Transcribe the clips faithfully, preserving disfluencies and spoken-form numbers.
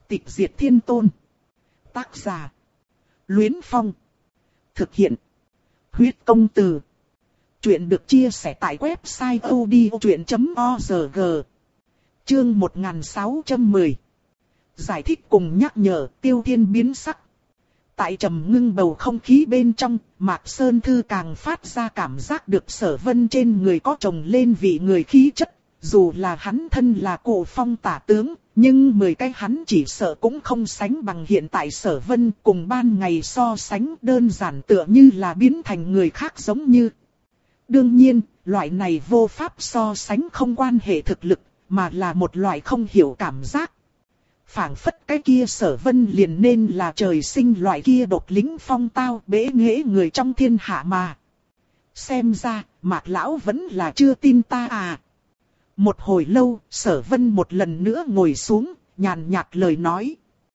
Tịch diệt thiên tôn. Tác giả. Luyến Phong. Thực hiện. Huyết công từ. Chuyện được chia sẻ tại website odchuyện chấm org. Chương một nghìn sáu trăm mười. Giải thích cùng nhắc nhở Tiêu Thiên biến sắc. Tại trầm ngưng bầu không khí bên trong, Mạc Sơn Thư càng phát ra cảm giác được Sở Vân trên người có trồng lên vị người khí chất. Dù là hắn thân là Cổ Phong tả tướng, nhưng mười cái hắn chỉ sợ cũng không sánh bằng hiện tại Sở Vân, cùng ban ngày so sánh đơn giản tựa như là biến thành người khác giống như. Đương nhiên, loại này vô pháp so sánh không quan hệ thực lực, mà là một loại không hiểu cảm giác. Phảng phất cái kia Sở Vân liền nên là trời sinh loại kia độc lính phong tao bế nghệ người trong thiên hạ mà. Xem ra, Mạc Lão vẫn là chưa tin ta à. Một hồi lâu, Sở Vân một lần nữa ngồi xuống, nhàn nhạt lời nói.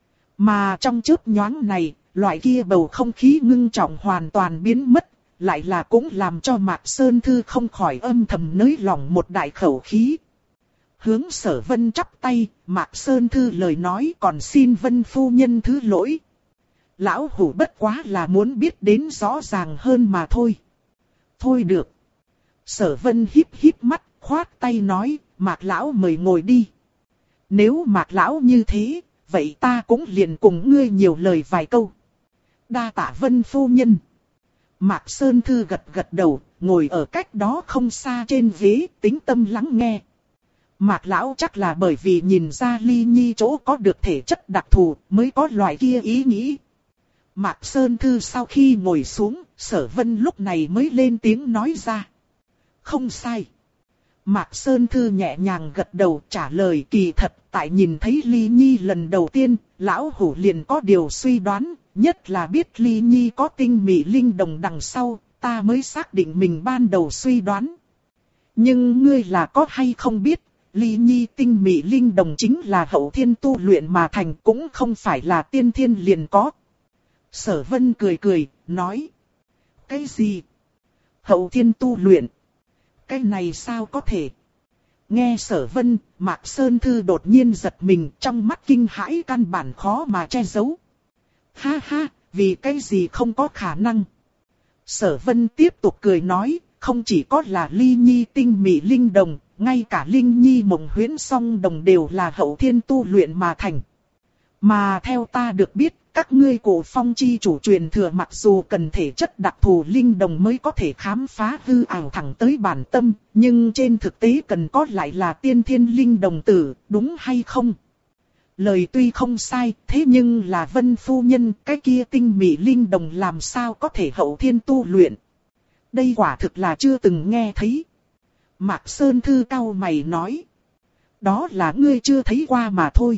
Mà trong chớp nhoáng này, loại kia bầu không khí ngưng trọng hoàn toàn biến mất, lại là cũng làm cho Mạc Sơn Thư không khỏi âm thầm nới lỏng một đại khẩu khí. Hướng Sở Vân chắp tay, Mạc Sơn Thư lời nói còn xin Vân phu nhân thứ lỗi. Lão hủ bất quá là muốn biết đến rõ ràng hơn mà thôi. Thôi được. Sở Vân híp híp mắt, khoát tay nói, Mạc Lão mời ngồi đi. Nếu Mạc Lão như thế, vậy ta cũng liền cùng ngươi nhiều lời vài câu. Đa tạ Vân phu nhân. Mạc Sơn Thư gật gật đầu, ngồi ở cách đó không xa trên ghế, tĩnh tâm lắng nghe. Mạc Lão chắc là bởi vì nhìn ra Ly Nhi chỗ có được thể chất đặc thù, mới có loại kia ý nghĩ. Mạc Sơn Thư sau khi ngồi xuống, Sở Vân lúc này mới lên tiếng nói ra. Không sai. Mạc Sơn Thư nhẹ nhàng gật đầu trả lời, kỳ thật, tại nhìn thấy Ly Nhi lần đầu tiên, Lão hủ liền có điều suy đoán, nhất là biết Ly Nhi có tinh mị linh đồng đằng sau, ta mới xác định mình ban đầu suy đoán. Nhưng ngươi là có hay không biết, Ly Nhi tinh mị linh đồng chính là hậu thiên tu luyện mà thành, cũng không phải là tiên thiên liền có. Sở Vân cười cười, nói. Cái gì? Hậu thiên tu luyện? Cái này sao có thể? Nghe Sở Vân, Mạc Sơn Thư đột nhiên giật mình, trong mắt kinh hãi căn bản khó mà che giấu. Ha ha, vì cái gì không có khả năng? Sở Vân tiếp tục cười nói, không chỉ có là Ly Nhi tinh mị linh đồng, ngay cả Linh Nhi mộng huyễn song đồng đều là hậu thiên tu luyện mà thành. Mà theo ta được biết, các ngươi Cổ Phong chi chủ truyền thừa mặc dù cần thể chất đặc thù linh đồng mới có thể khám phá hư ảo thẳng tới bản tâm, nhưng trên thực tế cần có lại là tiên thiên linh đồng tử, đúng hay không? Lời tuy không sai, thế nhưng là Vân phu nhân, cái kia tinh mị linh đồng làm sao có thể hậu thiên tu luyện? Đây quả thực là chưa từng nghe thấy. Mạc Sơn Thư cau mày nói. Đó là ngươi chưa thấy qua mà thôi.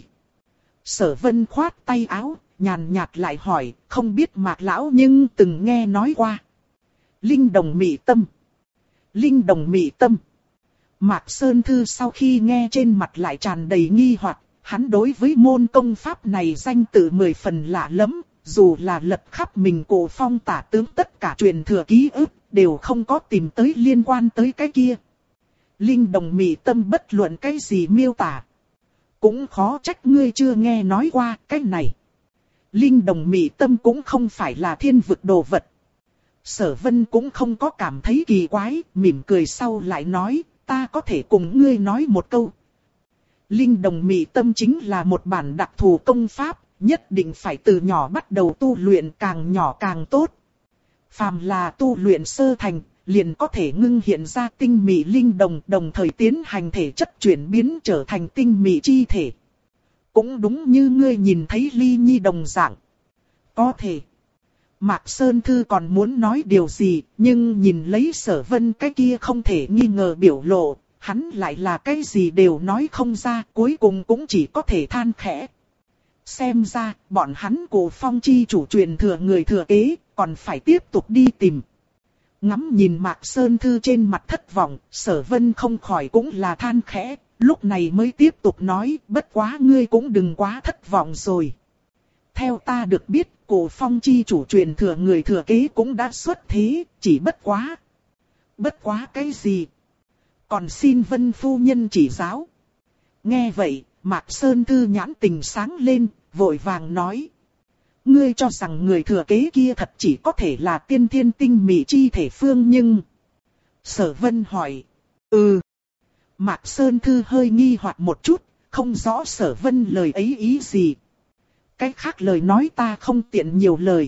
Sở Vân khoát tay áo, nhàn nhạt lại hỏi, không biết Mạc Lão nhưng từng nghe nói qua. Linh đồng mị tâm. Linh đồng mị tâm. Mạc Sơn Thư sau khi nghe trên mặt lại tràn đầy nghi hoặc, hắn đối với môn công pháp này danh tự mười phần lạ lẫm, dù là lật khắp mình Cổ Phong tả tướng tất cả truyền thừa ký ức, đều không có tìm tới liên quan tới cái kia. Linh đồng mị tâm bất luận cái gì miêu tả. Cũng khó trách ngươi chưa nghe nói qua cái này. Linh đồng mị tâm cũng không phải là thiên vực đồ vật. Sở Vân cũng không có cảm thấy kỳ quái, mỉm cười sau lại nói, ta có thể cùng ngươi nói một câu. Linh đồng mị tâm chính là một bản đặc thù công pháp, nhất định phải từ nhỏ bắt đầu tu luyện, càng nhỏ càng tốt. Phàm là tu luyện sơ thành, liền có thể ngưng hiện ra tinh mị linh đồng, đồng thời tiến hành thể chất chuyển biến trở thành tinh mị chi thể. Cũng đúng như ngươi nhìn thấy Ly Nhi đồng dạng. Có thể. Mạc Sơn Thư còn muốn nói điều gì, nhưng nhìn lấy Sở Vân cái kia không thể nghi ngờ biểu lộ, hắn lại là cái gì đều nói không ra, cuối cùng cũng chỉ có thể than khẽ. Xem ra, bọn hắn Cổ Phong chi chủ truyền thừa người thừa kế, còn phải tiếp tục đi tìm. Ngắm nhìn Mạc Sơn Thư trên mặt thất vọng, Sở Vân không khỏi cũng là than khẽ, lúc này mới tiếp tục nói, bất quá ngươi cũng đừng quá thất vọng rồi. Theo ta được biết, Cổ Phong chi chủ truyền thừa người thừa kế cũng đã xuất thế, chỉ bất quá. Bất quá cái gì? Còn xin Vân phu nhân chỉ giáo. Nghe vậy, Mạc Sơn Thư nhãn tình sáng lên, vội vàng nói. Ngươi cho rằng người thừa kế kia thật chỉ có thể là tiên thiên tinh mỹ chi thể phương nhưng... Sở Vân hỏi. Ừ. Mạc Sơn Thư hơi nghi hoặc một chút, không rõ Sở Vân lời ấy ý gì. Cái khác lời nói ta không tiện nhiều lời.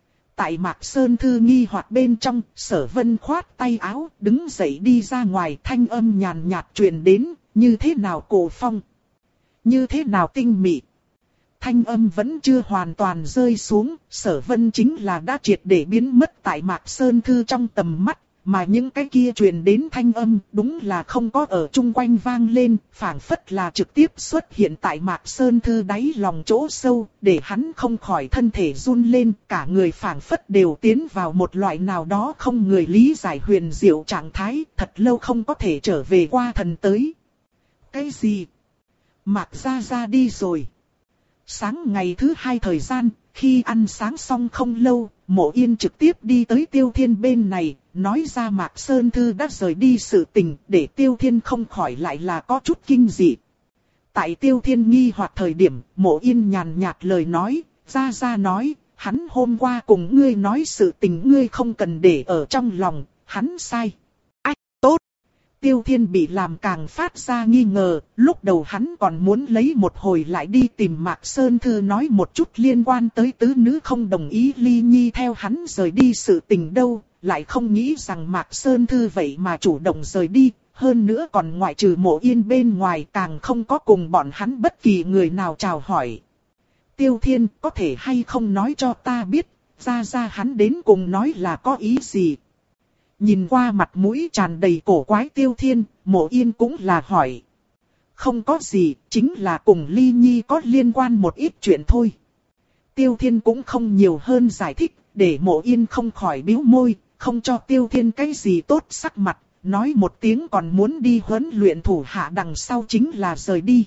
Tại Mạc Sơn Thư nghi hoặc bên trong, Sở Vân khoát tay áo, đứng dậy đi ra ngoài, thanh âm nhàn nhạt truyền đến, như thế nào cổ phong, như thế nào tinh mị. Thanh âm vẫn chưa hoàn toàn rơi xuống, Sở Vân chính là đã triệt để biến mất tại Mạc Sơn Thư trong tầm mắt, mà những cái kia truyền đến thanh âm đúng là không có ở chung quanh vang lên, phảng phất là trực tiếp xuất hiện tại Mạc Sơn Thư đáy lòng chỗ sâu, để hắn không khỏi thân thể run lên, cả người phảng phất đều tiến vào một loại nào đó không người lý giải huyền diệu trạng thái, thật lâu không có thể trở về qua thần tới. Cái gì? Mạc Gia Gia đi rồi. Sáng ngày thứ hai thời gian, khi ăn sáng xong không lâu, Mộ Yên trực tiếp đi tới Tiêu Thiên bên này, nói ra Mạc Sơn Thư đã rời đi sự tình, để Tiêu Thiên không khỏi lại là có chút kinh dị. Tại Tiêu Thiên nghi hoặc thời điểm, Mộ Yên nhàn nhạt lời nói, Gia Gia nói, hắn hôm qua cùng ngươi nói sự tình ngươi không cần để ở trong lòng, hắn sai. Ách, tốt! Tiêu Thiên bị làm càng phát ra nghi ngờ, lúc đầu hắn còn muốn lấy một hồi lại đi tìm Mạc Sơn Thư nói một chút liên quan tới tứ nữ không đồng ý ly nhi theo hắn rời đi sự tình đâu, lại không nghĩ rằng Mạc Sơn Thư vậy mà chủ động rời đi, hơn nữa còn ngoại trừ Mộ Yên bên ngoài càng không có cùng bọn hắn bất kỳ người nào chào hỏi. Tiêu Thiên có thể hay không nói cho ta biết, ra ra hắn đến cùng nói là có ý gì? Nhìn qua mặt mũi tràn đầy cổ quái Tiêu Thiên, Mộ Yên cũng là hỏi. Không có gì, chính là cùng Ly Nhi có liên quan một ít chuyện thôi. Tiêu Thiên cũng không nhiều hơn giải thích, để Mộ Yên không khỏi bĩu môi, không cho Tiêu Thiên cái gì tốt sắc mặt, nói một tiếng còn muốn đi huấn luyện thủ hạ đằng sau chính là rời đi.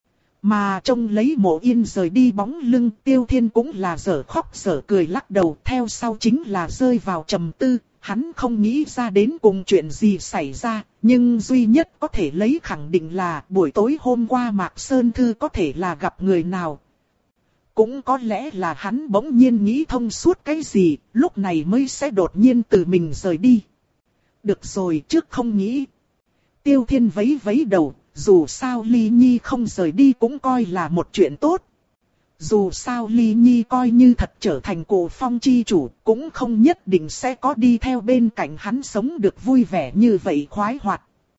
Mà trông lấy Mộ Yên rời đi bóng lưng, Tiêu Thiên cũng là dở khóc dở cười lắc đầu, theo sau chính là rơi vào trầm tư. Hắn không nghĩ ra đến cùng chuyện gì xảy ra, nhưng duy nhất có thể lấy khẳng định là buổi tối hôm qua Mạc Sơn Thư có thể là gặp người nào. Cũng có lẽ là hắn bỗng nhiên nghĩ thông suốt cái gì, lúc này mới sẽ đột nhiên từ mình rời đi. Được rồi, trước không nghĩ. Tiêu Thiên vấy vấy đầu, dù sao Ly Nhi không rời đi cũng coi là một chuyện tốt. Dù sao Ly Nhi coi như thật trở thành Cổ Phong chi chủ, cũng không nhất định sẽ có đi theo bên cạnh hắn sống được vui vẻ như vậy khoái hoạt.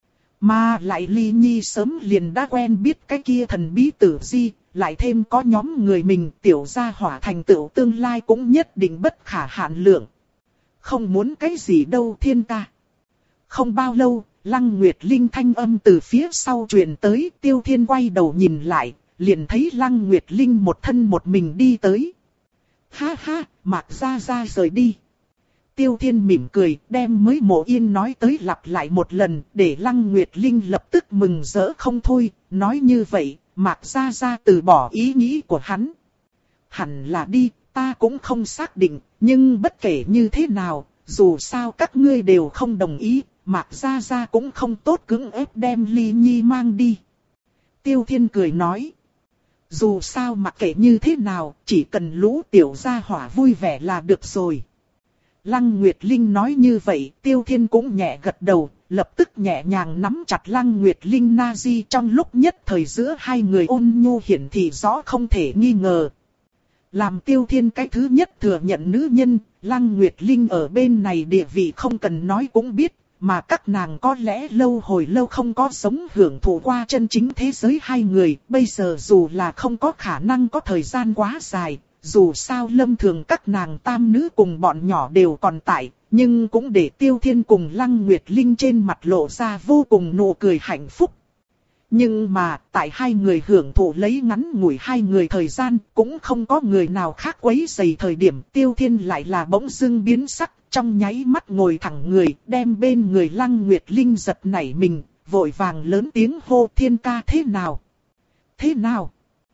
Mà lại Ly Nhi sớm liền đã quen biết cái kia thần bí tử di, lại thêm có nhóm người mình tiểu gia hỏa thành tựu tương lai cũng nhất định bất khả hạn lượng. Không muốn cái gì đâu Thiên ca. Không bao lâu, Lăng Nguyệt Linh thanh âm từ phía sau truyền tới, Tiêu Thiên quay đầu nhìn lại. Liền thấy Lăng Nguyệt Linh một thân một mình đi tới. Ha ha, Mạc Gia Gia rời đi. Tiêu Thiên mỉm cười, đem mới Mộ Yên nói tới lặp lại một lần, để Lăng Nguyệt Linh lập tức mừng rỡ không thôi. Nói như vậy, Mạc Gia Gia từ bỏ ý nghĩ của hắn. Hẳn là đi, ta cũng không xác định, nhưng bất kể như thế nào, dù sao các ngươi đều không đồng ý, Mạc Gia Gia cũng không tốt cưỡng ép đem Ly Nhi mang đi. Tiêu Thiên cười nói. Dù sao mặc kệ như thế nào, chỉ cần lũ tiểu gia hỏa vui vẻ là được rồi. Lăng Nguyệt Linh nói như vậy, Tiêu Thiên cũng nhẹ gật đầu, lập tức nhẹ nhàng nắm chặt Lăng Nguyệt Linh Nazi trong lúc nhất thời giữa hai người ôn nhu hiển thị rõ không thể nghi ngờ. Làm Tiêu Thiên cái thứ nhất thừa nhận nữ nhân, Lăng Nguyệt Linh ở bên này địa vị không cần nói cũng biết. Mà các nàng có lẽ lâu hồi lâu không có sống hưởng thụ qua chân chính thế giới hai người, bây giờ dù là không có khả năng có thời gian quá dài, dù sao lâm thường các nàng tam nữ cùng bọn nhỏ đều còn tại, nhưng cũng để Tiêu Thiên cùng Lăng Nguyệt Linh trên mặt lộ ra vô cùng nụ cười hạnh phúc. Nhưng mà, tại hai người hưởng thụ lấy ngắn ngủi hai người thời gian, cũng không có người nào khác quấy rầy thời điểm Tiêu Thiên lại là bỗng dưng biến sắc. Trong nháy mắt ngồi thẳng người, đem bên người Lăng Nguyệt Linh giật nảy mình, vội vàng lớn tiếng hô Thiên ca thế nào? Thế nào?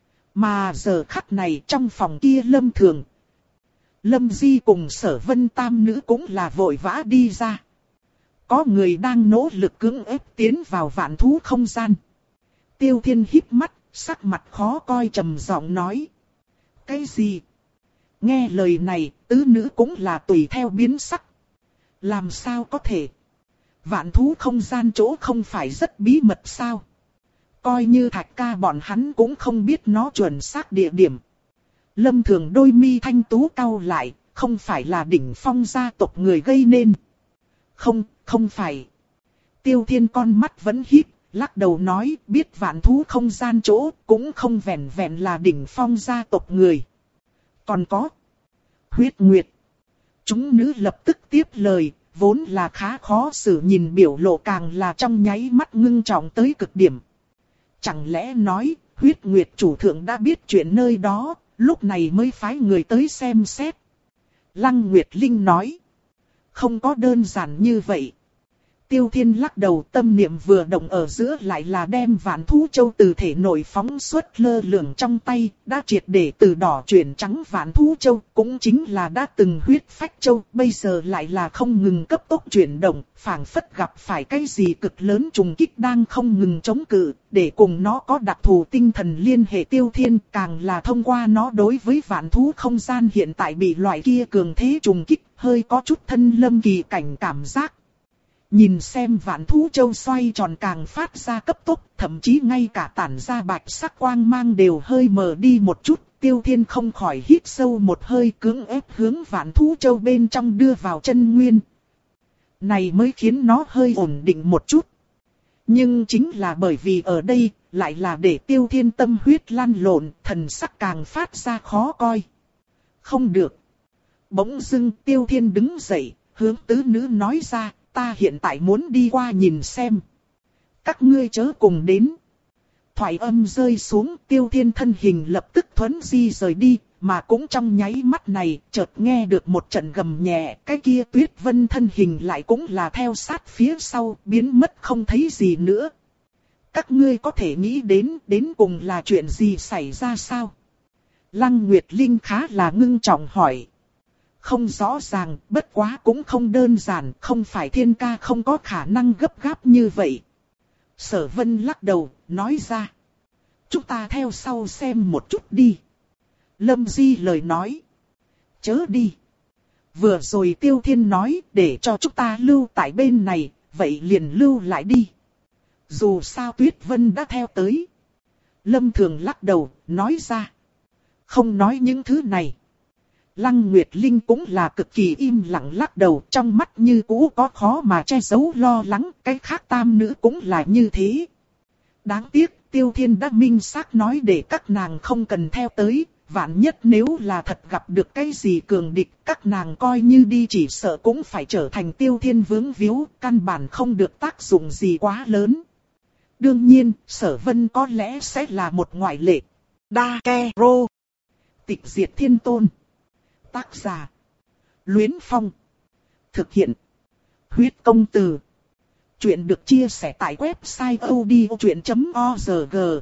Mà giờ khắc này trong phòng kia Lâm Thường, Lâm Di cùng Sở Vân tam nữ cũng là vội vã đi ra. Có người đang nỗ lực cưỡng ép tiến vào vạn thú không gian. Tiêu Thiên híp mắt, sắc mặt khó coi trầm giọng nói. Cái gì? Nghe lời này, tứ nữ cũng là tùy theo biến sắc. Làm sao có thể? Vạn thú không gian chỗ không phải rất bí mật sao? Coi như Thạch ca bọn hắn cũng không biết nó chuẩn xác địa điểm. Lâm Thường đôi mi thanh tú cau lại, không phải là đỉnh phong gia tộc người gây nên. Không, không phải. Tiêu Thiên con mắt vẫn híp, lắc đầu nói biết vạn thú không gian chỗ cũng không vẹn vẹn là đỉnh phong gia tộc người. Còn có Huyết Nguyệt. Chúng nữ lập tức tiếp lời, vốn là khá khó xử nhìn biểu lộ càng là trong nháy mắt ngưng trọng tới cực điểm. Chẳng lẽ nói Huyết Nguyệt chủ thượng đã biết chuyện nơi đó, lúc này mới phái người tới xem xét. Lăng Nguyệt Linh nói. Không có đơn giản như vậy. Tiêu Thiên lắc đầu, tâm niệm vừa động ở giữa lại là đem Vạn Thú Châu từ thể nội phóng xuất lơ lửng trong tay, đã triệt để từ đỏ chuyển trắng. Vạn Thú Châu cũng chính là đã từng Huyết Phách Châu, bây giờ lại là không ngừng cấp tốc chuyển động, phảng phất gặp phải cái gì cực lớn trùng kích đang không ngừng chống cự, để cùng nó có đặc thù tinh thần liên hệ. Tiêu Thiên càng là thông qua nó đối với vạn thú không gian hiện tại bị loại kia cường thế trùng kích, hơi có chút thân lâm kỳ cảnh cảm giác. Nhìn xem Vạn Thú Châu xoay tròn càng phát ra cấp tốc, thậm chí ngay cả tản ra bạch sắc quang mang đều hơi mờ đi một chút. Tiêu Thiên không khỏi hít sâu một hơi, cưỡng ép hướng Vạn Thú Châu bên trong đưa vào chân nguyên. Này mới khiến nó hơi ổn định một chút. Nhưng chính là bởi vì ở đây, lại là để Tiêu Thiên tâm huyết lan lộn, thần sắc càng phát ra khó coi. Không được. Bỗng dưng Tiêu Thiên đứng dậy, hướng tứ nữ nói ra. Ta hiện tại muốn đi qua nhìn xem. Các ngươi chớ cùng đến. Thoại âm rơi xuống, Tiêu Thiên thân hình lập tức thuấn di rời đi, mà cũng trong nháy mắt này, chợt nghe được một trận gầm nhẹ, cái kia Tuyết Vân thân hình lại cũng là theo sát phía sau, biến mất không thấy gì nữa. Các ngươi có thể nghĩ đến, đến cùng là chuyện gì xảy ra sao? Lăng Nguyệt Linh khá là ngưng trọng hỏi. Không rõ ràng, bất quá cũng không đơn giản, không phải Thiên ca không có khả năng gấp gáp như vậy. Sở Vân lắc đầu, nói ra. Chúng ta theo sau xem một chút đi. Lâm Di lời nói. Chớ đi. Vừa rồi Tiêu Thiên nói, để cho chúng ta lưu tại bên này, vậy liền lưu lại đi. Dù sao Tuyết Vân đã theo tới. Lâm Thường lắc đầu, nói ra. Không nói những thứ này. Lăng Nguyệt Linh cũng là cực kỳ im lặng lắc đầu, trong mắt như cũ có khó mà che giấu lo lắng, cái khác tam nữ cũng là như thế. Đáng tiếc, Tiêu Thiên đã minh xác nói để các nàng không cần theo tới, vạn nhất nếu là thật gặp được cái gì cường địch, các nàng coi như đi chỉ sợ cũng phải trở thành Tiêu Thiên vướng víu, căn bản không được tác dụng gì quá lớn. Đương nhiên, Sở Vân có lẽ sẽ là một ngoại lệ. Đa-ke-rô. Tịch diệt thiên tôn. Tác giả. Luyến Phong. Thực hiện. Huyết công từ. Chuyện được chia sẻ tại website odchuyện chấm org.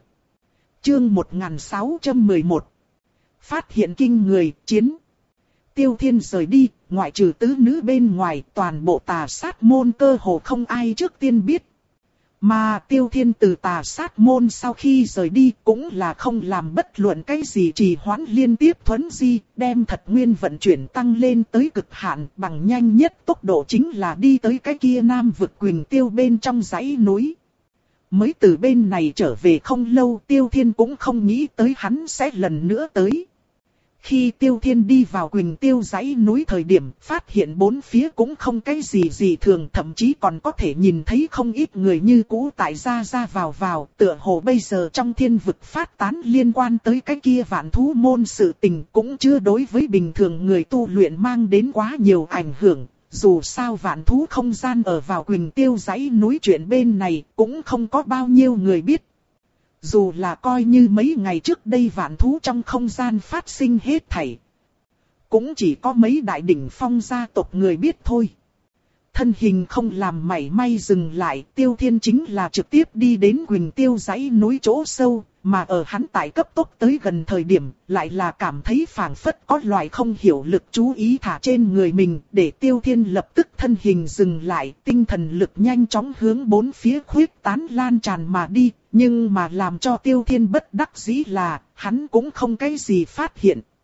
Chương một nghìn sáu trăm mười một. Phát hiện kinh người, chiến. Tiêu Thiên rời đi, ngoại trừ tứ nữ bên ngoài, toàn bộ Tà Sát môn cơ hồ không ai trước tiên biết. Mà Tiêu Thiên từ Tà Sát môn sau khi rời đi cũng là không làm bất luận cái gì, trì hoãn liên tiếp thuấn di, đem thật nguyên vận chuyển tăng lên tới cực hạn, bằng nhanh nhất tốc độ chính là đi tới cái kia Nam vực Quỳnh Tiêu bên trong dãy núi. Mới từ bên này trở về không lâu, Tiêu Thiên cũng không nghĩ tới hắn sẽ lần nữa tới. Khi Tiêu Thiên đi vào Quỳnh Tiêu dãy núi thời điểm, phát hiện bốn phía cũng không cái gì gì thường, thậm chí còn có thể nhìn thấy không ít người như cũ tại ra ra vào vào, tựa hồ bây giờ trong thiên vực phát tán liên quan tới cái kia vạn thú môn sự tình cũng chưa đối với bình thường người tu luyện mang đến quá nhiều ảnh hưởng. Dù sao vạn thú không gian ở vào Quỳnh Tiêu dãy núi chuyện bên này cũng không có bao nhiêu người biết. Dù là coi như mấy ngày trước đây vạn thú trong không gian phát sinh hết thảy, cũng chỉ có mấy đại đỉnh phong gia tộc người biết thôi. Thân hình không làm mảy may dừng lại, Tiêu Thiên chính là trực tiếp đi đến Quỳnh Tiêu dãy núi chỗ sâu, mà ở hắn tại cấp tốc tới gần thời điểm, lại là cảm thấy phảng phất có loại không hiểu lực chú ý thả trên người mình, để Tiêu Thiên lập tức thân hình dừng lại, tinh thần lực nhanh chóng hướng bốn phía khuyết tán lan tràn mà đi, nhưng mà làm cho Tiêu Thiên bất đắc dĩ là, hắn cũng không cái gì phát hiện.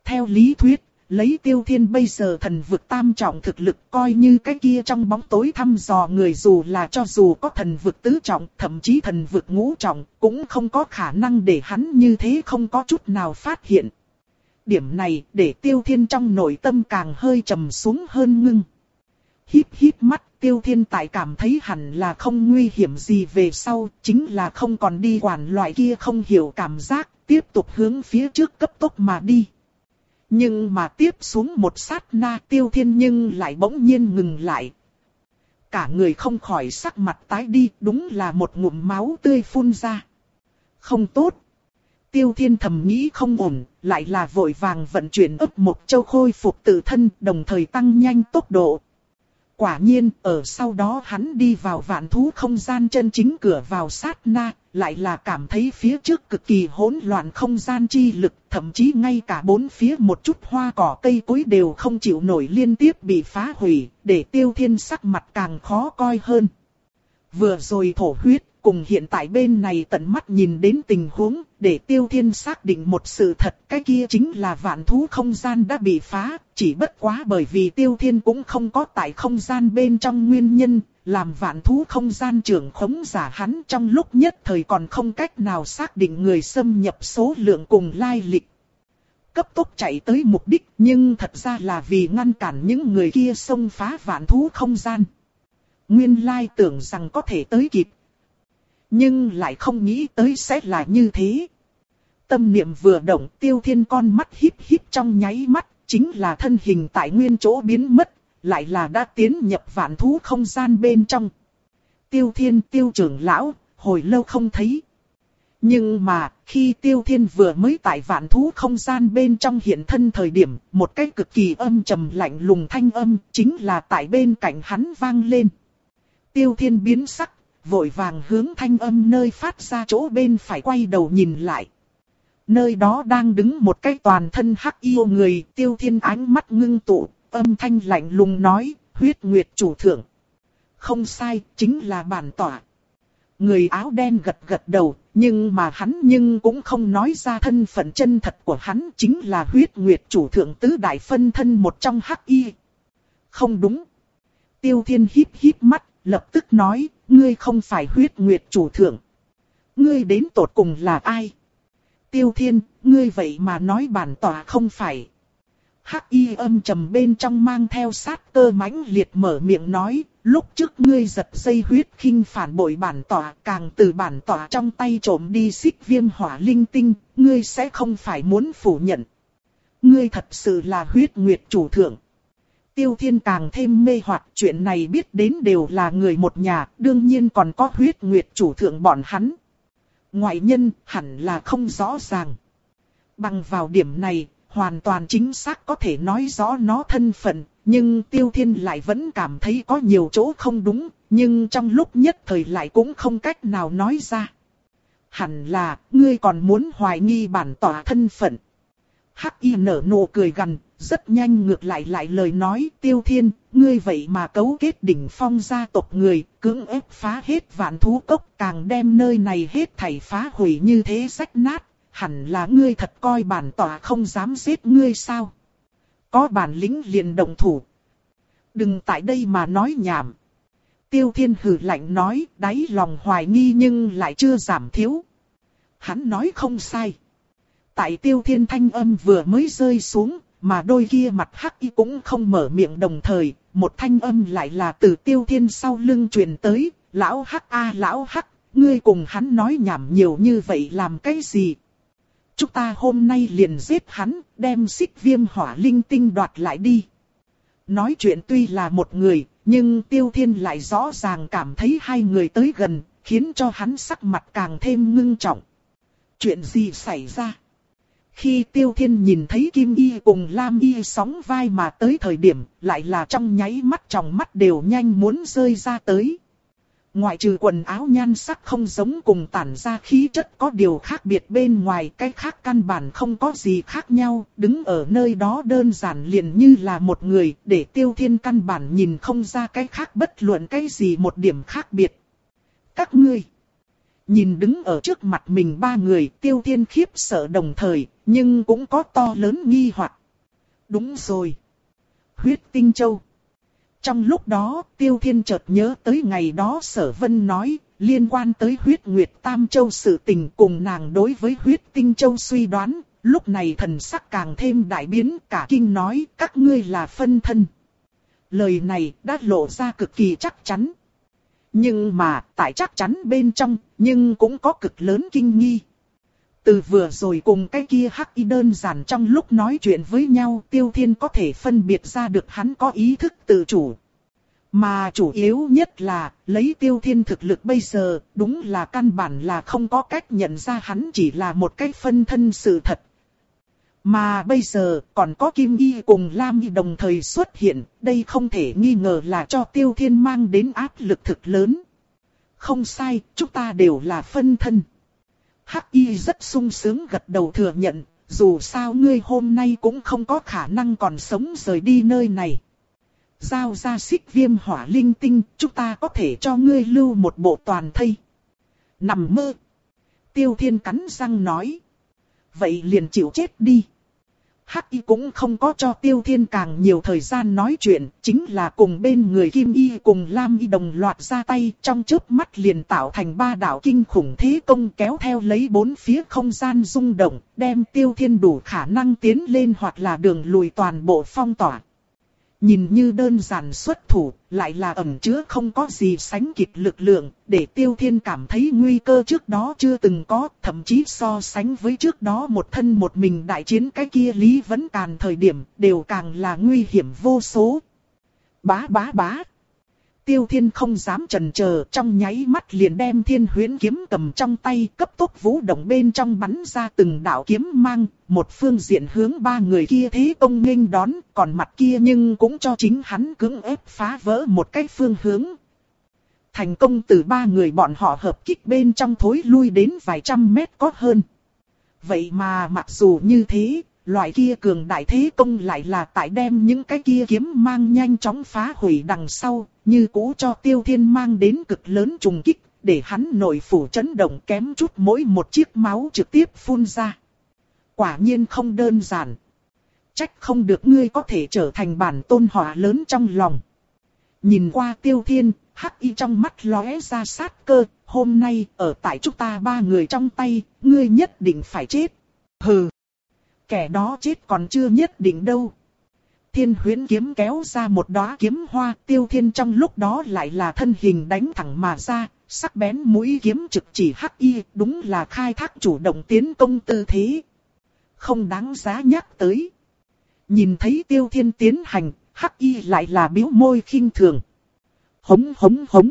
Theo lý thuyết, lấy Tiêu Thiên bây giờ thần vực tam trọng thực lực, coi như cái kia trong bóng tối thăm dò người, dù là cho dù có thần vực tứ trọng, thậm chí thần vực ngũ trọng, cũng không có khả năng để hắn như thế không có chút nào phát hiện. Điểm này để Tiêu Thiên trong nội tâm càng hơi trầm xuống hơn ngưng. Híp híp mắt, Tiêu Thiên tại cảm thấy hẳn là không nguy hiểm gì về sau, chính là không còn đi quản loại kia không hiểu cảm giác, tiếp tục hướng phía trước cấp tốc mà đi. Nhưng mà tiếp xuống một sát na, Tiêu Thiên nhưng lại bỗng nhiên ngừng lại. Cả người không khỏi sắc mặt tái đi, đúng là một ngụm máu tươi phun ra. Không tốt. Tiêu Thiên thầm nghĩ không ổn, lại là vội vàng vận chuyển ấp một châu khôi phục tự thân, đồng thời tăng nhanh tốc độ. Quả nhiên, ở sau đó hắn đi vào vạn thú không gian chân chính cửa vào sát na, lại là cảm thấy phía trước cực kỳ hỗn loạn không gian chi lực, thậm chí ngay cả bốn phía một chút hoa cỏ cây cối đều không chịu nổi liên tiếp bị phá hủy, để Tiêu Thiên sắc mặt càng khó coi hơn. Vừa rồi thổ huyết, cùng hiện tại bên này tận mắt nhìn đến tình huống, để Tiêu Thiên xác định một sự thật, cái kia chính là vạn thú không gian đã bị phá, chỉ bất quá bởi vì Tiêu Thiên cũng không có tại không gian bên trong nguyên nhân, làm vạn thú không gian trưởng khống giả hắn trong lúc nhất thời còn không cách nào xác định người xâm nhập số lượng cùng lai lịch. Cấp tốc chạy tới mục đích, nhưng thật ra là vì ngăn cản những người kia xông phá vạn thú không gian. Nguyên lai tưởng rằng có thể tới kịp, nhưng lại không nghĩ tới sẽ là như thế. Tâm niệm vừa động, Tiêu Thiên con mắt híp híp trong nháy mắt, chính là thân hình tại nguyên chỗ biến mất, lại là đã tiến nhập vạn thú không gian bên trong. Tiêu Thiên, Tiêu trưởng lão, hồi lâu không thấy. Nhưng mà, khi Tiêu Thiên vừa mới tại vạn thú không gian bên trong hiện thân thời điểm, một cái cực kỳ âm trầm lạnh lùng thanh âm, chính là tại bên cạnh hắn vang lên. Tiêu Thiên biến sắc, vội vàng hướng thanh âm nơi phát ra chỗ bên phải quay đầu nhìn lại. Nơi đó đang đứng một cái toàn thân hắc yêu người, Tiêu Thiên ánh mắt ngưng tụ, âm thanh lạnh lùng nói, huyết nguyệt chủ thượng. Không sai, chính là bản tỏa. Người áo đen gật gật đầu, nhưng mà hắn nhưng cũng không nói ra thân phận chân thật của hắn, chính là huyết nguyệt chủ thượng tứ đại phân thân một trong hắc y. Không đúng. Tiêu Thiên híp híp mắt, lập tức nói, ngươi không phải huyết nguyệt chủ thượng. Ngươi đến tột cùng là ai? Tiêu Thiên, ngươi vậy mà nói bản tỏa không phải. Hắc y âm trầm bên trong mang theo sát cơ mãnh liệt mở miệng nói, lúc trước ngươi giật dây huyết khinh phản bội bản tỏa, càng từ bản tỏa trong tay trộm đi xích viêm hỏa linh tinh, ngươi sẽ không phải muốn phủ nhận. Ngươi thật sự là huyết nguyệt chủ thượng. Tiêu Thiên càng thêm mê hoặc, chuyện này biết đến đều là người một nhà, đương nhiên còn có huyết nguyệt chủ thượng bọn hắn. Ngoại nhân hẳn là không rõ ràng. Bằng vào điểm này, hoàn toàn chính xác có thể nói rõ nó thân phận, nhưng Tiêu Thiên lại vẫn cảm thấy có nhiều chỗ không đúng, nhưng trong lúc nhất thời lại cũng không cách nào nói ra. Hẳn là, ngươi còn muốn hoài nghi bản tỏa thân phận. Hắc y nở nụ cười gằn, rất nhanh ngược lại lại lời nói, Tiêu Thiên, ngươi vậy mà cấu kết đỉnh phong gia tộc người, cưỡng ép phá hết vạn thú cốc, càng đem nơi này hết thảy phá hủy như thế rách nát, hẳn là ngươi thật coi bản tỏa không dám giết ngươi sao? Có bản lĩnh liền động thủ. Đừng tại đây mà nói nhảm. Tiêu Thiên hừ lạnh nói, đáy lòng hoài nghi nhưng lại chưa giảm thiếu. Hắn nói không sai. Tại Tiêu Thiên thanh âm vừa mới rơi xuống, mà đôi kia mặt hắc y cũng không mở miệng đồng thời, một thanh âm lại là từ Tiêu Thiên sau lưng truyền tới, lão hắc a lão hắc, ngươi cùng hắn nói nhảm nhiều như vậy làm cái gì? Chúng ta hôm nay liền giết hắn, đem xích viêm hỏa linh tinh đoạt lại đi. Nói chuyện tuy là một người, nhưng Tiêu Thiên lại rõ ràng cảm thấy hai người tới gần, khiến cho hắn sắc mặt càng thêm ngưng trọng. Chuyện gì xảy ra? Khi Tiêu Thiên nhìn thấy Kim Y cùng Lam Y sóng vai mà tới thời điểm, lại là trong nháy mắt tròng mắt đều nhanh muốn rơi ra tới. Ngoại trừ quần áo nhan sắc không giống cùng tản ra khí chất có điều khác biệt bên ngoài, cái khác căn bản không có gì khác nhau, đứng ở nơi đó đơn giản liền như là một người, để Tiêu Thiên căn bản nhìn không ra cái khác bất luận cái gì một điểm khác biệt. Các ngươi, Nhìn đứng ở trước mặt mình ba người, Tiêu Thiên khiếp sợ đồng thời, nhưng cũng có to lớn nghi hoặc. Đúng rồi. Huyết Tinh Châu. Trong lúc đó, Tiêu Thiên chợt nhớ tới ngày đó Sở Vân nói, liên quan tới huyết nguyệt tam châu sự tình cùng nàng đối với huyết tinh châu suy đoán, lúc này thần sắc càng thêm đại biến, cả kinh nói các ngươi là phân thân. Lời này đã lộ ra cực kỳ chắc chắn. Nhưng mà, tại chắc chắn bên trong, nhưng cũng có cực lớn kinh nghi. Từ vừa rồi cùng cái kia hắc y đơn giản trong lúc nói chuyện với nhau, Tiêu Thiên có thể phân biệt ra được hắn có ý thức tự chủ. Mà chủ yếu nhất là, lấy Tiêu Thiên thực lực bây giờ, đúng là căn bản là không có cách nhận ra hắn chỉ là một cái phân thân sự thật. Mà bây giờ, còn có Kim Y cùng Lam Y đồng thời xuất hiện, đây không thể nghi ngờ là cho Tiêu Thiên mang đến áp lực thực lớn. Không sai, chúng ta đều là phân thân. Hắc Y rất sung sướng gật đầu thừa nhận, dù sao ngươi hôm nay cũng không có khả năng còn sống rời đi nơi này. Giao ra xích viêm hỏa linh tinh, chúng ta có thể cho ngươi lưu một bộ toàn thây. Nằm mơ. Tiêu Thiên cắn răng nói. Vậy liền chịu chết đi. Hắc Y cũng không có cho Tiêu Thiên càng nhiều thời gian nói chuyện, chính là cùng bên người Kim Y cùng Lam Y đồng loạt ra tay, trong chớp mắt liền tạo thành ba đạo kinh khủng thế công kéo theo lấy bốn phía không gian rung động, đem Tiêu Thiên đủ khả năng tiến lên hoặc là đường lùi toàn bộ phong tỏa. Nhìn như đơn giản xuất thủ, lại là ẩn chứa không có gì sánh kịp lực lượng, để Tiêu Thiên cảm thấy nguy cơ trước đó chưa từng có, thậm chí so sánh với trước đó một thân một mình đại chiến cái kia Lý Vấn Càn thời điểm, đều càng là nguy hiểm vô số. Bá bá bá. Tiêu Thiên không dám chần chờ, trong nháy mắt liền đem Thiên Huyễn kiếm cầm trong tay, cấp tốc vũ động bên trong bắn ra từng đạo kiếm mang, một phương diện hướng ba người kia thế công nghênh đón, còn mặt kia nhưng cũng cho chính hắn cưỡng ép phá vỡ một cái phương hướng. Thành công từ ba người bọn họ hợp kích bên trong thối lui đến vài trăm mét có hơn. Vậy mà mặc dù như thế, loại kia cường đại thế công lại là tại đem những cái kia kiếm mang nhanh chóng phá hủy đằng sau, như cũ cho Tiêu Thiên mang đến cực lớn trùng kích, để hắn nội phủ chấn động kém chút mỗi một chiếc máu trực tiếp phun ra. Quả nhiên không đơn giản. Trách không được ngươi có thể trở thành bản tôn họa lớn trong lòng. Nhìn qua Tiêu Thiên, Hắc Y trong mắt lóe ra sát cơ, hôm nay ở tại chúng ta ba người trong tay, ngươi nhất định phải chết. Hừ. Kẻ đó chết còn chưa nhất định đâu. Thiên Huyễn kiếm kéo ra một đóa kiếm hoa, Tiêu Thiên trong lúc đó lại là thân hình đánh thẳng mà ra, sắc bén mũi kiếm trực chỉ Hắc Y, đúng là khai thác chủ động tiến công tư thế. Không đáng giá nhắc tới. Nhìn thấy Tiêu Thiên tiến hành, Hắc Y lại là bĩu môi khinh thường. Hống hống hống.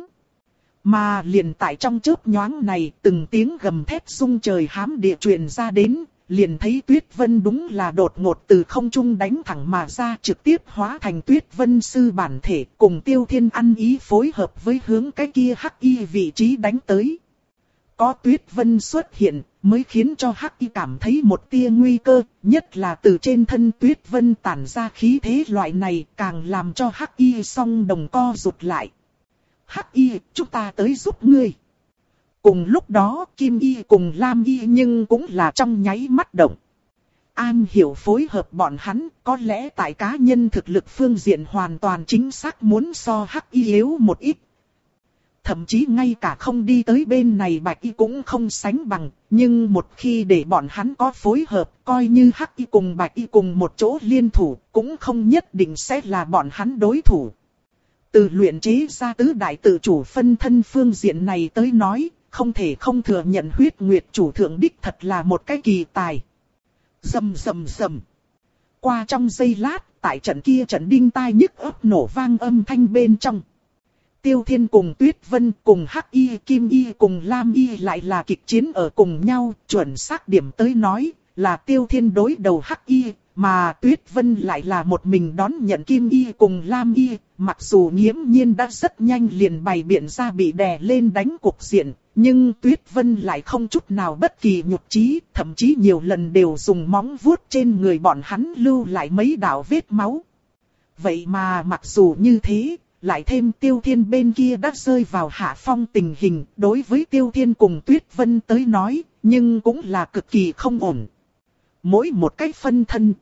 Mà liền tại trong chớp nhoáng này, từng tiếng gầm thét rung trời hám địa truyền ra đến. Liền thấy Tuyết Vân đúng là đột ngột từ không trung đánh thẳng mà ra, trực tiếp hóa thành Tuyết Vân sư bản thể, cùng Tiêu Thiên ăn ý phối hợp với hướng cái kia Hắc Y vị trí đánh tới. Có Tuyết Vân xuất hiện, mới khiến cho Hắc Y cảm thấy một tia nguy cơ, nhất là từ trên thân Tuyết Vân tản ra khí thế loại này, càng làm cho Hắc Y song đồng co rụt lại. Hắc Y, chúng ta tới giúp ngươi. Cùng lúc đó, Kim Y cùng Lam Y nhưng cũng là trong nháy mắt động. An hiểu phối hợp bọn hắn, có lẽ tại cá nhân thực lực phương diện hoàn toàn chính xác muốn so Hắc Y yếu một ít. Thậm chí ngay cả không đi tới bên này Bạch Y cũng không sánh bằng, nhưng một khi để bọn hắn có phối hợp, coi như Hắc Y cùng Bạch Y cùng một chỗ liên thủ, cũng không nhất định sẽ là bọn hắn đối thủ. Từ luyện chế ra tứ đại tự chủ phân thân phương diện này tới nói, không thể không thừa nhận huyết nguyệt chủ thượng đích thật là một cái kỳ tài. Rầm rầm rầm. Qua trong giây lát, tại trận kia trận đinh tai nhức óc nổ vang âm thanh bên trong. Tiêu Thiên cùng Tuyết Vân cùng Hắc Y, Kim Y cùng Lam Y lại là kịch chiến ở cùng nhau, chuẩn xác điểm tới nói, là Tiêu Thiên đối đầu Hắc Y, mà Tuyết Vân lại là một mình đón nhận Kim Y cùng Lam Y, mặc dù nghiễm nhiên đã rất nhanh liền bày biện ra bị đè lên đánh cục diện, nhưng Tuyết Vân lại không chút nào bất kỳ nhục chí, thậm chí nhiều lần đều dùng móng vuốt trên người bọn hắn lưu lại mấy đạo vết máu. Vậy mà mặc dù như thế, lại thêm Tiêu Thiên bên kia đã rơi vào hạ phong tình hình, đối với Tiêu Thiên cùng Tuyết Vân tới nói, nhưng cũng là cực kỳ không ổn. Mỗi một cái phân thân,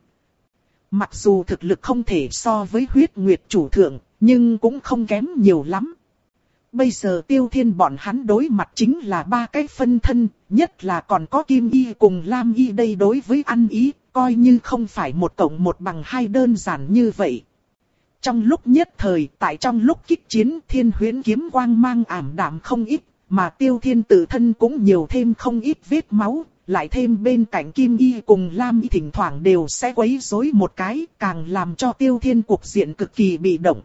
mặc dù thực lực không thể so với huyết nguyệt chủ thượng, nhưng cũng không kém nhiều lắm. Bây giờ Tiêu Thiên bọn hắn đối mặt chính là ba cái phân thân, nhất là còn có Kim Y cùng Lam Y đây, đối với ăn ý, coi như không phải một cộng một bằng hai đơn giản như vậy. Trong lúc nhất thời, tại trong lúc kích chiến, Thiên Huyễn kiếm quang mang ảm đạm không ít, mà Tiêu Thiên tự thân cũng nhiều thêm không ít vết máu, lại thêm bên cạnh Kim Y cùng Lam Y thỉnh thoảng đều sẽ quấy rối một cái, càng làm cho Tiêu Thiên cuộc diện cực kỳ bị động.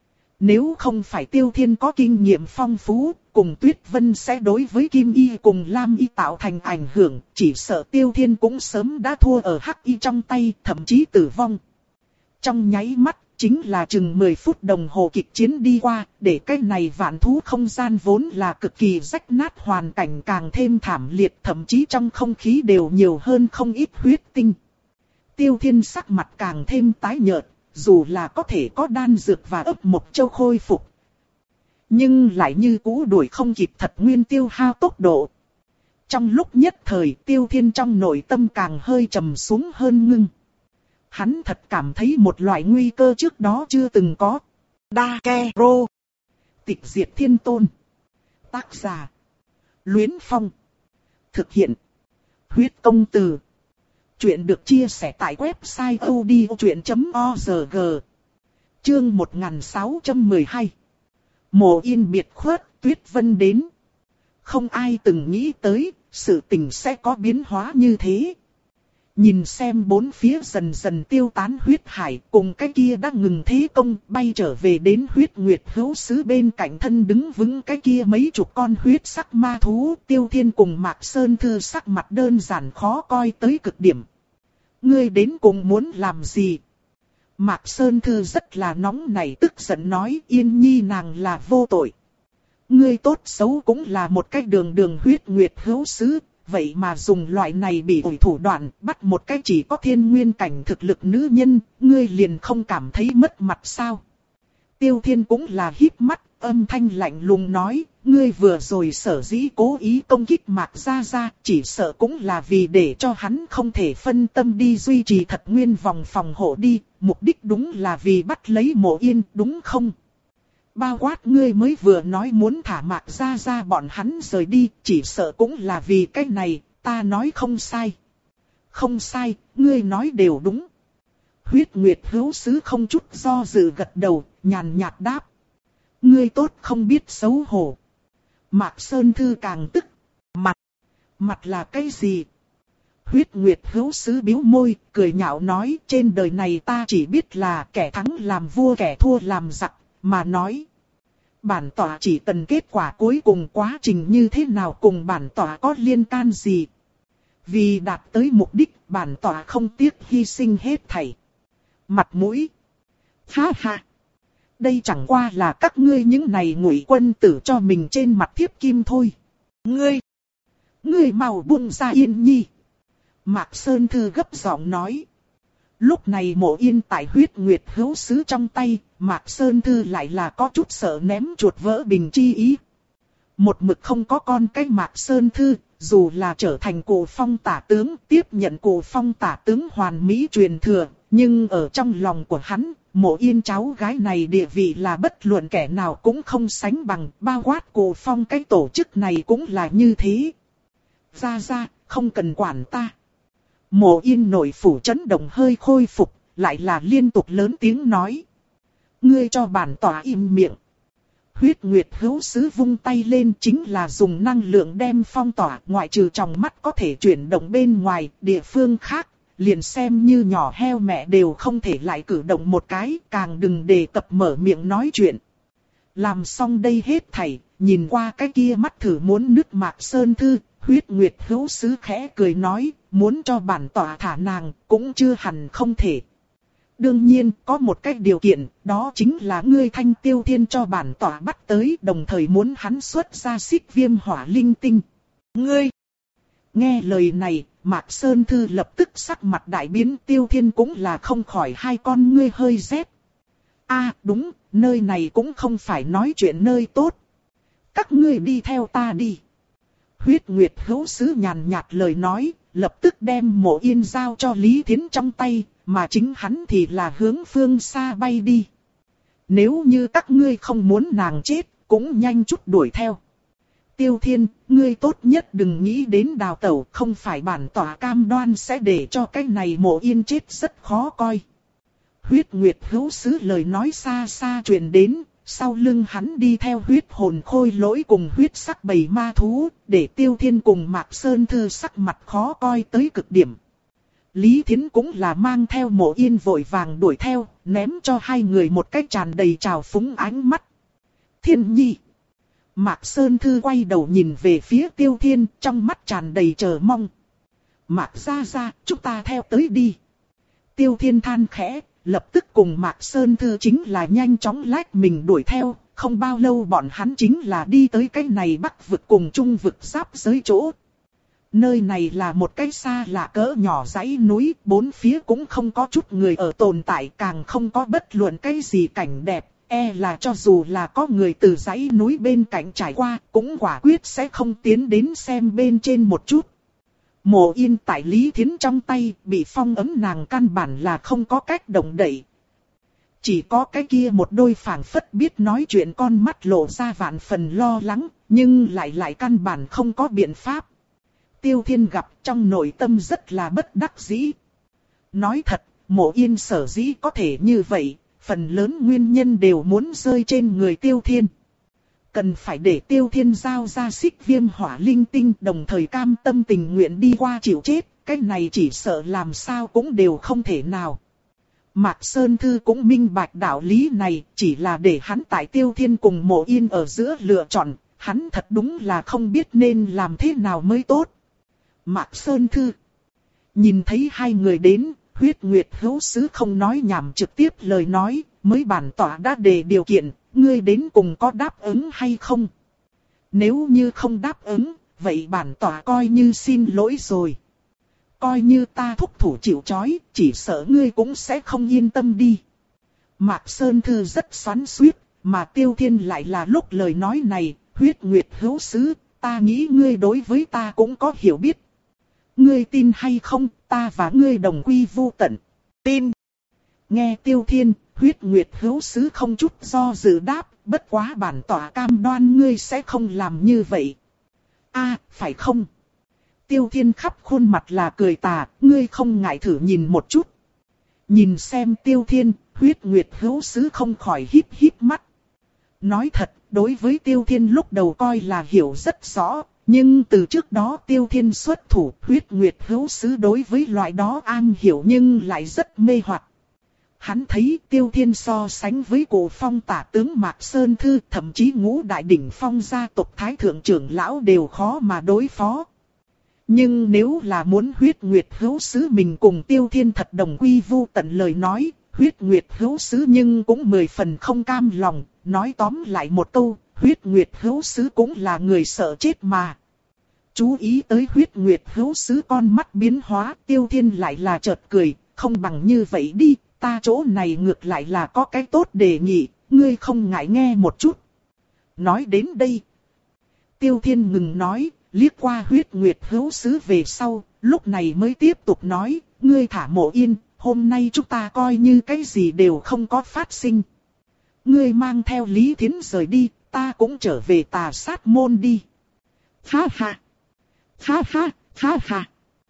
Nếu không phải Tiêu Thiên có kinh nghiệm phong phú, cùng Tuyết Vân sẽ đối với Kim Y cùng Lam Y tạo thành ảnh hưởng, chỉ sợ Tiêu Thiên cũng sớm đã thua ở Hắc Y trong tay, thậm chí tử vong. Trong nháy mắt, chính là chừng mười phút đồng hồ kịch chiến đi qua, để cái này vạn thú không gian vốn là cực kỳ rách nát hoàn cảnh càng thêm thảm liệt, thậm chí trong không khí đều nhiều hơn không ít huyết tinh. Tiêu Thiên sắc mặt càng thêm tái nhợt, dù là có thể có đan dược và ấp mộc châu khôi phục, nhưng lại như cũ đuổi không kịp thật nguyên tiêu hao tốc độ. Trong lúc nhất thời, Tiêu Thiên trong nội tâm càng hơi trầm xuống hơn ngưng. Hắn thật cảm thấy một loại nguy cơ trước đó chưa từng có. Dakero. Tịch diệt thiên tôn. Tác giả: Luyến Phong. Thực hiện: Huyết công từ. Chuyện được chia sẻ tại website odchuyện chấm org. Chương một nghìn sáu trăm mười hai. Mộ Yên biệt khuất, Tuyết Vân đến. Không ai từng nghĩ tới, sự tình sẽ có biến hóa như thế. Nhìn xem bốn phía dần dần tiêu tán huyết hải, cùng cái kia đã ngừng thế công, bay trở về đến huyết nguyệt hữu sứ bên cạnh thân đứng vững cái kia mấy chục con huyết sắc ma thú. Tiêu Thiên cùng Mạc Sơn Thư sắc mặt đơn giản khó coi tới cực điểm. Ngươi đến cùng muốn làm gì? Mạc Sơn Thư rất là nóng nảy tức giận nói, Yên Nhi nàng là vô tội. Ngươi tốt xấu cũng là một cái đường đường huyết nguyệt hữu sứ, vậy mà dùng loại này bị ủi thủ đoạn bắt một cái chỉ có thiên nguyên cảnh thực lực nữ nhân, ngươi liền không cảm thấy mất mặt sao? Tiêu Thiên cũng là híp mắt, âm thanh lạnh lùng nói, ngươi vừa rồi sở dĩ cố ý công kích Mạc Gia Gia, chỉ sợ cũng là vì để cho hắn không thể phân tâm đi duy trì thật nguyên vòng phòng hộ đi, mục đích đúng là vì bắt lấy Mộ Yên, đúng không? Bao quát ngươi mới vừa nói muốn thả Mạc Gia Gia bọn hắn rời đi, chỉ sợ cũng là vì cái này, ta nói không sai. Không sai, ngươi nói đều đúng. Huyết Nguyệt hữu sứ không chút do dự gật đầu, nhàn nhạt đáp. Ngươi tốt không biết xấu hổ. Mạc Sơn Thư càng tức. Mặt. Mặt là cái gì? Huyết Nguyệt hữu sứ bĩu môi, cười nhạo nói, trên đời này ta chỉ biết là kẻ thắng làm vua kẻ thua làm giặc, mà nói. Bản tỏa chỉ cần kết quả cuối cùng, quá trình như thế nào cùng bản tỏa có liên can gì. Vì đạt tới mục đích, bản tỏa không tiếc hy sinh hết thảy. Mặt mũi. Ha ha. Đây chẳng qua là các ngươi những này ngụy quân tử cho mình trên mặt thiếp kim thôi. Ngươi. Ngươi mau buông ra Yên Nhi. Mạc Sơn Thư gấp giọng nói. Lúc này Mộ Yên tại huyết nguyệt hữu sứ trong tay, Mạc Sơn Thư lại là có chút sợ ném chuột vỡ bình chi ý. Một mực không có con cái Mạc Sơn Thư, dù là trở thành Cổ Phong tả tướng, tiếp nhận Cổ Phong tả tướng hoàn mỹ truyền thừa, nhưng ở trong lòng của hắn, Mộ Yên cháu gái này địa vị là bất luận kẻ nào cũng không sánh bằng, bao quát Cổ Phong cái tổ chức này cũng là như thế. Ra ra, không cần quản ta. Mộ Yên nội phủ chấn động hơi khôi phục, lại là liên tục lớn tiếng nói. Ngươi cho bản tỏa im miệng. Huyết Nguyệt hữu sứ vung tay lên chính là dùng năng lượng đem phong tỏa, ngoại trừ trong mắt có thể chuyển động bên ngoài, địa phương khác, liền xem như nhỏ heo mẹ đều không thể lại cử động một cái, càng đừng đề cập mở miệng nói chuyện. Làm xong đây hết thảy, nhìn qua cái kia mắt thử muốn nứt Mạc Sơn Thư, Huyết Nguyệt hữu sứ khẽ cười nói, muốn cho bản tỏa thả nàng, cũng chưa hẳn không thể. Đương nhiên, có một cách điều kiện, đó chính là ngươi Thanh Tiêu Thiên cho bản tỏa bắt tới, đồng thời muốn hắn xuất ra xích viêm hỏa linh tinh. Ngươi! Nghe lời này, Mạc Sơn Thư lập tức sắc mặt đại biến, Tiêu Thiên cũng là không khỏi hai con ngươi hơi rét. À đúng, nơi này cũng không phải nói chuyện nơi tốt. Các ngươi đi theo ta đi. Huyết Nguyệt hữu sứ nhàn nhạt lời nói, lập tức đem Mộ Yên giao cho Lý Thiến trong tay, mà chính hắn thì là hướng phương xa bay đi. Nếu như các ngươi không muốn nàng chết, cũng nhanh chút đuổi theo. Tiêu Thiên, ngươi tốt nhất đừng nghĩ đến đào tẩu, không phải bản tỏa cam đoan sẽ để cho cái này Mộ Yên chết rất khó coi. Huyết Nguyệt hữu sứ lời nói xa xa truyền đến, sau lưng hắn đi theo huyết hồn khôi lỗi cùng huyết sắc bầy ma thú, để Tiêu Thiên cùng Mạc Sơn Thư sắc mặt khó coi tới cực điểm. Lý Thiến cũng là mang theo Mộ Yên vội vàng đuổi theo, ném cho hai người một cái tràn đầy trào phúng ánh mắt. Thiên nhi. Mạc Sơn Thư quay đầu nhìn về phía Tiêu Thiên, trong mắt tràn đầy chờ mong. Mạc ra ra, chúng ta theo tới đi. Tiêu Thiên than khẽ, lập tức cùng Mạc Sơn Thư chính là nhanh chóng lách mình đuổi theo. Không bao lâu bọn hắn chính là đi tới cái này Bắc vực cùng Trung vực giáp giới chỗ. Nơi này là một cái xa lạ cỡ nhỏ dãy núi, bốn phía cũng không có chút người ở tồn tại, càng không có bất luận cái gì cảnh đẹp. E là cho dù là có người từ dãy núi bên cạnh trải qua, cũng quả quyết sẽ không tiến đến xem bên trên một chút. Mộ Yên tại Lý Thiến trong tay, bị phong ấm nàng căn bản là không có cách động đậy. Chỉ có cái kia một đôi phảng phất biết nói chuyện con mắt lộ ra vạn phần lo lắng, nhưng lại lại căn bản không có biện pháp. Tiêu Thiên gặp trong nội tâm rất là bất đắc dĩ. Nói thật, Mộ Yên sở dĩ có thể như vậy, phần lớn nguyên nhân đều muốn rơi trên người Tiêu Thiên. Cần phải để Tiêu Thiên giao ra xích viêm hỏa linh tinh, đồng thời cam tâm tình nguyện đi qua chịu chết, cái này chỉ sợ làm sao cũng đều không thể nào. Mạc Sơn Thư cũng minh bạch đạo lý này, chỉ là để hắn tại Tiêu Thiên cùng Mộ Yên ở giữa lựa chọn, hắn thật đúng là không biết nên làm thế nào mới tốt. Mạc Sơn Thư nhìn thấy hai người đến, Huyết Nguyệt hữu sứ không nói nhảm trực tiếp lời nói, mới bản tỏa đã đề điều kiện, ngươi đến cùng có đáp ứng hay không? Nếu như không đáp ứng, vậy bản tỏa coi như xin lỗi rồi. Coi như ta thúc thủ chịu trói, chỉ sợ ngươi cũng sẽ không yên tâm đi. Mạc Sơn Thư rất xoắn xuýt, mà Tiêu Thiên lại là lúc lời nói này, Huyết Nguyệt hữu sứ, ta nghĩ ngươi đối với ta cũng có hiểu biết. Ngươi tin hay không, ta và ngươi đồng quy vu tận. Tin. Nghe Tiêu Thiên, Huyết Nguyệt hữu sứ không chút do dự đáp, bất quá bản tỏa cam đoan ngươi sẽ không làm như vậy. A, phải không? Tiêu Thiên khắp khuôn mặt là cười tà, ngươi không ngại thử nhìn một chút. Nhìn xem Tiêu Thiên, Huyết Nguyệt hữu sứ không khỏi híp híp mắt. Nói thật, đối với Tiêu Thiên lúc đầu coi là hiểu rất rõ. Nhưng từ trước đó Tiêu Thiên xuất thủ, Huyết Nguyệt hữu sứ đối với loại đó an hiểu nhưng lại rất mê hoặc. Hắn thấy Tiêu Thiên so sánh với cổ phong tả tướng Mạc Sơn Thư, thậm chí ngũ đại đỉnh phong gia tộc Thái Thượng trưởng lão đều khó mà đối phó. Nhưng nếu là muốn Huyết Nguyệt hữu sứ mình cùng Tiêu Thiên thật đồng quy vu tận lời nói, Huyết Nguyệt hữu sứ nhưng cũng mười phần không cam lòng, nói tóm lại một câu. Huyết Nguyệt hữu sứ cũng là người sợ chết mà. Chú ý tới Huyết Nguyệt hữu sứ con mắt biến hóa, Tiêu Thiên lại là chợt cười, không bằng như vậy đi, ta chỗ này ngược lại là có cái tốt đề nghị, ngươi không ngại nghe một chút. Nói đến đây, Tiêu Thiên ngừng nói, liếc qua Huyết Nguyệt hữu sứ về sau, lúc này mới tiếp tục nói, ngươi thả Mộ Yên, hôm nay chúng ta coi như cái gì đều không có phát sinh. Ngươi mang theo Lý Thiến rời đi, ta cũng trở về Tà Sát môn đi. Ha ha! Ha ha! Ha ha!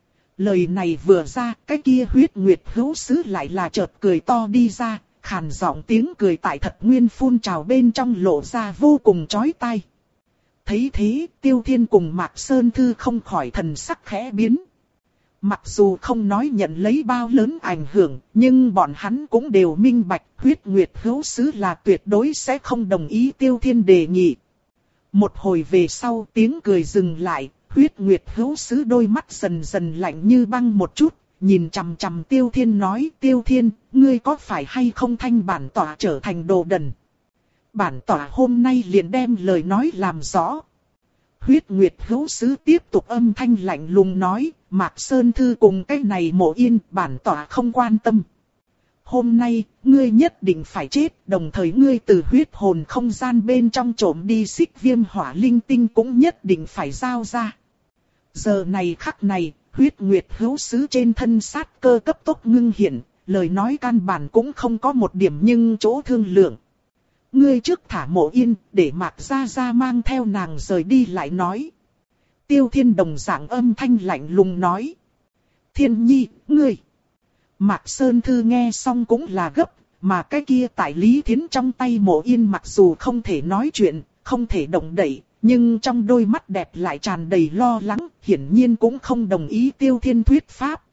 Lời này vừa ra, cái kia Huyết Nguyệt hữu sứ lại là chợt cười to đi ra, khàn giọng tiếng cười tại thật nguyên phun trào bên trong lộ ra vô cùng chói tai. Thấy thế, Tiêu Thiên cùng Mạc Sơn Thư không khỏi thần sắc khẽ biến. Mặc dù không nói nhận lấy bao lớn ảnh hưởng, nhưng bọn hắn cũng đều minh bạch Huyết Nguyệt hữu sứ là tuyệt đối sẽ không đồng ý Tiêu Thiên đề nghị. Một hồi về sau tiếng cười dừng lại, Huyết Nguyệt hữu sứ đôi mắt dần dần lạnh như băng một chút, nhìn chằm chằm Tiêu Thiên nói, Tiêu Thiên, ngươi có phải hay không thanh bản tỏa trở thành đồ đần? Bản tỏa hôm nay liền đem lời nói làm rõ. Huyết Nguyệt hữu sứ tiếp tục âm thanh lạnh lùng nói, Mạc Sơn Thư cùng cái này Mộ Yên bản tỏa không quan tâm. hôm nay, ngươi nhất định phải chết, đồng thời ngươi từ huyết hồn không gian bên trong trộm đi xích viêm hỏa linh tinh cũng nhất định phải giao ra. Giờ này khắc này, huyết nguyệt hữu sứ trên thân sát cơ cấp tốc ngưng hiện, lời nói căn bản cũng không có một điểm nhưng chỗ thương lượng. Ngươi trước thả Mộ Yên, để Mạc Gia Gia mang theo nàng rời đi lại nói. Tiêu Thiên đồng dạng âm thanh lạnh lùng nói. Thiên Nhi, ngươi. Mạc Sơn Thư nghe xong cũng là gấp, mà cái kia tại Lý Thiến trong tay Mộ Yên mặc dù không thể nói chuyện, không thể động đậy, nhưng trong đôi mắt đẹp lại tràn đầy lo lắng, hiển nhiên cũng không đồng ý Tiêu Thiên thuyết pháp.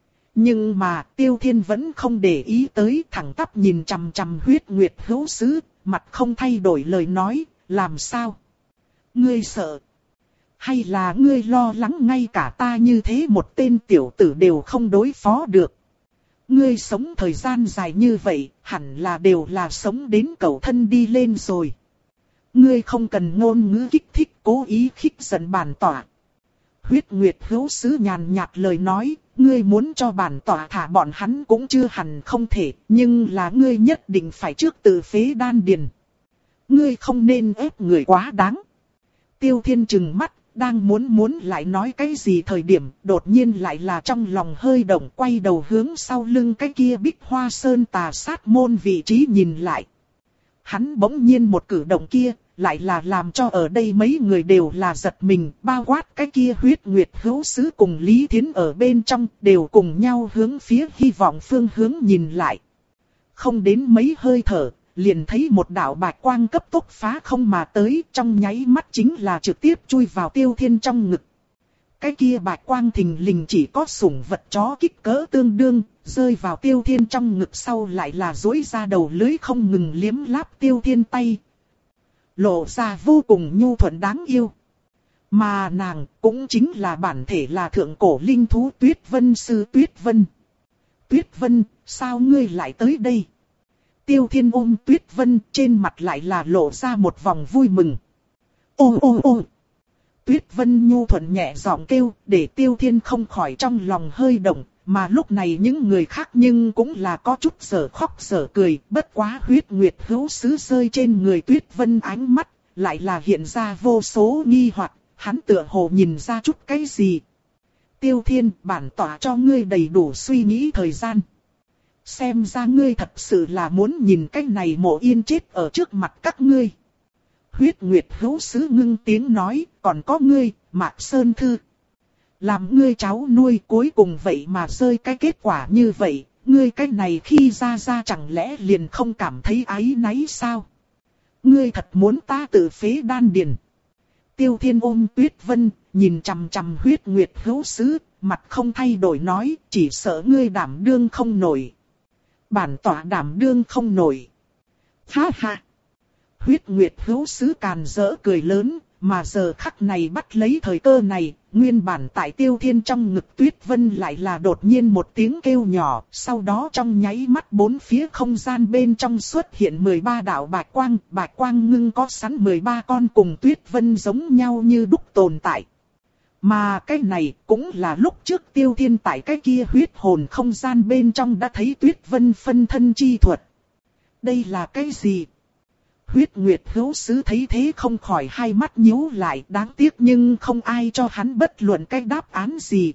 Nhưng mà Tiêu Thiên vẫn không để ý tới, thẳng tắp nhìn chằm chằm huyết nguyệt hữu sứ, mặt không thay đổi lời nói, làm sao? Ngươi sợ? Hay là ngươi lo lắng ngay cả ta như thế một tên tiểu tử đều không đối phó được? Ngươi sống thời gian dài như vậy, hẳn là đều là sống đến cầu thân đi lên rồi. Ngươi không cần ngôn ngữ kích thích, cố ý khích giận bản tỏa. Huyết nguyệt hữu sứ nhàn nhạt lời nói, ngươi muốn cho bản tỏa thả bọn hắn cũng chưa hẳn không thể, nhưng là ngươi nhất định phải trước tự phế đan điền. Ngươi không nên ép người quá đáng. Tiêu Thiên trừng mắt, đang muốn muốn lại nói cái gì thời điểm, đột nhiên lại là trong lòng hơi động, quay đầu hướng sau lưng cái kia Bích Hoa Sơn Tà Sát môn vị trí nhìn lại. Hắn bỗng nhiên một cử động kia, lại là làm cho ở đây mấy người đều là giật mình, bao quát cái kia huyết nguyệt hữu sứ cùng Lý Thiến ở bên trong, đều cùng nhau hướng phía hy vọng phương hướng nhìn lại. Không đến mấy hơi thở, liền thấy một đạo bạch quang cấp tốc phá không mà tới, trong nháy mắt chính là trực tiếp chui vào Tiêu Thiên trong ngực. Cái kia bạch quang thình lình chỉ có sủng vật chó kích cỡ tương đương, rơi vào Tiêu Thiên trong ngực sau lại là duỗi ra đầu lưới không ngừng liếm láp Tiêu Thiên tay. Lộ ra vô cùng nhu thuận đáng yêu. Mà nàng cũng chính là bản thể là thượng cổ linh thú Tuyết Vân sư Tuyết Vân. Tuyết Vân, sao ngươi lại tới đây? Tiêu Thiên ôm Tuyết Vân, trên mặt lại là lộ ra một vòng vui mừng. Ô ô ô! Tuyết Vân nhu thuận nhẹ giọng kêu, để Tiêu Thiên không khỏi trong lòng hơi động, mà lúc này những người khác nhưng cũng là có chút sở khóc sở cười, bất quá huyết nguyệt hữu sứ rơi trên người Tuyết Vân ánh mắt, lại là hiện ra vô số nghi hoặc, hắn tựa hồ nhìn ra chút cái gì. Tiêu Thiên, bản tỏa cho ngươi đầy đủ suy nghĩ thời gian. Xem ra ngươi thật sự là muốn nhìn cái này Mộ Yên chết ở trước mặt các ngươi. Huyết nguyệt hữu sứ ngưng tiếng nói, còn có ngươi, Mạc Sơn Thư. Làm ngươi cháu nuôi cuối cùng vậy mà rơi cái kết quả như vậy, ngươi cái này khi ra ra chẳng lẽ liền không cảm thấy áy náy sao? Ngươi thật muốn ta tự phế đan điền. Tiêu Thiên ôm Tuyết Vân, nhìn chằm chằm huyết nguyệt hữu sứ, mặt không thay đổi nói, chỉ sợ ngươi đảm đương không nổi. Bản tỏa đảm đương không nổi. Ha ha! Huyết nguyệt hữu sứ càn rỡ cười lớn, mà giờ khắc này bắt lấy thời cơ này, nguyên bản tại Tiêu Thiên trong ngực Tuyết Vân lại là đột nhiên một tiếng kêu nhỏ, sau đó trong nháy mắt bốn phía không gian bên trong xuất hiện mười ba đạo bạch quang, bạch quang ngưng có sẵn mười ba con cùng Tuyết Vân giống nhau như đúc tồn tại. Mà cái này cũng là lúc trước Tiêu Thiên tại cái kia huyết hồn không gian bên trong đã thấy Tuyết Vân phân thân chi thuật. Đây là cái gì? Huyết nguyệt hữu sứ thấy thế không khỏi hai mắt nhíu lại, đáng tiếc nhưng không ai cho hắn bất luận cái đáp án gì.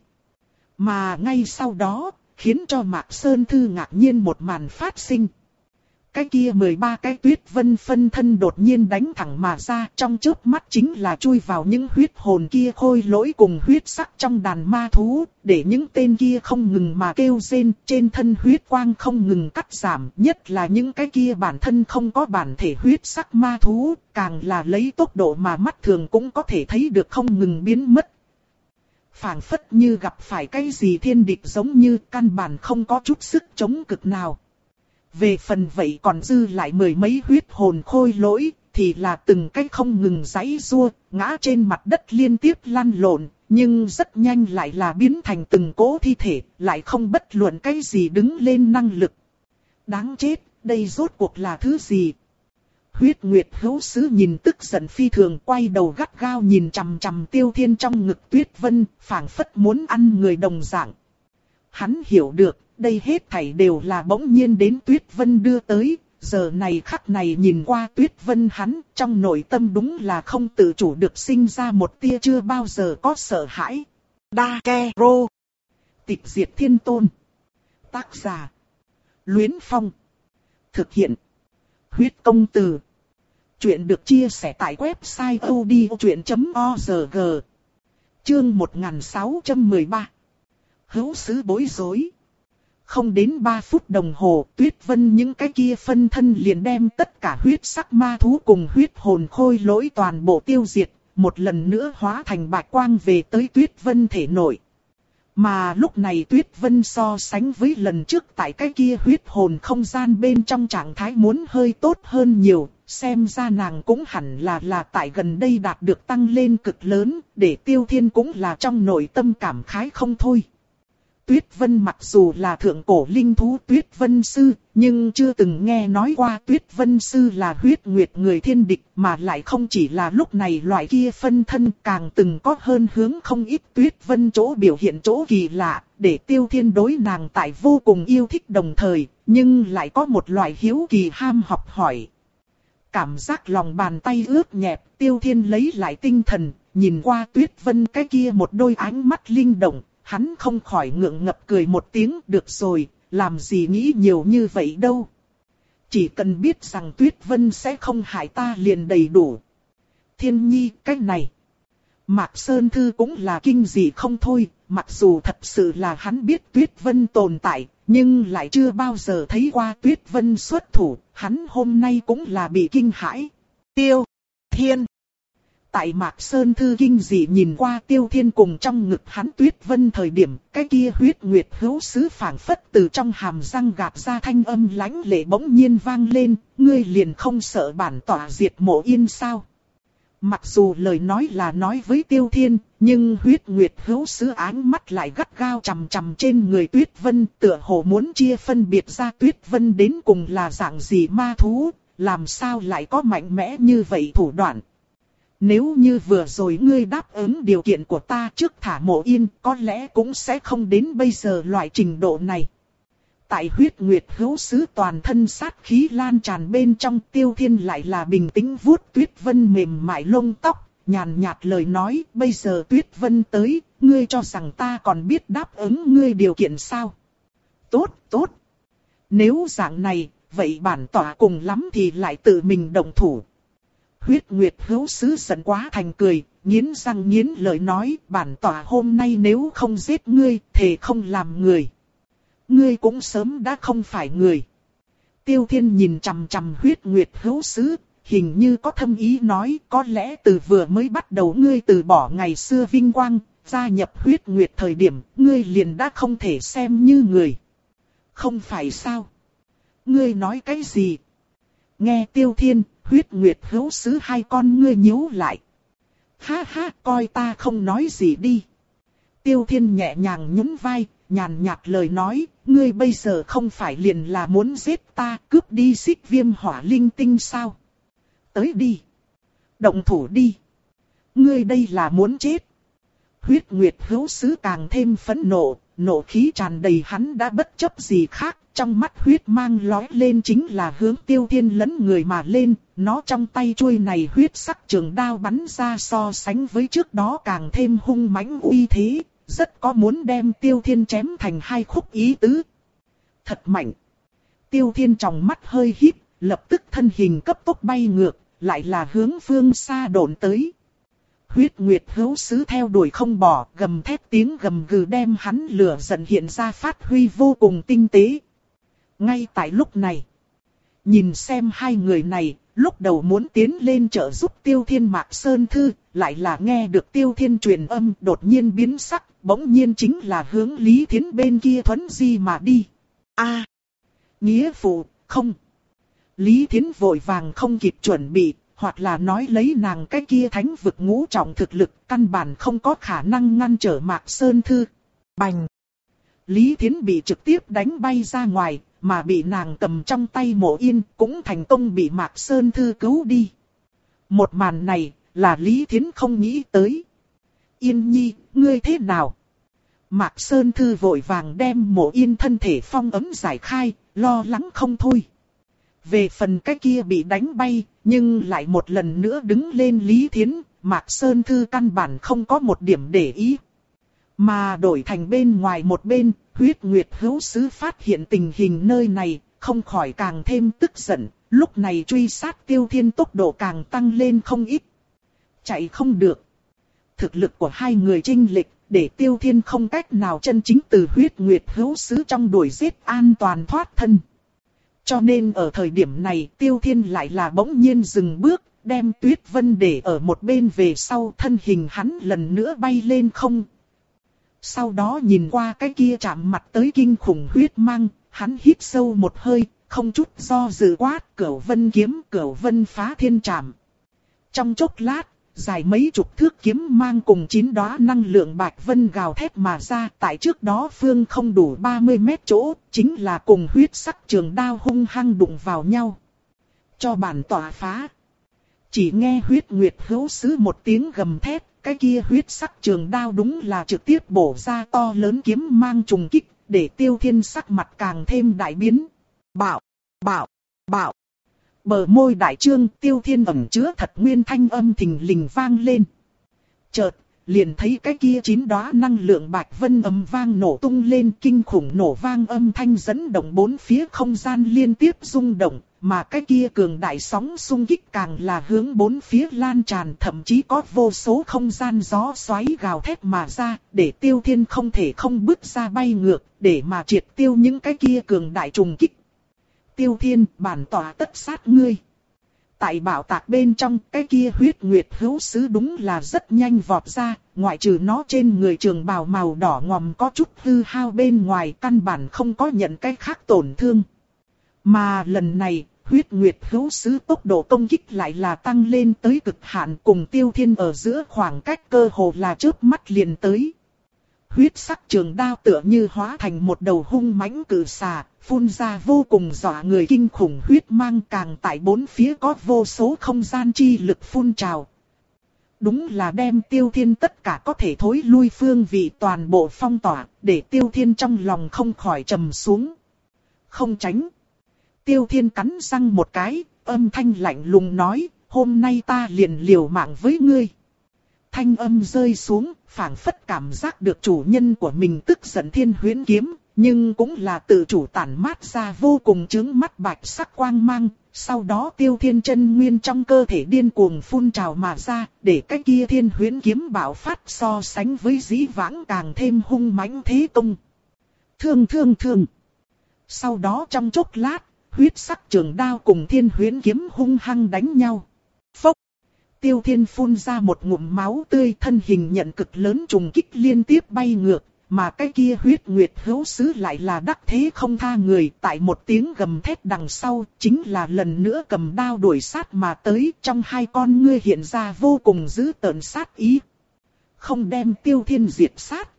Mà ngay sau đó, khiến cho Mạc Sơn Thư ngạc nhiên một màn phát sinh. Cái kia mười ba cái Tuyết Vân phân thân đột nhiên đánh thẳng mà ra, trong chớp mắt chính là chui vào những huyết hồn kia khôi lỗi cùng huyết sắc trong đàn ma thú, để những tên kia không ngừng mà kêu rên, trên thân huyết quang không ngừng cắt giảm, nhất là những cái kia bản thân không có bản thể huyết sắc ma thú, càng là lấy tốc độ mà mắt thường cũng có thể thấy được không ngừng biến mất. Phảng phất như gặp phải cái gì thiên địch giống như căn bản không có chút sức chống cực nào. Về phần vậy còn dư lại mười mấy huyết hồn khôi lỗi, thì là từng cái không ngừng giãy giụa, ngã trên mặt đất liên tiếp lăn lộn, nhưng rất nhanh lại là biến thành từng cỗ thi thể, lại không bất luận cái gì đứng lên năng lực. Đáng chết, đây rốt cuộc là thứ gì? Huyết nguyệt hữu sứ nhìn tức giận phi thường, quay đầu gắt gao nhìn chằm chằm Tiêu Thiên trong ngực Tuyết Vân, phảng phất muốn ăn người đồng dạng. Hắn hiểu được, đây hết thảy đều là bỗng nhiên đến Tuyết Vân đưa tới, giờ này khắc này nhìn qua Tuyết Vân hắn, trong nội tâm đúng là không tự chủ được sinh ra một tia chưa bao giờ có sợ hãi. Dakero. Tịch diệt thiên tôn. Tác giả. Luyến Phong. Thực hiện. Huyết công từ. Chuyện được chia sẻ tại website odchuyện chấm org. Chương một nghìn sáu trăm mười ba. Hữu sứ bối rối. Không đến ba phút đồng hồ, Tuyết Vân những cái kia phân thân liền đem tất cả huyết sắc ma thú cùng huyết hồn khôi lỗi toàn bộ tiêu diệt, một lần nữa hóa thành bạch quang về tới Tuyết Vân thể nội. Mà lúc này Tuyết Vân so sánh với lần trước tại cái kia huyết hồn không gian bên trong trạng thái muốn hơi tốt hơn nhiều, xem ra nàng cũng hẳn là là tại gần đây đạt được tăng lên cực lớn, để Tiêu Thiên cũng là trong nội tâm cảm khái không thôi. Tuyết Vân mặc dù là thượng cổ linh thú Tuyết Vân Sư, nhưng chưa từng nghe nói qua Tuyết Vân Sư là huyết nguyệt người thiên địch, mà lại không chỉ là lúc này loại kia phân thân, càng từng có hơn hướng không ít Tuyết Vân chỗ biểu hiện chỗ kỳ lạ, để Tiêu Thiên đối nàng tại vô cùng yêu thích đồng thời, nhưng lại có một loại hiếu kỳ ham học hỏi. Cảm giác lòng bàn tay ướt nhẹp, Tiêu Thiên lấy lại tinh thần, nhìn qua Tuyết Vân cái kia một đôi ánh mắt linh động. Hắn không khỏi ngượng ngập cười một tiếng, được rồi, làm gì nghĩ nhiều như vậy đâu. Chỉ cần biết rằng Tuyết Vân sẽ không hại ta liền đầy đủ. Thiên nhi, cái này. Mạc Sơn Thư cũng là kinh dị không thôi, mặc dù thật sự là hắn biết Tuyết Vân tồn tại, nhưng lại chưa bao giờ thấy qua Tuyết Vân xuất thủ, hắn hôm nay cũng là bị kinh hãi. Tiêu Thiên. Tại Mạc Sơn Thư kinh dị nhìn qua Tiêu Thiên cùng trong ngực hắn Tuyết Vân thời điểm, cái kia huyết nguyệt hữu sứ phảng phất từ trong hàm răng gạt ra thanh âm lãnh lệ bỗng nhiên vang lên, ngươi liền không sợ bản tỏa diệt Mộ Yên sao? Mặc dù lời nói là nói với Tiêu Thiên, nhưng huyết nguyệt hữu sứ ánh mắt lại gắt gao chằm chằm trên người Tuyết Vân, tựa hồ muốn chia phân biệt ra Tuyết Vân đến cùng là dạng gì ma thú, làm sao lại có mạnh mẽ như vậy thủ đoạn. Nếu như vừa rồi ngươi đáp ứng điều kiện của ta trước thả Mộ Yên, có lẽ cũng sẽ không đến bây giờ loại trình độ này. Tại huyết nguyệt hữu sứ toàn thân sát khí lan tràn bên trong, Tiêu Thiên lại là bình tĩnh vuốt Tuyết Vân mềm mại lông tóc, nhàn nhạt lời nói, bây giờ Tuyết Vân tới, ngươi cho rằng ta còn biết đáp ứng ngươi điều kiện sao? Tốt, tốt. Nếu dạng này, vậy bản tỏa cùng lắm thì lại tự mình động thủ. Huyết nguyệt hữu sứ giận quá thành cười, nghiến răng nghiến lợi nói, bản tỏa hôm nay nếu không giết ngươi, thề không làm người. Ngươi cũng sớm đã không phải người. Tiêu Thiên nhìn chằm chằm huyết nguyệt hữu sứ, hình như có thâm ý nói, có lẽ từ vừa mới bắt đầu ngươi từ bỏ ngày xưa vinh quang, gia nhập huyết nguyệt thời điểm, ngươi liền đã không thể xem như người. Không phải sao? Ngươi nói cái gì? Nghe Tiêu Thiên, huyết nguyệt hữu sứ hai con ngươi nhíu lại. Ha ha, coi ta không nói gì đi. Tiêu Thiên nhẹ nhàng nhún vai, nhàn nhạt lời nói, ngươi bây giờ không phải liền là muốn giết ta, cướp đi xích viêm hỏa linh tinh sao? Tới đi. Động thủ đi. Ngươi đây là muốn chết. Huyết nguyệt hữu sứ càng thêm phẫn nộ, nộ khí tràn đầy, hắn đã bất chấp gì khác. Trong mắt huyết mang lóe lên chính là hướng Tiêu Thiên lấn người mà lên, nó trong tay chuôi này huyết sắc trường đao bắn ra so sánh với trước đó càng thêm hung mãnh uy thế, rất có muốn đem Tiêu Thiên chém thành hai khúc ý tứ. Thật mạnh. Tiêu Thiên trong mắt hơi híp, lập tức thân hình cấp tốc bay ngược, lại là hướng phương xa độn tới. Huyết nguyệt hữu sứ theo đuổi không bỏ, gầm thét tiếng gầm gừ đem hắn lửa giận hiện ra phát huy vô cùng tinh tế. Ngay tại lúc này, nhìn xem hai người này, lúc đầu muốn tiến lên trợ giúp Tiêu Thiên Mạc Sơn Thư, lại là nghe được Tiêu Thiên truyền âm đột nhiên biến sắc, bỗng nhiên chính là hướng Lý Thiến bên kia thuấn di mà đi. A, nghĩa phụ, không. Lý Thiến vội vàng không kịp chuẩn bị, hoặc là nói lấy nàng cái kia thánh vực ngũ trọng thực lực, căn bản không có khả năng ngăn trở Mạc Sơn Thư. Bành! Lý Thiến bị trực tiếp đánh bay ra ngoài, mà bị nàng cầm trong tay Mộ Yên, cũng thành công bị Mạc Sơn Thư cứu đi. Một màn này, là Lý Thiến không nghĩ tới. Yên nhi, ngươi thế nào? Mạc Sơn Thư vội vàng đem Mộ Yên thân thể phong ấm giải khai, lo lắng không thôi. Về phần cái kia bị đánh bay, nhưng lại một lần nữa đứng lên Lý Thiến, Mạc Sơn Thư căn bản không có một điểm để ý. Mà đổi thành bên ngoài một bên, Huyết Nguyệt Hữu Sứ phát hiện tình hình nơi này, không khỏi càng thêm tức giận, lúc này truy sát Tiêu Thiên tốc độ càng tăng lên không ít. Chạy không được. Thực lực của hai người chênh lệch, để Tiêu Thiên không cách nào chân chính từ Huyết Nguyệt Hữu Sứ trong đuổi giết an toàn thoát thân. Cho nên ở thời điểm này Tiêu Thiên lại là bỗng nhiên dừng bước, đem Tuyết Vân để ở một bên về sau, thân hình hắn lần nữa bay lên không. Sau đó nhìn qua cái kia chạm mặt tới kinh khủng huyết mang, hắn hít sâu một hơi, không chút do dự quát Cửu Vân kiếm, Cửu Vân phá thiên trảm. Trong chốc lát, dài mấy chục thước kiếm mang cùng chín đóa năng lượng bạch vân gào thét mà ra, tại trước đó phương không đủ ba mươi mét chỗ, chính là cùng huyết sắc trường đao hung hăng đụng vào nhau. Cho bản tỏa phá. Chỉ nghe Huyết Nguyệt Hữu Sứ một tiếng gầm thét, cái kia huyết sắc trường đao đúng là trực tiếp bổ ra to lớn kiếm mang trùng kích, để Tiêu Thiên sắc mặt càng thêm đại biến. Bạo, bạo, bạo. Bờ môi đại trương, Tiêu Thiên ẩn chứa thật nguyên thanh âm thình lình vang lên. Chợt, liền thấy cái kia chín đóa năng lượng bạch vân ầm vang nổ tung lên, kinh khủng nổ vang âm thanh dẫn động bốn phía không gian liên tiếp rung động, mà cái kia cường đại sóng xung kích càng là hướng bốn phía lan tràn, thậm chí có vô số không gian gió xoáy gào thét mà ra, để Tiêu Thiên không thể không bước ra bay ngược, để mà triệt tiêu những cái kia cường đại trùng kích. Tiêu Thiên, bản tỏa tất sát ngươi. Tại bảo tạc bên trong, cái kia Huyết Nguyệt Hữu Sứ đúng là rất nhanh vọt ra, ngoại trừ nó trên người trường bào màu đỏ ngòm có chút hư hao bên ngoài, căn bản không có nhận cái khác tổn thương. Mà lần này, Huyết Nguyệt Hữu Sứ tốc độ công kích lại là tăng lên tới cực hạn, cùng Tiêu Thiên ở giữa khoảng cách cơ hồ là chớp mắt liền tới. Huyết sắc trường đao tựa như hóa thành một đầu hung mãnh cự xà, phun ra vô cùng dọa người kinh khủng huyết mang, càng tại bốn phía có vô số không gian chi lực phun trào. Đúng là đem Tiêu Thiên tất cả có thể thối lui phương vị toàn bộ phong tỏa, để Tiêu Thiên trong lòng không khỏi trầm xuống. Không tránh. Tiêu Thiên cắn răng một cái, âm thanh lạnh lùng nói, hôm nay ta liền liều mạng với ngươi. Thanh âm rơi xuống, phảng phất cảm giác được chủ nhân của mình tức giận Thiên Huyễn kiếm, nhưng cũng là tự chủ tản mát ra vô cùng chướng mắt bạch sắc quang mang. Sau đó Tiêu Thiên chân nguyên trong cơ thể điên cuồng phun trào mà ra, để cái kia Thiên Huyễn kiếm bạo phát so sánh với dĩ vãng càng thêm hung mãnh thế công. Thương thương thương. Sau đó trong chốc lát, huyết sắc trường đao cùng Thiên Huyễn kiếm hung hăng đánh nhau. Phốc. Tiêu Thiên phun ra một ngụm máu tươi, thân hình nhận cực lớn trùng kích liên tiếp bay ngược, mà cái kia Huyết Nguyệt Hữu Sứ lại là đắc thế không tha người, tại một tiếng gầm thét đằng sau, chính là lần nữa cầm đao đuổi sát mà tới, trong hai con ngươi hiện ra vô cùng dữ tợn sát ý. Không đem Tiêu Thiên diệt sát,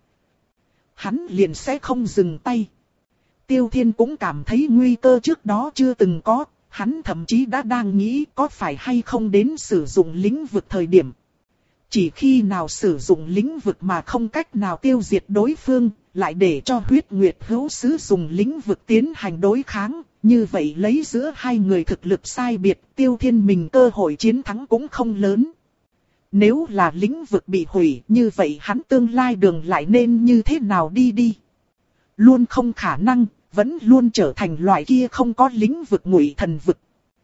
hắn liền sẽ không dừng tay. Tiêu Thiên cũng cảm thấy nguy cơ trước đó chưa từng có. Hắn thậm chí đã đang nghĩ có phải hay không đến sử dụng lĩnh vực thời điểm. Chỉ khi nào sử dụng lĩnh vực mà không cách nào tiêu diệt đối phương, lại để cho Huyết Nguyệt Hữu Sứ dùng lĩnh vực tiến hành đối kháng. Như vậy lấy giữa hai người thực lực sai biệt, Tiêu Thiên mình cơ hội chiến thắng cũng không lớn. Nếu là lĩnh vực bị hủy, như vậy hắn tương lai đường lại nên như thế nào đi đi. Luôn không khả năng. Vẫn luôn trở thành loại kia không có lĩnh vực ngụy thần vực.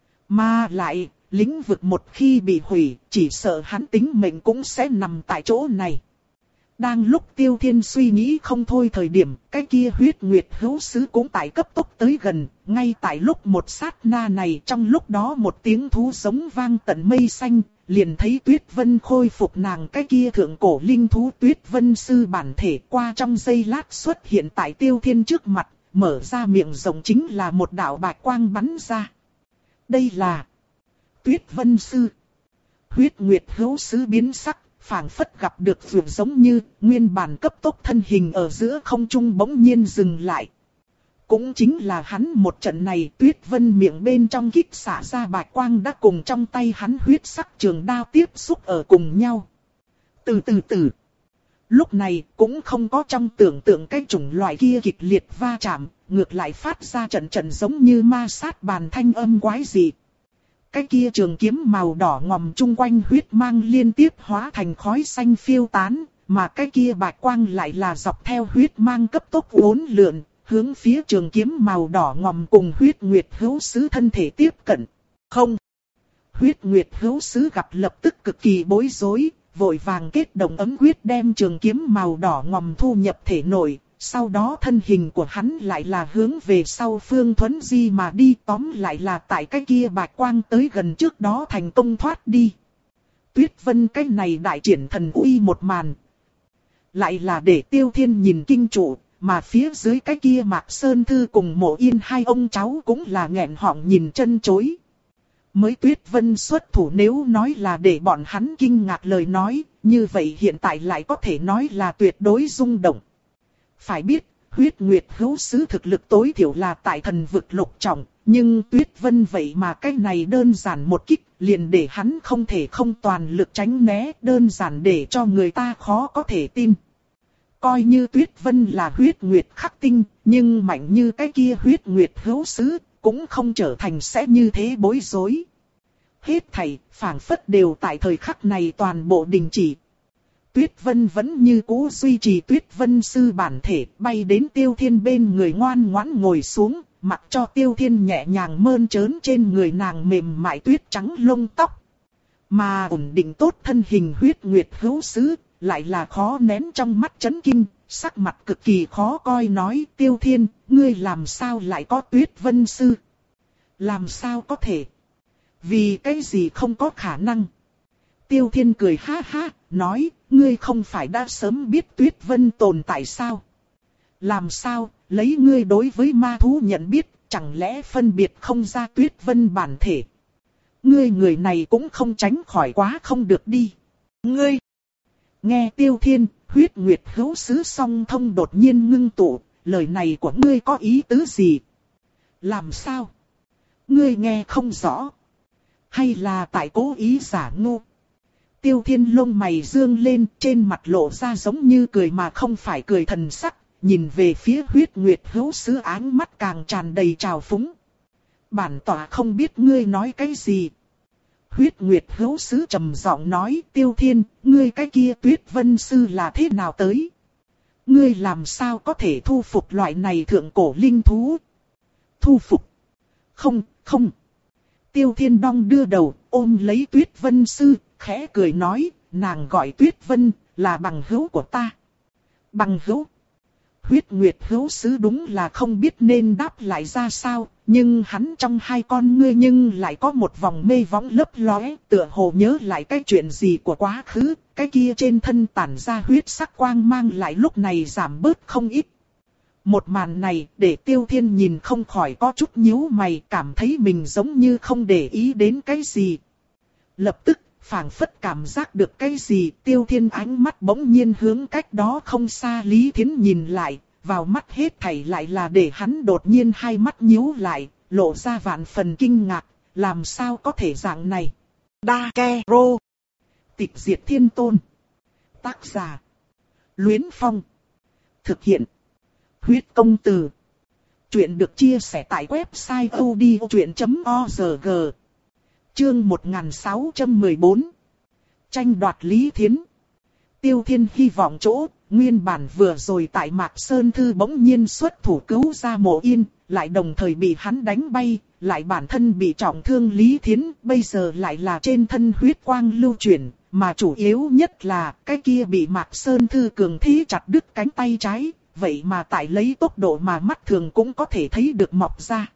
Mà lại, lĩnh vực một khi bị hủy, chỉ sợ hắn tính mệnh cũng sẽ nằm tại chỗ này. Đang lúc Tiêu Thiên suy nghĩ không thôi thời điểm, cái kia Huyết Nguyệt Hữu Sứ cũng tại cấp tốc tới gần. Ngay tại lúc một sát na này, trong lúc đó một tiếng thú giống vang tận mây xanh, liền thấy Tuyết Vân khôi phục nàng cái kia thượng cổ linh thú Tuyết Vân sư bản thể, qua trong giây lát xuất hiện tại Tiêu Thiên trước mặt. Mở ra miệng rồng chính là một đạo bạch quang bắn ra. Đây là Tuyết Vân Sư. Huyết Nguyệt Hữu Sứ biến sắc, phảng phất gặp được vượt giống như, nguyên bản cấp tốc thân hình ở giữa không trung bỗng nhiên dừng lại. Cũng chính là hắn một trận này, Tuyết Vân miệng bên trong kích xả ra bạch quang đã cùng trong tay hắn huyết sắc trường đao tiếp xúc ở cùng nhau. Từ từ từ. Lúc này cũng không có trong tưởng tượng cái chủng loại kia kịch liệt va chạm, ngược lại phát ra trận trận giống như ma sát bàn thanh âm quái dị. Cái kia trường kiếm màu đỏ ngòm chung quanh huyết mang liên tiếp hóa thành khói xanh phiêu tán, mà cái kia bạch quang lại là dọc theo huyết mang cấp tốc uốn lượn, hướng phía trường kiếm màu đỏ ngòm cùng huyết nguyệt hữu sứ thân thể tiếp cận. Không! Huyết nguyệt hữu sứ gặp lập tức cực kỳ bối rối, vội vàng kết động ấm quyết đem trường kiếm màu đỏ ngòm thu nhập thể nội. Sau đó thân hình của hắn lại là hướng về sau phương thuấn di mà đi, tóm lại là tại cái kia bạch quang tới gần trước đó thành công thoát đi. Tuyết Vân cái này đại triển thần uy một màn. Lại là để Tiêu Thiên nhìn kinh trụ, mà phía dưới cái kia Mạc Sơn Thư cùng Mộ Yên hai ông cháu cũng là nghẹn họng nhìn chân chối. Mới Tuyết Vân xuất thủ nếu nói là để bọn hắn kinh ngạc lời nói, như vậy hiện tại lại có thể nói là tuyệt đối rung động. Phải biết, huyết nguyệt hữu sứ thực lực tối thiểu là tại thần vực lục trọng, nhưng Tuyết Vân vậy mà cái này đơn giản một kích, liền để hắn không thể không toàn lực tránh né, đơn giản để cho người ta khó có thể tin. Coi như Tuyết Vân là huyết nguyệt khắc tinh, nhưng mạnh như cái kia huyết nguyệt hữu sứ, cũng không trở thành sẽ như thế bối rối. Hết thảy, phảng phất đều tại thời khắc này toàn bộ đình chỉ. Tuyết Vân vẫn như cũ duy trì Tuyết Vân sư bản thể, bay đến Tiêu Thiên bên người ngoan ngoãn ngồi xuống, mặc cho Tiêu Thiên nhẹ nhàng mơn trớn trên người nàng mềm mại tuyết trắng lông tóc. Mà ổn định tốt thân hình huyết nguyệt hữu sứ, lại là khó nén trong mắt chấn kinh, sắc mặt cực kỳ khó coi nói: Tiêu Thiên, ngươi làm sao lại có Tuyết Vân sư? Làm sao có thể? Vì cái gì không có khả năng? Tiêu Thiên cười ha ha, nói: ngươi không phải đã sớm biết Tuyết Vân tồn tại sao? Làm sao, lấy ngươi đối với ma thú nhận biết, chẳng lẽ phân biệt không ra Tuyết Vân bản thể? Ngươi người này cũng không tránh khỏi quá không được đi. Ngươi! Nghe Tiêu Thiên, huyết nguyệt hữu sứ song thông đột nhiên ngưng tụ, lời này của ngươi có ý tứ gì? Làm sao? Ngươi nghe không rõ? Hay là tại cố ý giả ngu? Tiêu Thiên lông mày dương lên, trên mặt lộ ra giống như cười mà không phải cười thần sắc, nhìn về phía huyết nguyệt hữu sứ áng mắt càng tràn đầy trào phúng. Bản tỏa không biết ngươi nói cái gì. Huyết nguyệt hữu sứ trầm giọng nói: Tiêu Thiên, ngươi cái kia Tuyết Vân sư là thế nào tới? Ngươi làm sao có thể thu phục loại này thượng cổ linh thú? Thu phục? Không, không. Tiêu Thiên đong đưa đầu, ôm lấy Tuyết Vân sư, khẽ cười nói: nàng gọi Tuyết Vân, là bằng hữu của ta. Bằng hữu? Huyết nguyệt hữu sứ đúng là không biết nên đáp lại ra sao, nhưng hắn trong hai con ngươi nhưng lại có một vòng mê võng lấp lóe, tựa hồ nhớ lại cái chuyện gì của quá khứ, cái kia trên thân tản ra huyết sắc quang mang lại lúc này giảm bớt không ít. Một màn này để Tiêu Thiên nhìn không khỏi có chút nhíu mày, cảm thấy mình giống như không để ý đến cái gì. Lập tức, phảng phất cảm giác được cái gì, Tiêu Thiên ánh mắt bỗng nhiên hướng cách đó không xa Lý Thiến nhìn lại, vào mắt hết thảy lại là để hắn đột nhiên hai mắt nhíu lại, lộ ra vạn phần kinh ngạc, làm sao có thể dạng này. Đa Ke Rô. Tịch diệt thiên tôn. Tác giả: Luyến Phong. Thực hiện: Huyết công từ. Chuyện được chia sẻ tại website odchuyện chấm org. Chương một nghìn sáu trăm mười bốn. Tranh đoạt Lý Thiến. Tiêu Thiên hy vọng chỗ, nguyên bản vừa rồi tại Mạc Sơn Thư bỗng nhiên xuất thủ cứu ra Mộ Yên, lại đồng thời bị hắn đánh bay, lại bản thân bị trọng thương Lý Thiến, bây giờ lại là trên thân huyết quang lưu chuyển, mà chủ yếu nhất là cái kia bị Mạc Sơn Thư cường thế chặt đứt cánh tay trái, vậy mà tại lấy tốc độ mà mắt thường cũng có thể thấy được mọc ra.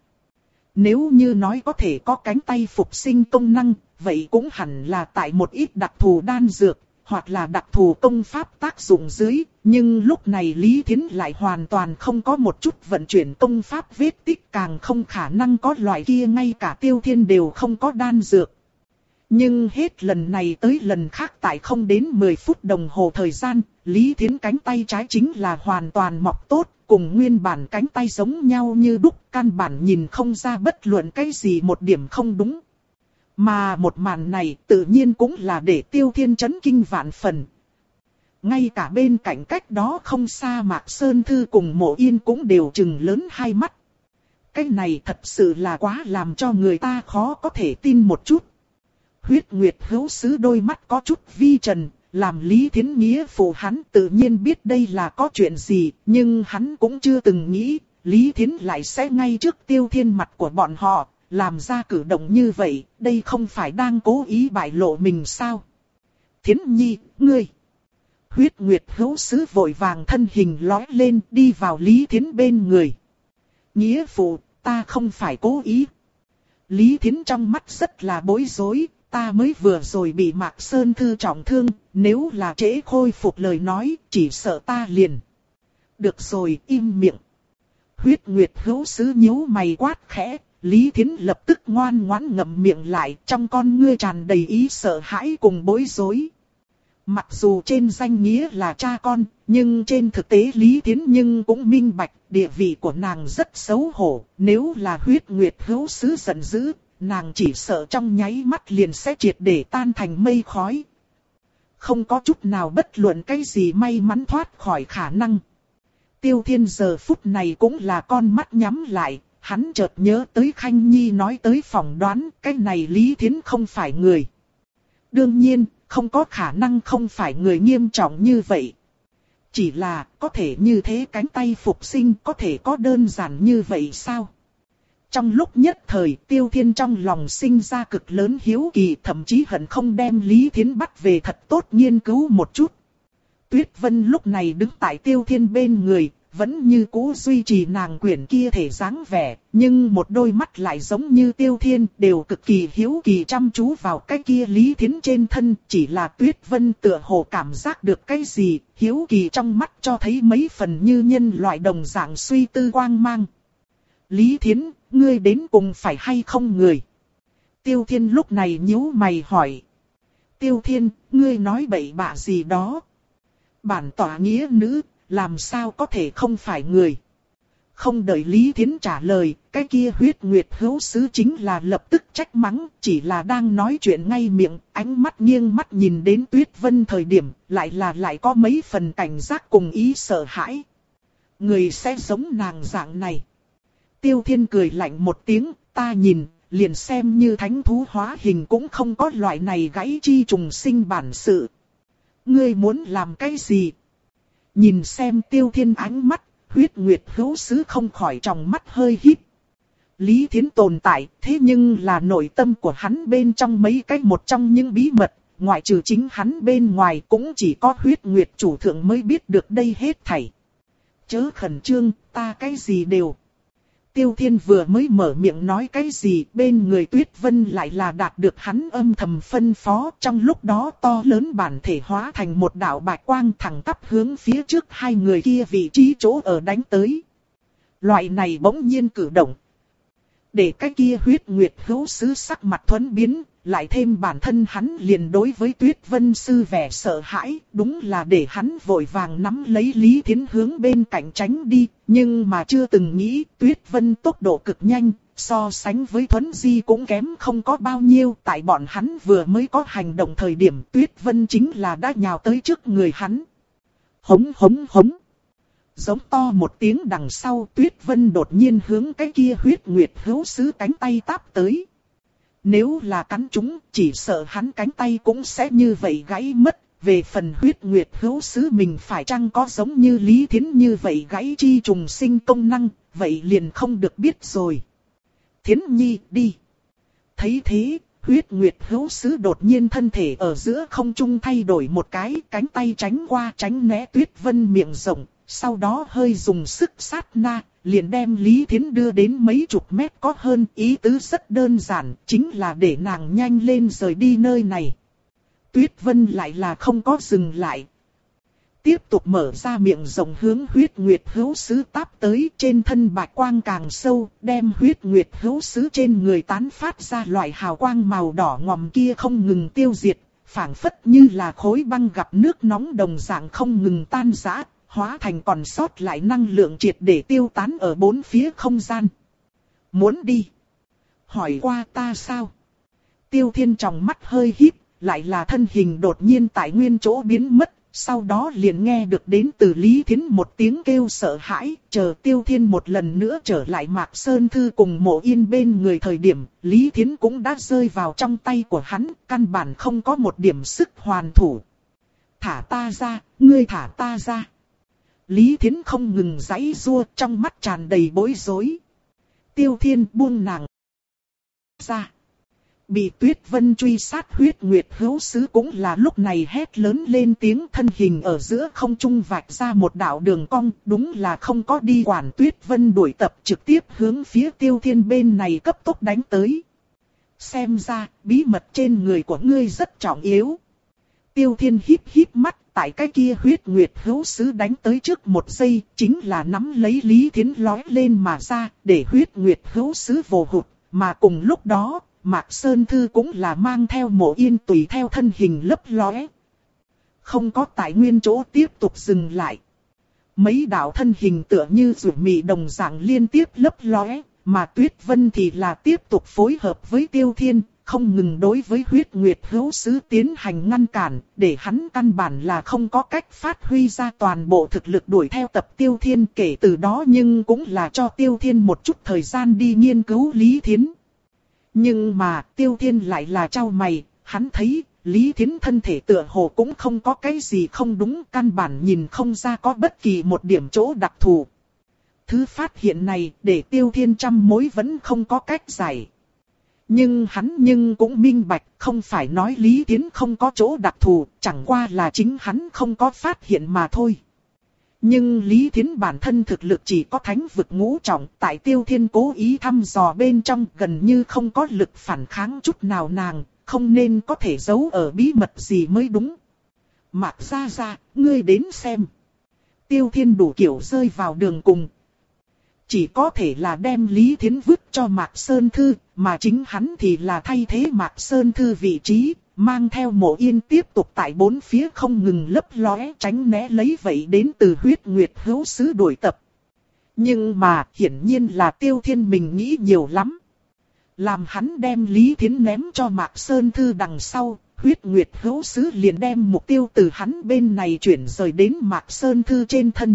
Nếu như nói có thể có cánh tay phục sinh công năng, vậy cũng hẳn là tại một ít đặc thù đan dược, hoặc là đặc thù công pháp tác dụng dưới, nhưng lúc này Lý Thiến lại hoàn toàn không có một chút vận chuyển công pháp vết tích, càng không khả năng có loại kia ngay cả Tiêu Thiên đều không có đan dược. Nhưng hết lần này tới lần khác tại không đến mười phút đồng hồ thời gian, Lý Thiến cánh tay trái chính là hoàn toàn mọc tốt, cùng nguyên bản cánh tay giống nhau như đúc, căn bản nhìn không ra bất luận cái gì một điểm không đúng. Mà một màn này tự nhiên cũng là để Tiêu Thiên chấn kinh vạn phần. Ngay cả bên cạnh cách đó không xa Mạc Sơn Thư cùng Mộ Yên cũng đều trừng lớn hai mắt. Cái này thật sự là quá làm cho người ta khó có thể tin một chút. Huyết Nguyệt Hữu Sứ đôi mắt có chút vi trần, làm Lý Thiến nghĩa phụ hắn tự nhiên biết đây là có chuyện gì, nhưng hắn cũng chưa từng nghĩ, Lý Thiến lại sẽ ngay trước Tiêu Thiên mặt của bọn họ, làm ra cử động như vậy, đây không phải đang cố ý bại lộ mình sao? Thiến Nhi, ngươi! Huyết Nguyệt Hữu Sứ vội vàng thân hình lói lên đi vào Lý Thiến bên người. Nghĩa phụ, ta không phải cố ý. Lý Thiến trong mắt rất là bối rối, ta mới vừa rồi bị Mạc Sơn Thư trọng thương, nếu là trễ khôi phục lời nói, chỉ sợ ta liền. Được rồi, im miệng. Huyết Nguyệt Hữu Sứ nhíu mày quát khẽ, Lý Thiến lập tức ngoan ngoãn ngậm miệng lại, trong con ngươi tràn đầy ý sợ hãi cùng bối rối. Mặc dù trên danh nghĩa là cha con, nhưng trên thực tế Lý Thiến nhưng cũng minh bạch, địa vị của nàng rất xấu hổ, nếu là Huyết Nguyệt Hữu Sứ giận dữ, nàng chỉ sợ trong nháy mắt liền sẽ triệt để tan thành mây khói. Không có chút nào bất luận cái gì may mắn thoát khỏi khả năng. Tiêu Thiên giờ phút này cũng là con mắt nhắm lại, hắn chợt nhớ tới Khanh Nhi nói tới phỏng đoán, cái này Lý Thiến không phải người. Đương nhiên, không có khả năng không phải người nghiêm trọng như vậy. Chỉ là, có thể như thế cánh tay phục sinh có thể có đơn giản như vậy sao? Trong lúc nhất thời, Tiêu Thiên trong lòng sinh ra cực lớn hiếu kỳ, thậm chí hận không đem Lý Thiến bắt về thật tốt nghiên cứu một chút. Tuyết Vân lúc này đứng tại Tiêu Thiên bên người, vẫn như cũ duy trì nàng quyển kia thể dáng vẻ, nhưng một đôi mắt lại giống như Tiêu Thiên, đều cực kỳ hiếu kỳ chăm chú vào cái kia Lý Thiến trên thân, chỉ là Tuyết Vân tựa hồ cảm giác được cái gì, hiếu kỳ trong mắt cho thấy mấy phần như nhân loại đồng dạng suy tư quang mang. Lý Thiến, ngươi đến cùng phải hay không người? Tiêu Thiên lúc này nhíu mày hỏi. Tiêu Thiên, ngươi nói bậy bạ gì đó? Bản tỏa nghĩa nữ, làm sao có thể không phải người? Không đợi Lý Thiến trả lời, cái kia Huyết Nguyệt Hữu Sứ chính là lập tức trách mắng, chỉ là đang nói chuyện ngay miệng, ánh mắt nghiêng mắt nhìn đến Tuyết Vân thời điểm, lại là lại có mấy phần cảnh giác cùng ý sợ hãi. Người sẽ giống nàng dạng này. Tiêu Thiên cười lạnh một tiếng, ta nhìn, liền xem như thánh thú hóa hình cũng không có loại này gãy chi trùng sinh bản sự. Ngươi muốn làm cái gì? Nhìn xem Tiêu Thiên ánh mắt, Huyết Nguyệt Hữu Sứ không khỏi trong mắt hơi híp. Lý Thiến tồn tại, thế nhưng là nội tâm của hắn bên trong mấy cái một trong những bí mật, ngoại trừ chính hắn bên ngoài cũng chỉ có Huyết Nguyệt chủ thượng mới biết được đây hết thảy. Chớ khẩn trương, ta cái gì đều. Tiêu Thiên vừa mới mở miệng nói cái gì, bên người Tuyết Vân lại là đạt được hắn âm thầm phân phó, trong lúc đó to lớn bản thể hóa thành một đạo bạch quang thẳng tắp hướng phía trước hai người kia vị trí chỗ ở đánh tới. Loại này bỗng nhiên cử động, để cái kia Huyết Nguyệt Hữu Sứ sắc mặt thuẫn biến, lại thêm bản thân hắn liền đối với Tuyết Vân sư vẻ sợ hãi, đúng là để hắn vội vàng nắm lấy Lý Thiến hướng bên cạnh tránh đi, nhưng mà chưa từng nghĩ Tuyết Vân tốc độ cực nhanh, so sánh với Thuấn Di cũng kém không có bao nhiêu, tại bọn hắn vừa mới có hành động thời điểm Tuyết Vân chính là đã nhào tới trước người hắn. Hống hống hống. Giống to một tiếng đằng sau, Tuyết Vân đột nhiên hướng cái kia Huyết Nguyệt Hữu Sứ cánh tay táp tới. Nếu là cắn chúng, chỉ sợ hắn cánh tay cũng sẽ như vậy gãy mất. Về phần Huyết Nguyệt Hữu Sứ mình phải chăng có giống như Lý Thiến như vậy gãy chi trùng sinh công năng, vậy liền không được biết rồi. Thiến Nhi, đi. Thấy thế, Huyết Nguyệt Hữu Sứ đột nhiên thân thể ở giữa không trung thay đổi một cái, cánh tay tránh qua tránh né Tuyết Vân miệng rộng. Sau đó hơi dùng sức sát na, liền đem Lý Thiến đưa đến mấy chục mét có hơn, ý tứ rất đơn giản, chính là để nàng nhanh lên rời đi nơi này. Tuyết Vân lại là không có dừng lại. Tiếp tục mở ra miệng rộng hướng Huyết Nguyệt Hữu Sứ táp tới, trên thân bạch quang càng sâu, đem Huyết Nguyệt Hữu Sứ trên người tán phát ra loại hào quang màu đỏ ngòm kia không ngừng tiêu diệt, phảng phất như là khối băng gặp nước nóng đồng dạng không ngừng tan rã. Hóa thành còn sót lại năng lượng triệt để tiêu tán ở bốn phía không gian. Muốn đi? Hỏi qua ta sao? Tiêu Thiên trong mắt hơi híp, lại là thân hình đột nhiên tại nguyên chỗ biến mất, Sau đó liền nghe được đến từ Lý Thiến một tiếng kêu sợ hãi, chờ Tiêu Thiên một lần nữa trở lại Mạc Sơn Thư cùng Mộ Yên bên người thời điểm, Lý Thiến cũng đã rơi vào trong tay của hắn, căn bản không có một điểm sức hoàn thủ. Thả ta ra, ngươi thả ta ra. Lý Thiến không ngừng giãy giụa, trong mắt tràn đầy bối rối. Tiêu Thiên buông nàng ra. Bị Tuyết Vân truy sát Huyết Nguyệt Hữu Sứ cũng là lúc này hét lớn lên tiếng, thân hình ở giữa không trung vạch ra một đạo đường cong, đúng là không có đi quản Tuyết Vân đuổi tập, trực tiếp hướng phía Tiêu Thiên bên này cấp tốc đánh tới. Xem ra, bí mật trên người của ngươi rất trọng yếu. Tiêu Thiên híp híp mắt, tại cái kia Huyết Nguyệt Hữu Sứ đánh tới trước một giây, chính là nắm lấy Lý Thiến lói lên mà ra, để Huyết Nguyệt Hữu Sứ vồ hụt, mà cùng lúc đó, Mạc Sơn Thư cũng là mang theo Mộ Yên tùy theo thân hình lấp lóe. Không có tại nguyên chỗ tiếp tục dừng lại. Mấy đạo thân hình tựa như rủi mị đồng dạng liên tiếp lấp lóe, mà Tuyết Vân thì là tiếp tục phối hợp với Tiêu Thiên, không ngừng đối với Huyết Nguyệt Hữu Sứ tiến hành ngăn cản, để hắn căn bản là không có cách phát huy ra toàn bộ thực lực đuổi theo tập Tiêu Thiên, kể từ đó nhưng cũng là cho Tiêu Thiên một chút thời gian đi nghiên cứu Lý Thiến. Nhưng mà Tiêu Thiên lại là chau mày, hắn thấy Lý Thiến thân thể tựa hồ cũng không có cái gì không đúng, căn bản nhìn không ra có bất kỳ một điểm chỗ đặc thù. Thứ phát hiện này để Tiêu Thiên trăm mối vẫn không có cách giải. Nhưng hắn nhưng cũng minh bạch, không phải nói Lý Thiến không có chỗ đặc thù, chẳng qua là chính hắn không có phát hiện mà thôi. Nhưng Lý Thiến bản thân thực lực chỉ có thánh vực ngũ trọng, tại Tiêu Thiên cố ý thăm dò bên trong gần như không có lực phản kháng chút nào, nàng không nên có thể giấu ở bí mật gì mới đúng. Mạc gia gia, ngươi đến xem. Tiêu Thiên đủ kiểu rơi vào đường cùng. Chỉ có thể là đem Lý Thiến vứt cho Mạc Sơn Thư, mà chính hắn thì là thay thế Mạc Sơn Thư vị trí, mang theo Mộ Yên tiếp tục tại bốn phía không ngừng lấp lóe tránh né lấy vậy đến từ Huyết Nguyệt Hữu Sứ đuổi tập. Nhưng mà hiển nhiên là Tiêu Thiên mình nghĩ nhiều lắm. Làm hắn đem Lý Thiến ném cho Mạc Sơn Thư đằng sau, Huyết Nguyệt Hữu Sứ liền đem mục tiêu từ hắn bên này chuyển rời đến Mạc Sơn Thư trên thân.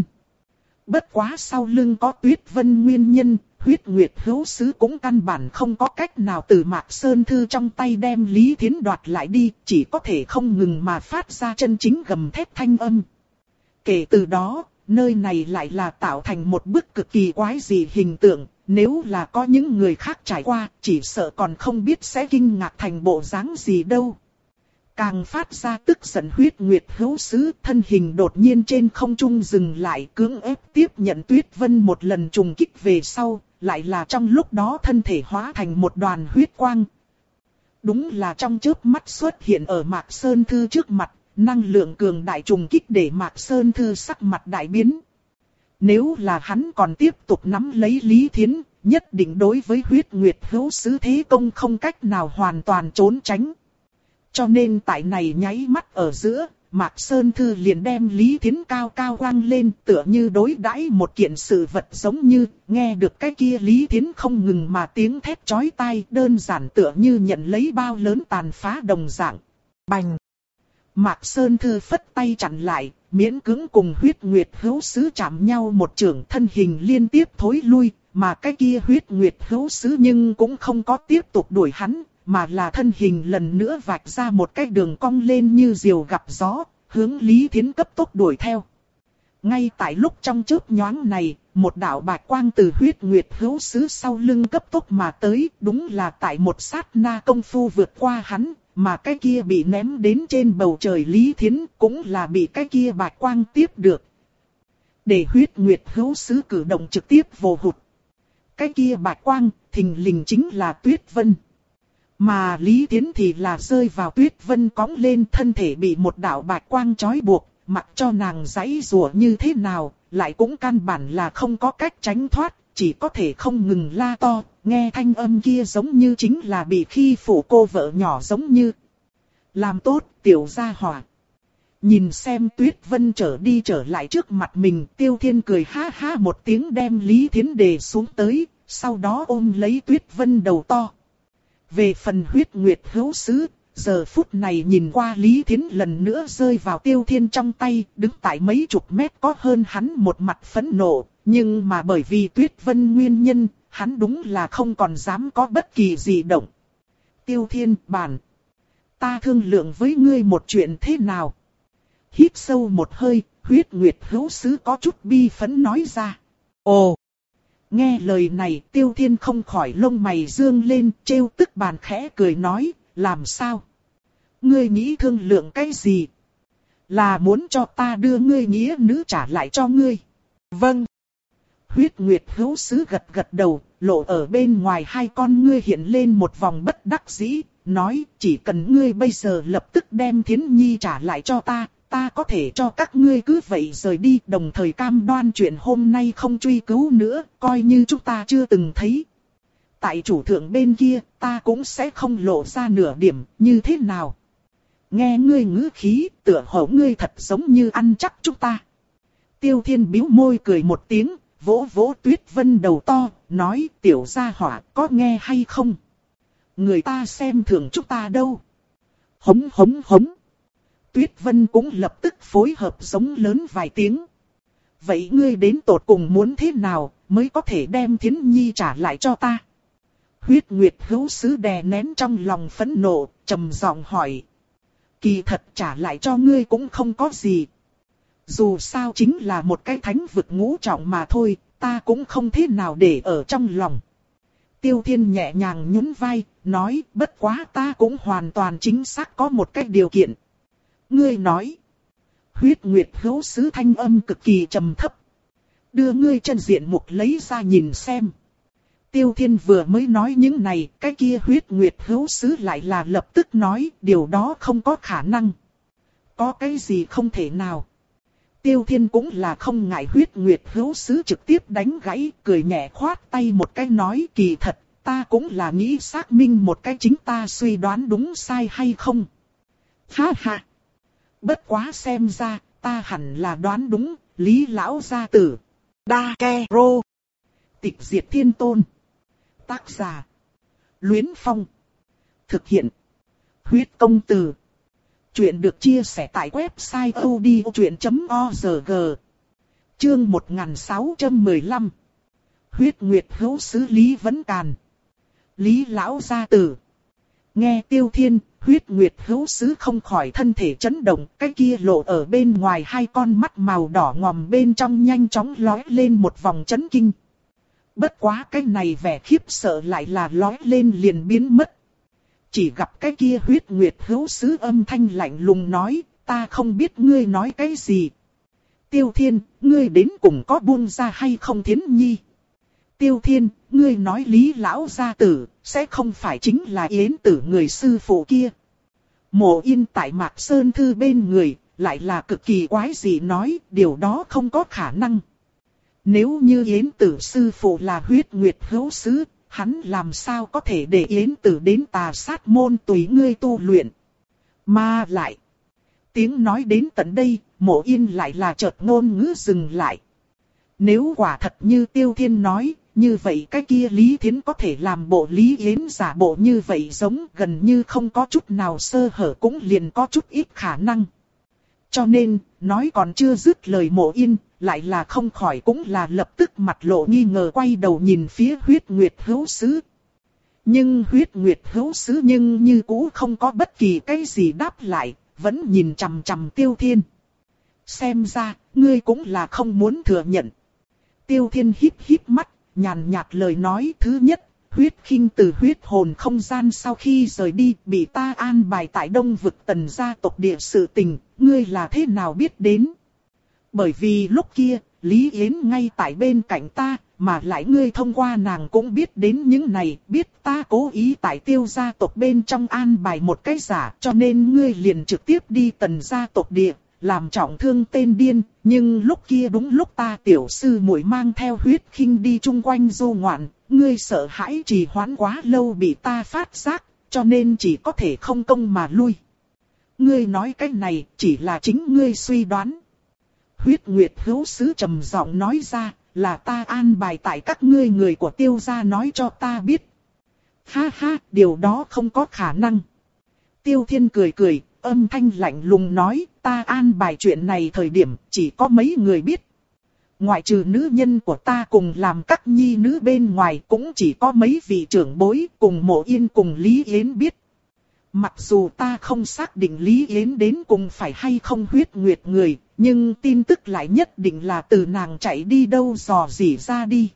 Bất quá sau lưng có Tuyết Vân nguyên nhân, Huyết Nguyệt Hữu Sứ cũng căn bản không có cách nào từ Mạc Sơn Thư trong tay đem Lý Thiến đoạt lại đi, chỉ có thể không ngừng mà phát ra chân chính gầm thét thanh âm. Kể từ đó, nơi này lại là tạo thành một bức cực kỳ quái dị hình tượng, nếu là có những người khác trải qua, chỉ sợ còn không biết sẽ kinh ngạc thành bộ dáng gì đâu. Càng phát ra tức giận Huyết Nguyệt Hữu Sứ, thân hình đột nhiên trên không trung dừng lại, cưỡng ép tiếp nhận Tuyết Vân một lần trùng kích về sau, lại là trong lúc đó thân thể hóa thành một đoàn huyết quang. Đúng là trong chớp mắt xuất hiện ở Mạc Sơn Thư trước mặt, năng lượng cường đại trùng kích để Mạc Sơn Thư sắc mặt đại biến. Nếu là hắn còn tiếp tục nắm lấy Lý Thiến, nhất định đối với Huyết Nguyệt Hữu Sứ thế công không cách nào hoàn toàn trốn tránh. Cho nên tại này nháy mắt ở giữa, Mạc Sơn Thư liền đem Lý Thiến cao cao quăng lên, tựa như đối đãi một kiện sự vật, giống như nghe được cái kia Lý Thiến không ngừng mà tiếng thét chói tai, đơn giản tựa như nhận lấy bao lớn tàn phá đồng dạng. Bành! Mạc Sơn Thư phất tay chặn lại, miễn cưỡng cùng Huyết Nguyệt Hữu Sứ chạm nhau một chưởng, thân hình liên tiếp thối lui, mà cái kia Huyết Nguyệt Hữu Sứ nhưng cũng không có tiếp tục đuổi hắn, mà là thân hình lần nữa vạch ra một cái đường cong lên như diều gặp gió, hướng Lý Thiến cấp tốc đuổi theo. Ngay tại lúc trong chớp nhoáng này, một đạo bạch quang từ Huyết Nguyệt Hữu Sứ sau lưng cấp tốc mà tới, đúng là tại một sát na công phu vượt qua hắn, mà cái kia bị ném đến trên bầu trời Lý Thiến cũng là bị cái kia bạch quang tiếp được. Để Huyết Nguyệt Hữu Sứ cử động trực tiếp vô hụt. Cái kia bạch quang, thình lình chính là Tuyết Vân. Mà Lý Thiến thì là rơi vào Tuyết Vân cõng lên, thân thể bị một đạo bạch quang trói buộc, mặc cho nàng giãy giụa như thế nào, lại cũng căn bản là không có cách tránh thoát, chỉ có thể không ngừng la to, nghe thanh âm kia giống như chính là bị khi phụ cô vợ nhỏ giống như. Làm tốt, tiểu gia hỏa. Nhìn xem Tuyết Vân trở đi trở lại trước mặt mình, Tiêu Thiên cười ha ha một tiếng đem Lý Thiến đề xuống tới, sau đó ôm lấy Tuyết Vân đầu to. Về phần Huyết Nguyệt Hữu Sứ, giờ phút này nhìn qua Lý Thiến lần nữa rơi vào Tiêu Thiên trong tay, đứng tại mấy chục mét có hơn hắn một mặt phẫn nộ, nhưng mà bởi vì Tuyết Vân nguyên nhân, hắn đúng là không còn dám có bất kỳ gì động. Tiêu Thiên, bản, ta thương lượng với ngươi một chuyện thế nào? Hít sâu một hơi, Huyết Nguyệt hữu sứ có chút bi phẫn nói ra. Ồ! Nghe lời này, Tiêu Thiên không khỏi lông mày dương lên, trêu tức bàn khẽ cười nói, làm sao? Ngươi nghĩ thương lượng cái gì? Là muốn cho ta đưa ngươi nghĩa nữ trả lại cho ngươi? Vâng. Huyết Nguyệt hữu sứ gật gật đầu, lộ ở bên ngoài hai con ngươi hiện lên một vòng bất đắc dĩ, nói chỉ cần ngươi bây giờ lập tức đem Thiến Nhi trả lại cho ta, ta có thể cho các ngươi cứ vậy rời đi, đồng thời cam đoan chuyện hôm nay không truy cứu nữa, coi như chúng ta chưa từng thấy. Tại chủ thượng bên kia, ta cũng sẽ không lộ ra nửa điểm, như thế nào? Nghe ngươi ngữ khí, tựa hồ ngươi thật giống như ăn chắc chúng ta. Tiêu Thiên bĩu môi cười một tiếng, vỗ vỗ Tuyết Vân đầu to, nói tiểu gia hỏa có nghe hay không? Người ta xem thường chúng ta đâu. Hống hống hống. Tuyết Vân cũng lập tức phối hợp giống lớn vài tiếng. Vậy ngươi đến tột cùng muốn thế nào mới có thể đem Thiến Nhi trả lại cho ta? Huyết Nguyệt hữu sứ đè nén trong lòng phẫn nộ, trầm giọng hỏi. Kỳ thật trả lại cho ngươi cũng không có gì. Dù sao chính là một cái thánh vực ngũ trọng mà thôi, ta cũng không thế nào để ở trong lòng. Tiêu Thiên nhẹ nhàng nhún vai, nói bất quá ta cũng hoàn toàn chính xác có một cái điều kiện. Ngươi nói. Huyết Nguyệt hữu sứ thanh âm cực kỳ trầm thấp. Đưa ngươi chân diện mục lấy ra nhìn xem. Tiêu Thiên vừa mới nói những này, cái kia Huyết Nguyệt hữu sứ lại là lập tức nói điều đó không có khả năng. Có cái gì không thể nào. Tiêu Thiên cũng là không ngại Huyết Nguyệt hữu sứ trực tiếp đánh gãy, cười nhẹ khoát tay một cái nói kỳ thật, ta cũng là nghĩ xác minh một cái chính ta suy đoán đúng sai hay không. Ha ha! Bất quá xem ra, ta hẳn là đoán đúng, Lý Lão gia tử. Đa Ke Rô. Tịch diệt thiên tôn. Tác giả. Luyến Phong. Thực hiện. Huyết công từ. Chuyện được chia sẻ tại website odchuyện chấm org. Chương một nghìn sáu trăm mười lăm. Huyết Nguyệt hữu sứ Lý Vấn Càn. Lý Lão gia tử. Nghe Tiêu Thiên, Huyết Nguyệt hữu sứ không khỏi thân thể chấn động, cái kia lộ ở bên ngoài hai con mắt màu đỏ ngòm bên trong nhanh chóng lóe lên một vòng chấn kinh. Bất quá cái này vẻ khiếp sợ lại là lóe lên liền biến mất. Chỉ gặp cái kia Huyết Nguyệt hữu sứ âm thanh lạnh lùng nói, ta không biết ngươi nói cái gì. Tiêu Thiên, ngươi đến cùng có buông ra hay không Thiến Nhi? Tiêu Thiên, ngươi nói Lý Lão gia tử, sẽ không phải chính là Yến Tử người sư phụ kia. Mộ Yên tại Mạc Sơn Thư bên người, lại là cực kỳ quái dị nói, điều đó không có khả năng. Nếu như Yến Tử sư phụ là Huyết Nguyệt hữu sứ, hắn làm sao có thể để Yến Tử đến Tà Sát môn tùy ngươi tu luyện. Mà lại, tiếng nói đến tận đây, Mộ Yên lại là chợt ngôn ngữ dừng lại. Nếu quả thật như Tiêu Thiên nói, như vậy cái kia Lý Thiến có thể làm bộ Lý Yến giả bộ như vậy giống gần như không có chút nào sơ hở cũng liền có chút ít khả năng. Cho nên, nói còn chưa dứt lời Mộ Yên, lại là không khỏi cũng là lập tức mặt lộ nghi ngờ quay đầu nhìn phía Huyết Nguyệt hữu sứ. Nhưng Huyết Nguyệt hữu sứ nhưng như cũ không có bất kỳ cái gì đáp lại, vẫn nhìn chằm chằm Tiêu Thiên. Xem ra, ngươi cũng là không muốn thừa nhận. Tiêu Thiên híp híp mắt, nhàn nhạt lời nói thứ nhất, huyết khinh từ huyết hồn không gian sau khi rời đi bị ta an bài tại Đông vực Tần gia tộc địa sự tình, ngươi là thế nào biết đến? Bởi vì lúc kia, Lý Yến ngay tại bên cạnh ta, mà lại ngươi thông qua nàng cũng biết đến những này, biết ta cố ý tại Tiêu gia tộc bên trong an bài một cái giả, cho nên ngươi liền trực tiếp đi Tần gia tộc địa, làm trọng thương tên điên, nhưng lúc kia đúng lúc ta tiểu sư muội mang theo huyết khinh đi chung quanh du ngoạn, ngươi sợ hãi trì hoãn quá lâu bị ta phát giác, cho nên chỉ có thể không công mà lui. Ngươi nói cái này chỉ là chính ngươi suy đoán. Huyết Nguyệt hữu sứ trầm giọng nói ra, là ta an bài tại các ngươi người của Tiêu gia nói cho ta biết. Ha ha, điều đó không có khả năng. Tiêu Thiên cười cười, âm thanh lạnh lùng nói, ta an bài chuyện này thời điểm chỉ có mấy người biết. Ngoại trừ nữ nhân của ta cùng làm các nhi nữ bên ngoài cũng chỉ có mấy vị trưởng bối cùng Mộ Yên cùng Lý Yến biết. Mặc dù ta không xác định Lý Yến đến cùng phải hay không huyết nguyệt người, nhưng tin tức lại nhất định là từ nàng chạy đi đâu dò dỉ ra đi.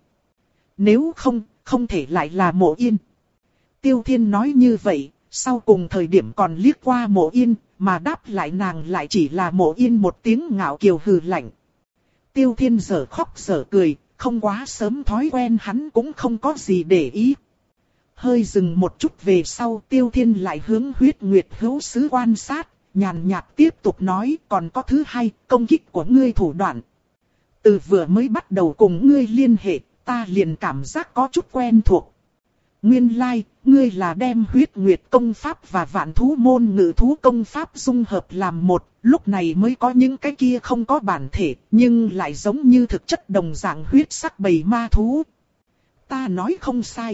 Nếu không, không thể lại là Mộ Yên. Tiêu Thiên nói như vậy, sau cùng thời điểm còn liếc qua Mộ Yên, mà đáp lại nàng lại chỉ là Mộ Yên một tiếng ngạo kiều hừ lạnh. Tiêu Thiên giờ khóc giờ cười, không quá sớm thói quen hắn cũng không có gì để ý. Hơi dừng một chút về sau, Tiêu Thiên lại hướng Huyết Nguyệt Hữu Sứ quan sát, nhàn nhạt tiếp tục nói, còn có thứ hai, công kích của ngươi thủ đoạn. Từ vừa mới bắt đầu cùng ngươi liên hệ, ta liền cảm giác có chút quen thuộc. Nguyên lai, like, ngươi là đem Huyết Nguyệt công pháp và Vạn Thú môn ngự thú công pháp dung hợp làm một, lúc này mới có những cái kia không có bản thể, nhưng lại giống như thực chất đồng dạng huyết sắc bầy ma thú. Ta nói không sai.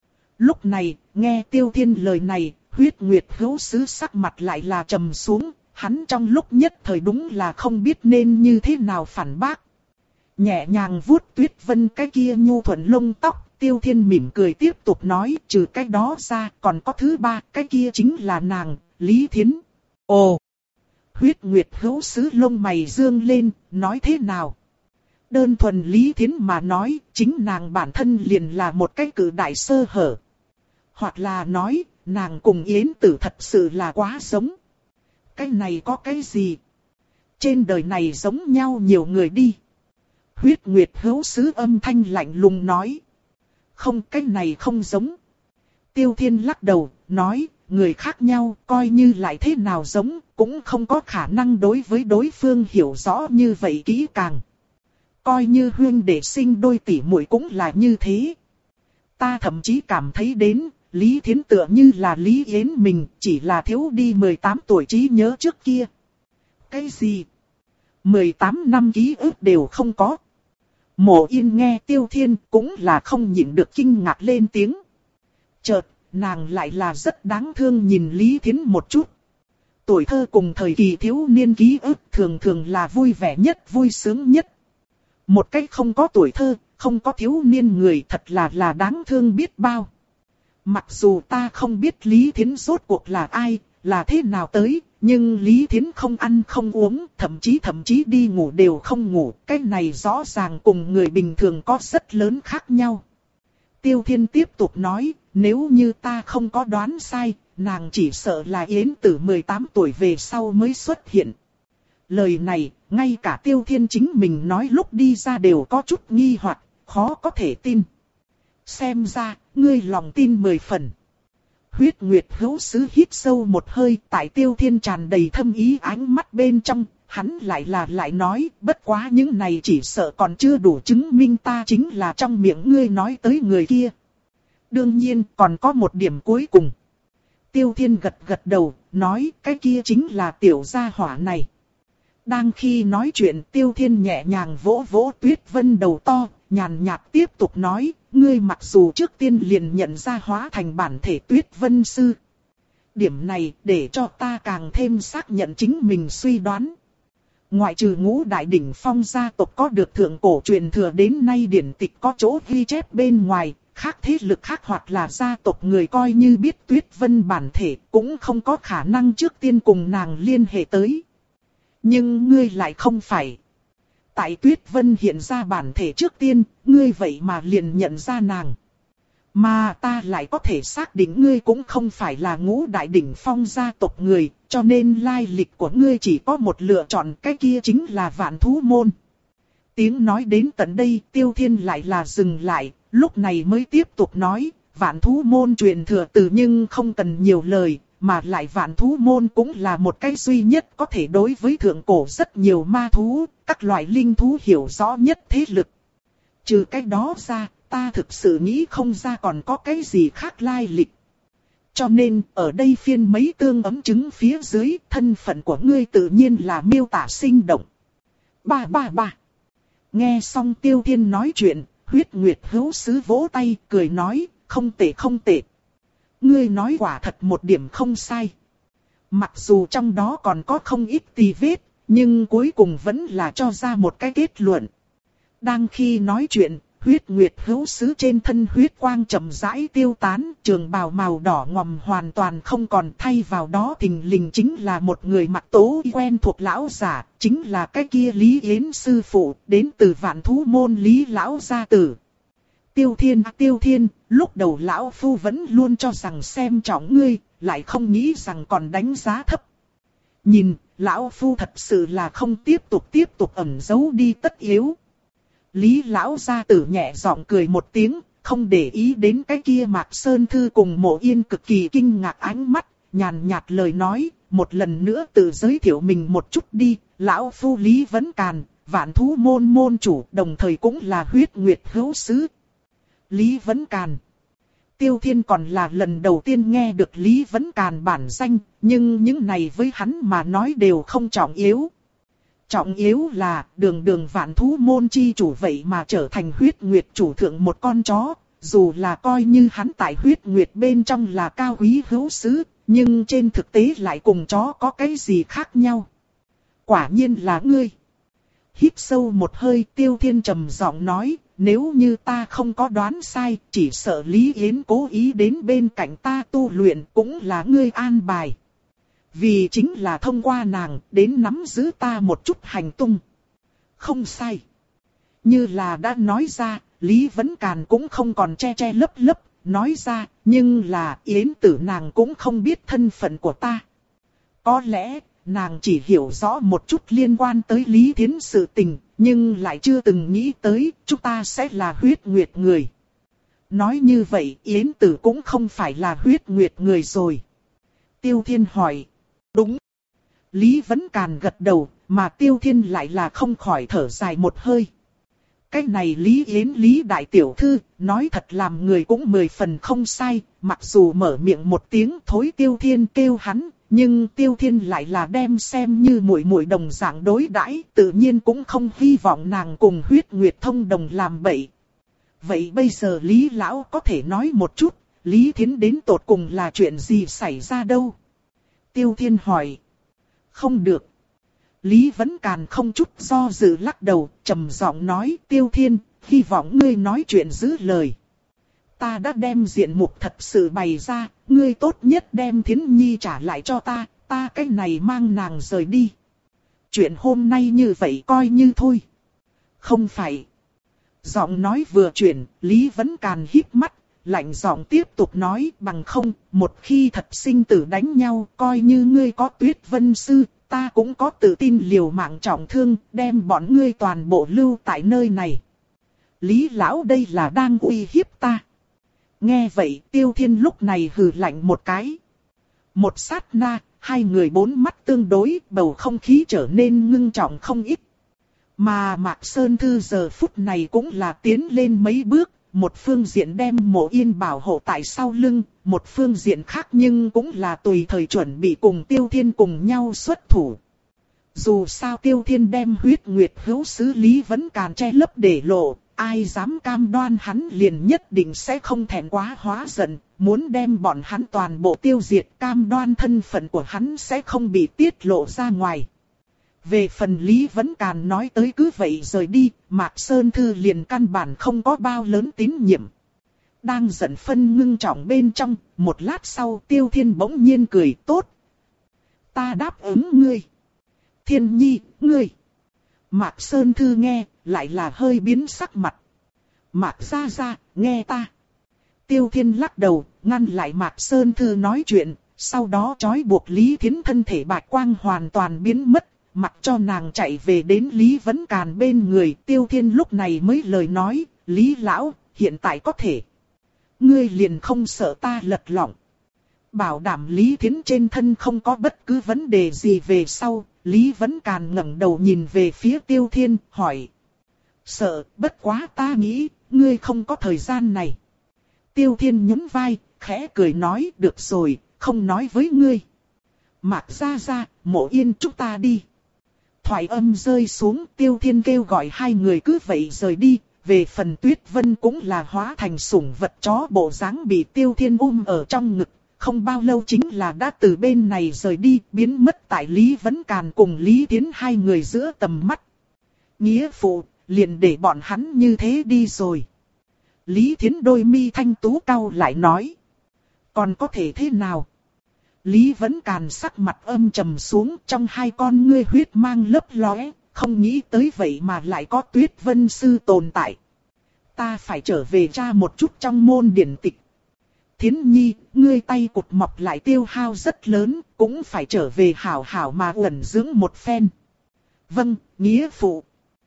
Lúc này, nghe Tiêu Thiên lời này, Huyết Nguyệt Hữu Sứ sắc mặt lại là trầm xuống, hắn trong lúc nhất thời đúng là không biết nên như thế nào phản bác. Nhẹ nhàng vuốt Tuyết Vân cái kia nhu thuận lông tóc, Tiêu Thiên mỉm cười tiếp tục nói, trừ cái đó ra, còn có thứ ba, cái kia chính là nàng, Lý Thiến. Ồ! Huyết Nguyệt Hữu Sứ lông mày dương lên, nói thế nào? Đơn thuần Lý Thiến mà nói, chính nàng bản thân liền là một cái cử đại sơ hở. Hoặc là nói, nàng cùng Yến Tử thật sự là quá giống. Cái này có cái gì? Trên đời này giống nhau nhiều người đi. Huyết Nguyệt Hữu Sứ âm thanh lạnh lùng nói. Không, cái này không giống. Tiêu Thiên lắc đầu, nói, người khác nhau, coi như lại thế nào giống, cũng không có khả năng đối với đối phương hiểu rõ như vậy kỹ càng. Coi như huyên đệ sinh đôi tỷ muội cũng là như thế. Ta thậm chí cảm thấy đến, Lý Thiến tựa như là Lý Yến mình, chỉ là thiếu đi mười tám tuổi trí nhớ trước kia. Cái gì? mười tám năm ký ức đều không có. Mộ Yên nghe Tiêu Thiên cũng là không nhịn được kinh ngạc lên tiếng. Chợt, nàng lại là rất đáng thương nhìn Lý Thiến một chút. Tuổi thơ cùng thời kỳ thiếu niên ký ức thường thường là vui vẻ nhất, vui sướng nhất. Một cách không có tuổi thơ, không có thiếu niên người thật là là đáng thương biết bao. Mặc dù ta không biết Lý Thiến rốt cuộc là ai, là thế nào tới, nhưng Lý Thiến không ăn không uống, thậm chí thậm chí đi ngủ đều không ngủ. Cái này rõ ràng cùng người bình thường có rất lớn khác nhau. Tiêu Thiên tiếp tục nói, nếu như ta không có đoán sai, nàng chỉ sợ là Yến Tử mười tám tuổi về sau mới xuất hiện. Lời này, ngay cả Tiêu Thiên chính mình nói lúc đi ra đều có chút nghi hoặc, khó có thể tin. Xem ra, ngươi lòng tin mười phần. Huyết Nguyệt Hữu Sứ hít sâu một hơi, tại Tiêu Thiên tràn đầy thâm ý ánh mắt bên trong, hắn lại là lại nói, bất quá những này chỉ sợ còn chưa đủ chứng minh ta chính là trong miệng ngươi nói tới người kia. Đương nhiên, còn có một điểm cuối cùng. Tiêu Thiên gật gật đầu, nói cái kia chính là tiểu gia hỏa này. Đang khi nói chuyện, Tiêu Thiên nhẹ nhàng vỗ vỗ Tuyết Vân đầu to, nhàn nhạt tiếp tục nói, ngươi mặc dù trước tiên liền nhận ra hóa thành bản thể Tuyết Vân Sư. Điểm này để cho ta càng thêm xác nhận chính mình suy đoán. Ngoại trừ Ngũ Đại Đỉnh Phong gia tộc có được thượng cổ truyền thừa đến nay điển tịch có chỗ ghi chép bên ngoài, khác thế lực khác hoặc là gia tộc người coi như biết Tuyết Vân bản thể cũng không có khả năng trước tiên cùng nàng liên hệ tới. Nhưng ngươi lại không phải. Tại Tuyết Vân hiện ra bản thể trước tiên, ngươi vậy mà liền nhận ra nàng. Mà ta lại có thể xác định ngươi cũng không phải là Ngũ Đại Đỉnh Phong gia tộc người, cho nên lai lịch của ngươi chỉ có một lựa chọn, cái kia chính là Vạn Thú môn. Tiếng nói đến tận đây, Tiêu Thiên lại là dừng lại, lúc này mới tiếp tục nói, Vạn Thú môn truyền thừa từ nhưng không cần nhiều lời, mà lại Vạn Thú môn cũng là một cái duy nhất có thể đối với thượng cổ rất nhiều ma thú, các loại linh thú hiểu rõ nhất thế lực. Trừ cái đó ra, ta thực sự nghĩ không ra còn có cái gì khác lai lịch. Cho nên, ở đây phiên mấy tương ấm chứng phía dưới, thân phận của ngươi tự nhiên là miêu tả sinh động. Ba ba ba. Nghe xong Tiêu Thiên nói chuyện, Huyết Nguyệt Hữu Sứ vỗ tay, cười nói, không tệ không tệ. Ngươi nói quả thật một điểm không sai. Mặc dù trong đó còn có không ít tì vết, nhưng cuối cùng vẫn là cho ra một cái kết luận. Đang khi nói chuyện, huyết nguyệt hữu sứ trên thân huyết quang chậm rãi tiêu tán, trường bào màu đỏ ngòm hoàn toàn không còn, thay vào đó thình lình chính là một người mặc tố y quen thuộc lão giả, chính là cái kia Lý Yến sư phụ, đến từ Vạn Thú môn Lý lão gia tử. Tiêu Thiên, Tiêu Thiên, lúc đầu lão phu vẫn luôn cho rằng xem trọng ngươi, lại không nghĩ rằng còn đánh giá thấp. Nhìn, lão phu thật sự là không tiếp tục tiếp tục ẩn giấu đi tất yếu. Lý lão gia tử nhẹ giọng cười một tiếng, không để ý đến cái kia Mạc Sơn Thư cùng Mộ Yên cực kỳ kinh ngạc ánh mắt, nhàn nhạt lời nói, một lần nữa tự giới thiệu mình một chút đi, lão phu Lý Vấn Càn, Vạn Thú môn môn chủ, đồng thời cũng là huyết nguyệt hữu sứ. Lý Vấn Càn. Tiêu Thiên còn là lần đầu tiên nghe được Lý Vấn Càn bản danh, nhưng những này với hắn mà nói đều không trọng yếu. Trọng yếu là đường đường Vạn Thú môn chi chủ vậy mà trở thành huyết nguyệt chủ thượng một con chó, dù là coi như hắn tại huyết nguyệt bên trong là cao quý hữu sứ, nhưng trên thực tế lại cùng chó có cái gì khác nhau. Quả nhiên là ngươi. Hít sâu một hơi, Tiêu Thiên trầm giọng nói, nếu như ta không có đoán sai, chỉ sợ Lý Yến cố ý đến bên cạnh ta tu luyện cũng là ngươi an bài. Vì chính là thông qua nàng đến nắm giữ ta một chút hành tung. Không sai. Như là đã nói ra, Lý Vấn Càn cũng không còn che che lấp lấp, nói ra, nhưng là Yến tử nàng cũng không biết thân phận của ta. Có lẽ, nàng chỉ hiểu rõ một chút liên quan tới Lý Thiến sự tình, nhưng lại chưa từng nghĩ tới chúng ta sẽ là huyết nguyệt người. Nói như vậy Yến tử cũng không phải là huyết nguyệt người rồi. Tiêu Thiên hỏi. Đúng. Lý Vấn Càn gật đầu, mà Tiêu Thiên lại là không khỏi thở dài một hơi. Cái này Lý Yến Lý Đại Tiểu Thư, nói thật làm người cũng mười phần không sai, mặc dù mở miệng một tiếng thối Tiêu Thiên kêu hắn, nhưng Tiêu Thiên lại là đem xem như muội muội đồng dạng đối đãi, tự nhiên cũng không hy vọng nàng cùng huyết nguyệt thông đồng làm bậy. Vậy bây giờ Lý Lão có thể nói một chút, Lý Thiến đến tột cùng là chuyện gì xảy ra đâu? Tiêu Thiên hỏi. Không được. Lý Vấn Càn không chút do dự lắc đầu, trầm giọng nói, Tiêu Thiên, hy vọng ngươi nói chuyện giữ lời. Ta đã đem diện mục thật sự bày ra, ngươi tốt nhất đem Thiến Nhi trả lại cho ta, ta cái này mang nàng rời đi. Chuyện hôm nay như vậy coi như thôi. Không phải. Giọng nói vừa chuyển, Lý Vấn Càn híp mắt, lạnh giọng tiếp tục nói, bằng không, một khi thật sinh tử đánh nhau, coi như ngươi có Tuyết Vân Sư, ta cũng có tự tin liều mạng trọng thương, đem bọn ngươi toàn bộ lưu tại nơi này. Lý Lão đây là đang uy hiếp ta. Nghe vậy Tiêu Thiên lúc này hừ lạnh một cái. Một sát na, hai người bốn mắt tương đối, bầu không khí trở nên ngưng trọng không ít. Mà Mạc Sơn Thư giờ phút này cũng là tiến lên mấy bước, một phương diện đem Mộ Yên bảo hộ tại sau lưng, một phương diện khác nhưng cũng là tùy thời chuẩn bị cùng Tiêu Thiên cùng nhau xuất thủ. Dù sao Tiêu Thiên đem huyết nguyệt hữu sứ Lý Vấn Càn che lấp để lộ, ai dám cam đoan hắn liền nhất định sẽ không thẹn quá hóa giận, muốn đem bọn hắn toàn bộ tiêu diệt, cam đoan thân phận của hắn sẽ không bị tiết lộ ra ngoài. Về phần Lý Vấn Càn nói tới cứ vậy rời đi, Mạc Sơn Thư liền căn bản không có bao lớn tín nhiệm. Đang giận phân ngưng trọng bên trong, một lát sau Tiêu Thiên bỗng nhiên cười, tốt. Ta đáp ứng ngươi. Thiên Nhi, ngươi. Mạc Sơn Thư nghe, lại là hơi biến sắc mặt. Mạc gia gia, nghe ta. Tiêu Thiên lắc đầu, ngăn lại Mạc Sơn Thư nói chuyện, sau đó trói buộc Lý Thiến thân thể bạch quang hoàn toàn biến mất, mặc cho nàng chạy về đến Lý Vấn Càn bên người. Tiêu Thiên lúc này mới lời nói, Lý Lão, hiện tại có thể. Ngươi liền không sợ ta lật lọng. Bảo đảm Lý Thiến trên thân không có bất cứ vấn đề gì về sau, Lý Vấn Càn ngẩng đầu nhìn về phía Tiêu Thiên, hỏi. Sợ, bất quá ta nghĩ, ngươi không có thời gian này. Tiêu Thiên nhún vai, khẽ cười nói, được rồi, không nói với ngươi. Mạc gia gia, Mộ Yên chúng ta đi. Thoại âm rơi xuống, Tiêu Thiên kêu gọi hai người cứ vậy rời đi. Về phần Tuyết Vân cũng là hóa thành sủng vật chó bộ dáng bị Tiêu Thiên ôm ở trong ngực, không bao lâu chính là đã từ bên này rời đi, biến mất tại Lý Vấn Càn cùng Lý Tiến hai người giữa tầm mắt. Nghĩa phụ, liền để bọn hắn như thế đi rồi. Lý Thiến đôi mi thanh tú cau lại nói. Còn có thể thế nào? Lý Vấn Càn sắc mặt âm trầm xuống, trong hai con ngươi huyết mang lấp lóe, không nghĩ tới vậy mà lại có Tuyết Vân Sư tồn tại. Ta phải trở về tra một chút trong môn điển tịch. Thiến Nhi, ngươi tay cụt mọc lại tiêu hao rất lớn, cũng phải trở về hảo hảo mà uẩn dưỡng một phen. Vâng, nghĩa phụ.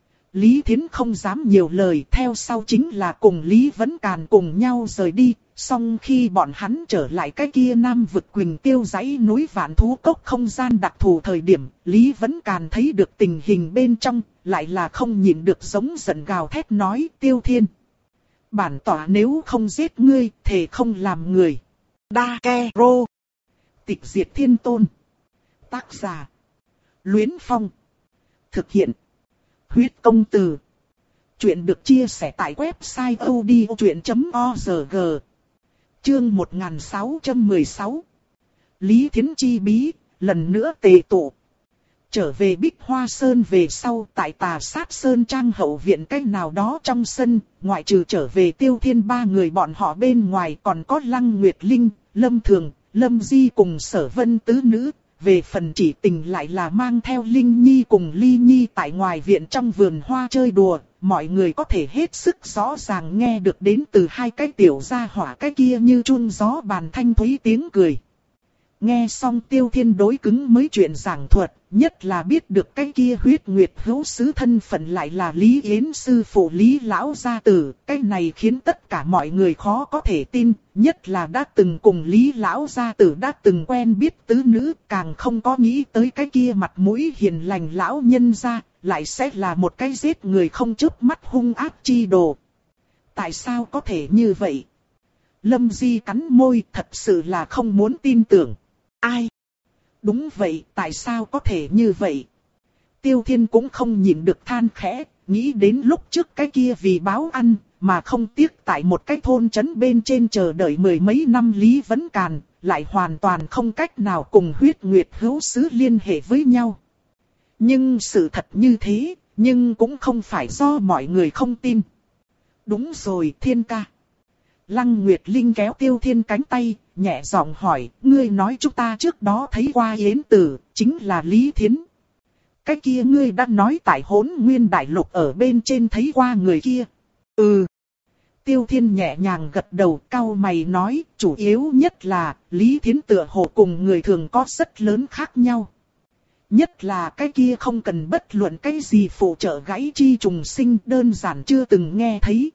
Lý Thiến không dám nhiều lời, theo sau chính là cùng Lý Vấn Càn cùng nhau rời đi. Song khi bọn hắn trở lại cái kia Nam vực Quỳnh Tiêu dãy núi Vạn Thú Cốc không gian đặc thù thời điểm, Lý Vấn Càn thấy được tình hình bên trong, lại là không nhịn được giống giận gào thét nói: Tiêu Thiên, bản tỏa nếu không giết ngươi, thề không làm người. Đa Ke Rô. Tịch diệt thiên tôn. Tác giả: Luyến Phong. Thực hiện: Huyết Công Từ. Chuyện được chia sẻ tại website odchuyện chấm org. Chương một nghìn sáu trăm mười sáu. Lý Thiến chi bí, lần nữa tề tụ. Trở về Bích Hoa Sơn về sau, tại Tà Sát Sơn trang hậu viện cách nào đó trong sân, ngoại trừ trở về Tiêu Thiên ba người bọn họ bên ngoài còn có Lăng Nguyệt Linh, Lâm Thường, Lâm Di cùng Sở Vân tứ nữ. Về phần chỉ tình lại là mang theo Linh Nhi cùng Ly Nhi tại ngoài viện trong vườn hoa chơi đùa. Mọi người có thể hết sức rõ ràng nghe được đến từ hai cái tiểu gia hỏa cái kia như chuông gió bàn thanh thúy tiếng cười. Nghe xong Tiêu Thiên đối cứng mới chuyện giảng thuật, nhất là biết được cái kia huyết nguyệt hữu sứ thân phận lại là Lý Yến sư phụ Lý Lão gia tử. Cái này khiến tất cả mọi người khó có thể tin, nhất là đã từng cùng Lý Lão gia tử đã từng quen biết tứ nữ, càng không có nghĩ tới cái kia mặt mũi hiền lành lão nhân gia, lại sẽ là một cái giết người không chớp mắt hung ác chi đồ. Tại sao có thể như vậy? Lâm Di cắn môi, thật sự là không muốn tin tưởng. Ai? Đúng vậy, tại sao có thể như vậy? Tiêu Thiên cũng không nhịn được than khẽ, nghĩ đến lúc trước cái kia vì báo ăn, mà không tiếc tại một cái thôn trấn bên trên chờ đợi mười mấy năm Lý Vấn Càn, lại hoàn toàn không cách nào cùng huyết nguyệt hữu sứ liên hệ với nhau. Nhưng sự thật như thế, nhưng cũng không phải do mọi người không tin. Đúng rồi Thiên ca. Lăng Nguyệt Linh kéo Tiêu Thiên cánh tay, nhẹ giọng hỏi, ngươi nói chúng ta trước đó thấy qua Yến Tử, chính là Lý Thiến. Cái kia ngươi đã nói tại Hỗn Nguyên Đại Lục ở bên trên thấy qua người kia. Ừ. Tiêu Thiên nhẹ nhàng gật đầu, cau mày nói, chủ yếu nhất là, Lý Thiến tựa hồ cùng người thường có rất lớn khác nhau. Nhất là cái kia không cần bất luận cái gì phụ trợ gãy chi trùng sinh, đơn giản chưa từng nghe thấy.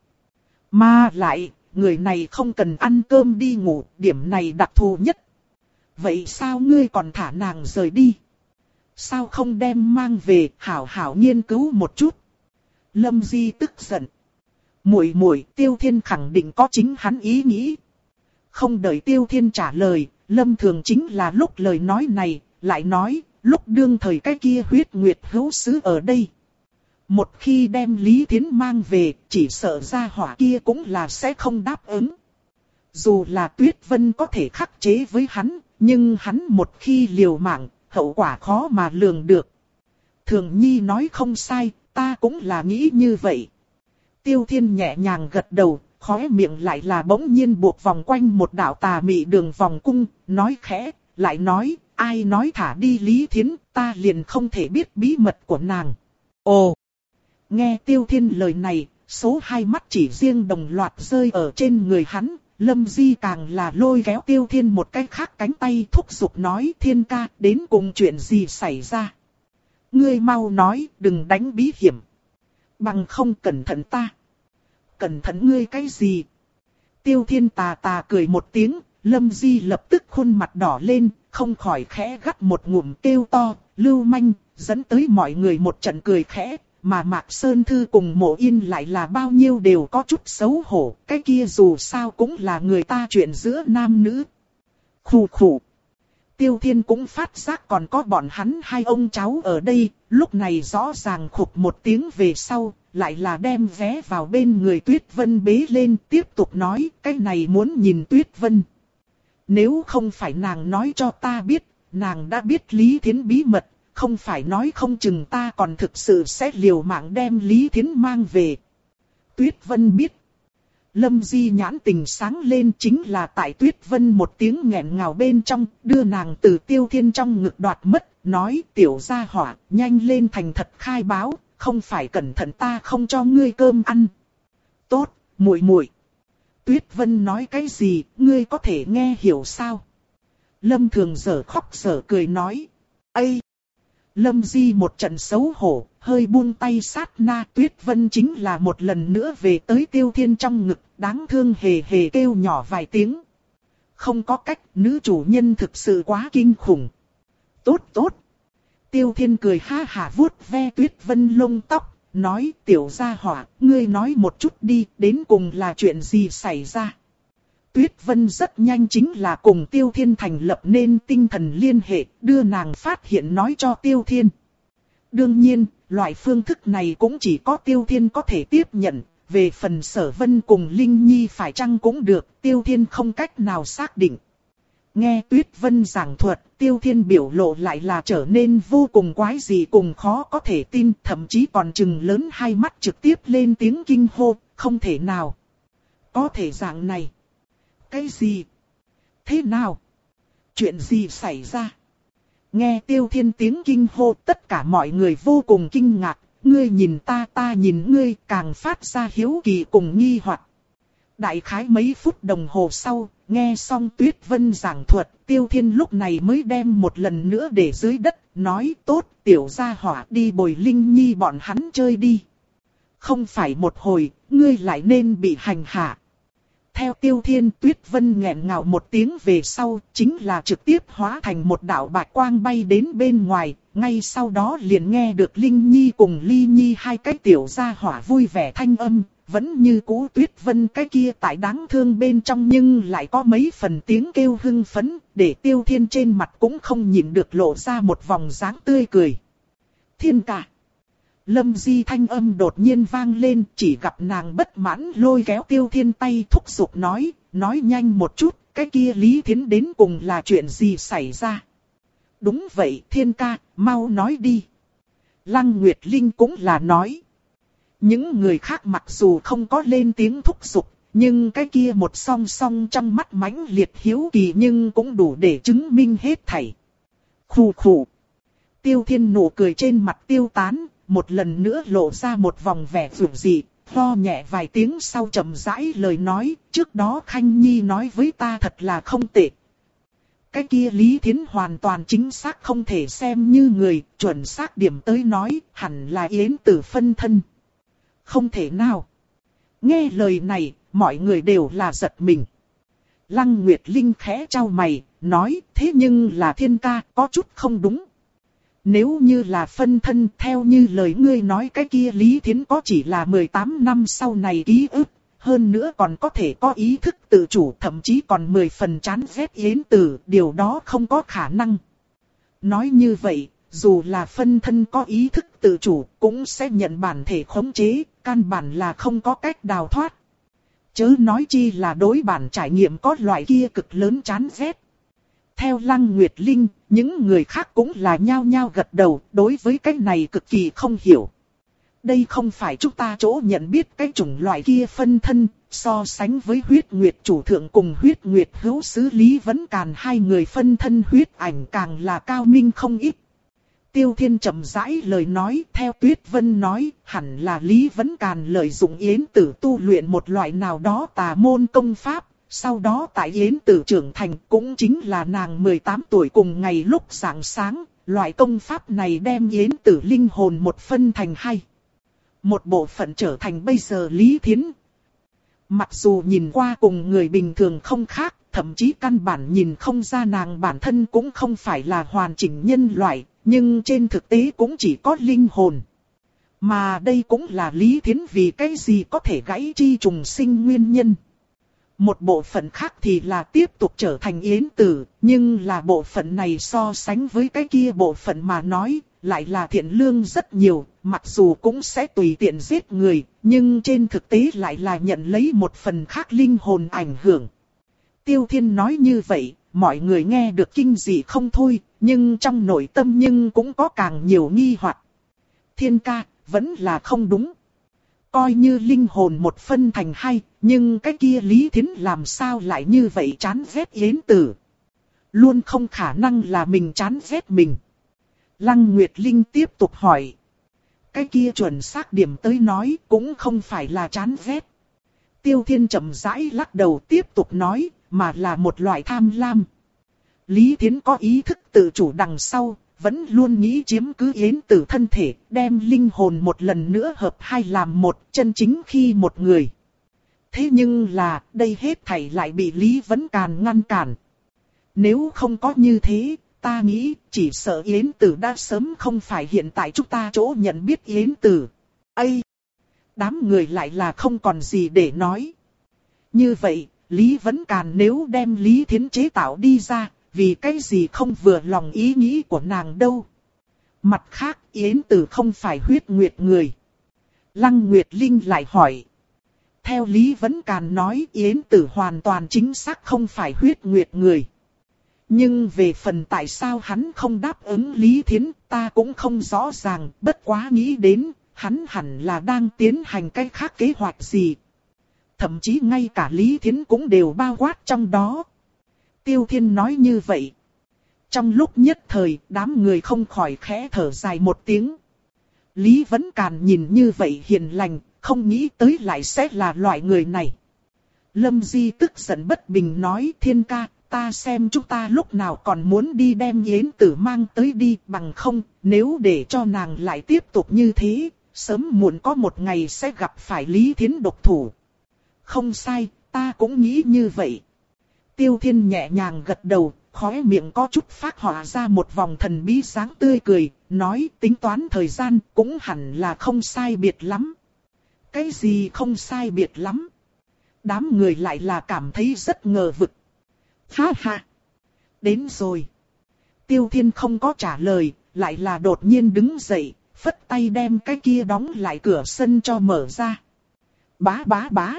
Mà lại, người này không cần ăn cơm đi ngủ, điểm này đặc thù nhất. Vậy sao ngươi còn thả nàng rời đi? Sao không đem mang về, hảo hảo nghiên cứu một chút? Lâm Di tức giận. Muội muội, Tiêu Thiên khẳng định có chính hắn ý nghĩ. Không đợi Tiêu Thiên trả lời, Lâm Thường chính là lúc lời nói này, lại nói, lúc đương thời cái kia huyết nguyệt hữu sứ ở đây. Một khi đem Lý Thiến mang về, chỉ sợ ra hỏa kia cũng là sẽ không đáp ứng. Dù là Tuyết Vân có thể khắc chế với hắn, nhưng hắn một khi liều mạng, hậu quả khó mà lường được. Thường Nhi nói không sai, ta cũng là nghĩ như vậy. Tiêu Thiên nhẹ nhàng gật đầu, khóe miệng lại là bỗng nhiên buộc vòng quanh một đạo tà mị đường vòng cung, nói khẽ, lại nói, ai nói thả đi Lý Thiến, ta liền không thể biết bí mật của nàng. Ồ! Nghe Tiêu Thiên lời này, số hai mắt chỉ riêng đồng loạt rơi ở trên người hắn, Lâm Di càng là lôi kéo Tiêu Thiên một cái khác cánh tay thúc giục nói, Thiên ca, đến cùng chuyện gì xảy ra? Ngươi mau nói, đừng đánh bí hiểm. Bằng không cẩn thận ta. Cẩn thận ngươi cái gì? Tiêu Thiên tà tà cười một tiếng, Lâm Di lập tức khuôn mặt đỏ lên, không khỏi khẽ gắt một ngụm kêu to, lưu manh, dẫn tới mọi người một trận cười khẽ. Mà Mạc Sơn Thư cùng Mộ Yên lại là bao nhiêu đều có chút xấu hổ, cái kia dù sao cũng là người ta chuyện giữa nam nữ. Khủ khủ. Tiêu Thiên cũng phát giác còn có bọn hắn hai ông cháu ở đây, lúc này rõ ràng khục một tiếng về sau, lại là đem vé vào bên người Tuyết Vân bế lên tiếp tục nói, cái này muốn nhìn Tuyết Vân. Nếu không phải nàng nói cho ta biết, nàng đã biết Lý Thiến bí mật, không phải nói không chừng ta còn thực sự sẽ liều mạng đem Lý Thiến mang về. Tuyết Vân biết. Lâm Di nhãn tình sáng lên, chính là tại Tuyết Vân một tiếng nghẹn ngào bên trong, đưa nàng từ Tiêu Thiên trong ngực đoạt mất, nói tiểu gia hỏa, nhanh lên thành thật khai báo, không phải cẩn thận ta không cho ngươi cơm ăn. Tốt, muội muội. Tuyết Vân nói cái gì, ngươi có thể nghe hiểu sao? Lâm Thường dở khóc dở cười nói. Ây! Lâm Di một trận xấu hổ, hơi buông tay sát na. Tuyết Vân chính là một lần nữa về tới Tiêu Thiên trong ngực, đáng thương hề hề kêu nhỏ vài tiếng. Không có cách, nữ chủ nhân thực sự quá kinh khủng. Tốt tốt! Tiêu Thiên cười ha hả vuốt ve Tuyết Vân lông tóc, nói tiểu gia hỏa, ngươi nói một chút đi, đến cùng là chuyện gì xảy ra. Tuyết Vân rất nhanh chính là cùng Tiêu Thiên thành lập nên tinh thần liên hệ, đưa nàng phát hiện nói cho Tiêu Thiên. Đương nhiên, loại phương thức này cũng chỉ có Tiêu Thiên có thể tiếp nhận, về phần Sở Vân cùng Linh Nhi phải chăng cũng được, Tiêu Thiên không cách nào xác định. Nghe Tuyết Vân giảng thuật, Tiêu Thiên biểu lộ lại là trở nên vô cùng quái dị cùng khó có thể tin, thậm chí còn trừng lớn hai mắt trực tiếp lên tiếng kinh hô, không thể nào. Có thể dạng này. Cái gì? Thế nào? Chuyện gì xảy ra? Nghe Tiêu Thiên tiếng kinh hô, tất cả mọi người vô cùng kinh ngạc, ngươi nhìn ta ta nhìn ngươi, càng phát ra hiếu kỳ cùng nghi hoặc. Đại khái mấy phút đồng hồ sau, nghe xong Tuyết Vân giảng thuật, Tiêu Thiên lúc này mới đem một lần nữa để dưới đất, nói tốt tiểu gia hỏa đi bồi Linh Nhi bọn hắn chơi đi. Không phải một hồi, ngươi lại nên bị hành hạ. Theo Tiêu Thiên, Tuyết Vân nghẹn ngào một tiếng về sau, chính là trực tiếp hóa thành một đạo bạch quang bay đến bên ngoài, ngay sau đó liền nghe được Linh Nhi cùng Ly Nhi hai cái tiểu gia hỏa vui vẻ thanh âm. Vẫn như cũ Tuyết Vân cái kia tại đáng thương bên trong nhưng lại có mấy phần tiếng kêu hưng phấn, để Tiêu Thiên trên mặt cũng không nhịn được lộ ra một vòng dáng tươi cười. Thiên ca. Lâm Di thanh âm đột nhiên vang lên, chỉ gặp nàng bất mãn lôi kéo Tiêu Thiên tay thúc giục nói, nói nhanh một chút, cái kia Lý Thiến đến cùng là chuyện gì xảy ra. Đúng vậy Thiên ca, mau nói đi. Lăng Nguyệt Linh cũng là nói. Những người khác mặc dù không có lên tiếng thúc giục, nhưng cái kia một song song trong mắt mãnh liệt hiếu kỳ nhưng cũng đủ để chứng minh hết thảy. Khù khù. Tiêu Thiên nụ cười trên mặt tiêu tán, một lần nữa lộ ra một vòng vẻ dịu dị, ho nhẹ vài tiếng sau chậm rãi lời nói, trước đó Khanh Nhi nói với ta thật là không tệ. Cái kia Lý Thiến hoàn toàn chính xác không thể xem như người, chuẩn xác điểm tới nói, hẳn là Yến Tử phân thân. Không thể nào. Nghe lời này, mọi người đều là giật mình. Lăng Nguyệt Linh khẽ chau mày, nói thế nhưng là Thiên ca có chút không đúng. Nếu như là phân thân theo như lời ngươi nói cái kia Lý Thiến có chỉ là mười tám năm sau này ký ức. Hơn nữa còn có thể có ý thức tự chủ, thậm chí còn mười phần chán ghét Yến Tử, điều đó không có khả năng. Nói như vậy, dù là phân thân có ý thức tự chủ, cũng sẽ nhận bản thể khống chế, căn bản là không có cách đào thoát. Chớ nói chi là đối bản trải nghiệm có loại kia cực lớn chán ghét. Theo Lăng Nguyệt Linh, những người khác cũng là nhao nhao gật đầu, đối với cái này cực kỳ không hiểu. Đây không phải chúng ta chỗ nhận biết cái chủng loại kia phân thân, so sánh với huyết nguyệt chủ thượng cùng huyết nguyệt hữu sứ Lý Vấn Càn hai người phân thân huyết ảnh càng là cao minh không ít. Tiêu Thiên chậm rãi lời nói, theo Tuyết Vân nói, hẳn là Lý Vấn Càn lợi dụng Yến Tử tu luyện một loại nào đó tà môn công pháp, sau đó tại Yến Tử trưởng thành cũng chính là nàng mười tám tuổi cùng ngày lúc rạng sáng, loại công pháp này đem Yến Tử linh hồn một phân thành hai. Một bộ phận trở thành bây giờ Lý Thiến. Mặc dù nhìn qua cùng người bình thường không khác, thậm chí căn bản nhìn không ra nàng bản thân cũng không phải là hoàn chỉnh nhân loại, nhưng trên thực tế cũng chỉ có linh hồn. Mà đây cũng là Lý Thiến vì cái gì có thể gãy chi trùng sinh nguyên nhân. Một bộ phận khác thì là tiếp tục trở thành Yến Tử, nhưng là bộ phận này so sánh với cái kia bộ phận mà nói, lại là thiện lương rất nhiều, mặc dù cũng sẽ tùy tiện giết người, nhưng trên thực tế lại là nhận lấy một phần khác linh hồn ảnh hưởng. Tiêu Thiên nói như vậy, mọi người nghe được kinh dị không thôi, nhưng trong nội tâm nhưng cũng có càng nhiều nghi hoặc. Thiên ca, vẫn là không đúng. Coi như linh hồn một phân thành hai, nhưng cái kia Lý Thiến làm sao lại như vậy chán ghét Yến Tử. Luôn không khả năng là mình chán ghét mình. Lăng Nguyệt Linh tiếp tục hỏi. Cái kia chuẩn xác điểm tới nói cũng không phải là chán ghét. Tiêu Thiên chậm rãi lắc đầu tiếp tục nói, mà là một loại tham lam. Lý Thiến có ý thức tự chủ đằng sau, vẫn luôn nghĩ chiếm cứ Yến Tử thân thể, đem linh hồn một lần nữa hợp hai làm một, chân chính khi một người. Thế nhưng là, đây hết thảy lại bị Lý Vấn Càn ngăn cản. Nếu không có như thế, ta nghĩ chỉ sợ Yến Tử đã sớm không phải hiện tại chúng ta chỗ nhận biết Yến Tử. Ây! Đám người lại là không còn gì để nói. Như vậy, Lý Vấn Càn nếu đem Lý Thiến chế tạo đi ra, vì cái gì không vừa lòng ý nghĩ của nàng đâu. Mặt khác, Yến Tử không phải huyết nguyệt người. Lăng Nguyệt Linh lại hỏi. Theo Lý Vấn Càn nói, Yến Tử hoàn toàn chính xác không phải huyết nguyệt người. Nhưng về phần tại sao hắn không đáp ứng Lý Thiến, ta cũng không rõ ràng, bất quá nghĩ đến, hắn hẳn là đang tiến hành cái khác kế hoạch gì. Thậm chí ngay cả Lý Thiến cũng đều bao quát trong đó. Tiêu Thiên nói như vậy. Trong lúc nhất thời, đám người không khỏi khẽ thở dài một tiếng. Lý Vấn Càn nhìn như vậy hiền lành, không nghĩ tới lại sẽ là loại người này. Lâm Di tức giận bất bình nói, Thiên ca, ta xem chúng ta lúc nào còn muốn đi đem Yến Tử mang tới đi, bằng không, nếu để cho nàng lại tiếp tục như thế, sớm muộn có một ngày sẽ gặp phải Lý Thiến độc thủ. Không sai, ta cũng nghĩ như vậy. Tiêu Thiên nhẹ nhàng gật đầu, khóe miệng có chút phát họa ra một vòng thần bí sáng tươi cười, nói tính toán thời gian cũng hẳn là không sai biệt lắm. Cái gì không sai biệt lắm? Đám người lại là cảm thấy rất ngờ vực. Ha ha! Đến rồi. Tiêu Thiên không có trả lời, lại là đột nhiên đứng dậy, phất tay đem cái kia đóng lại cửa sân cho mở ra. Bá bá bá!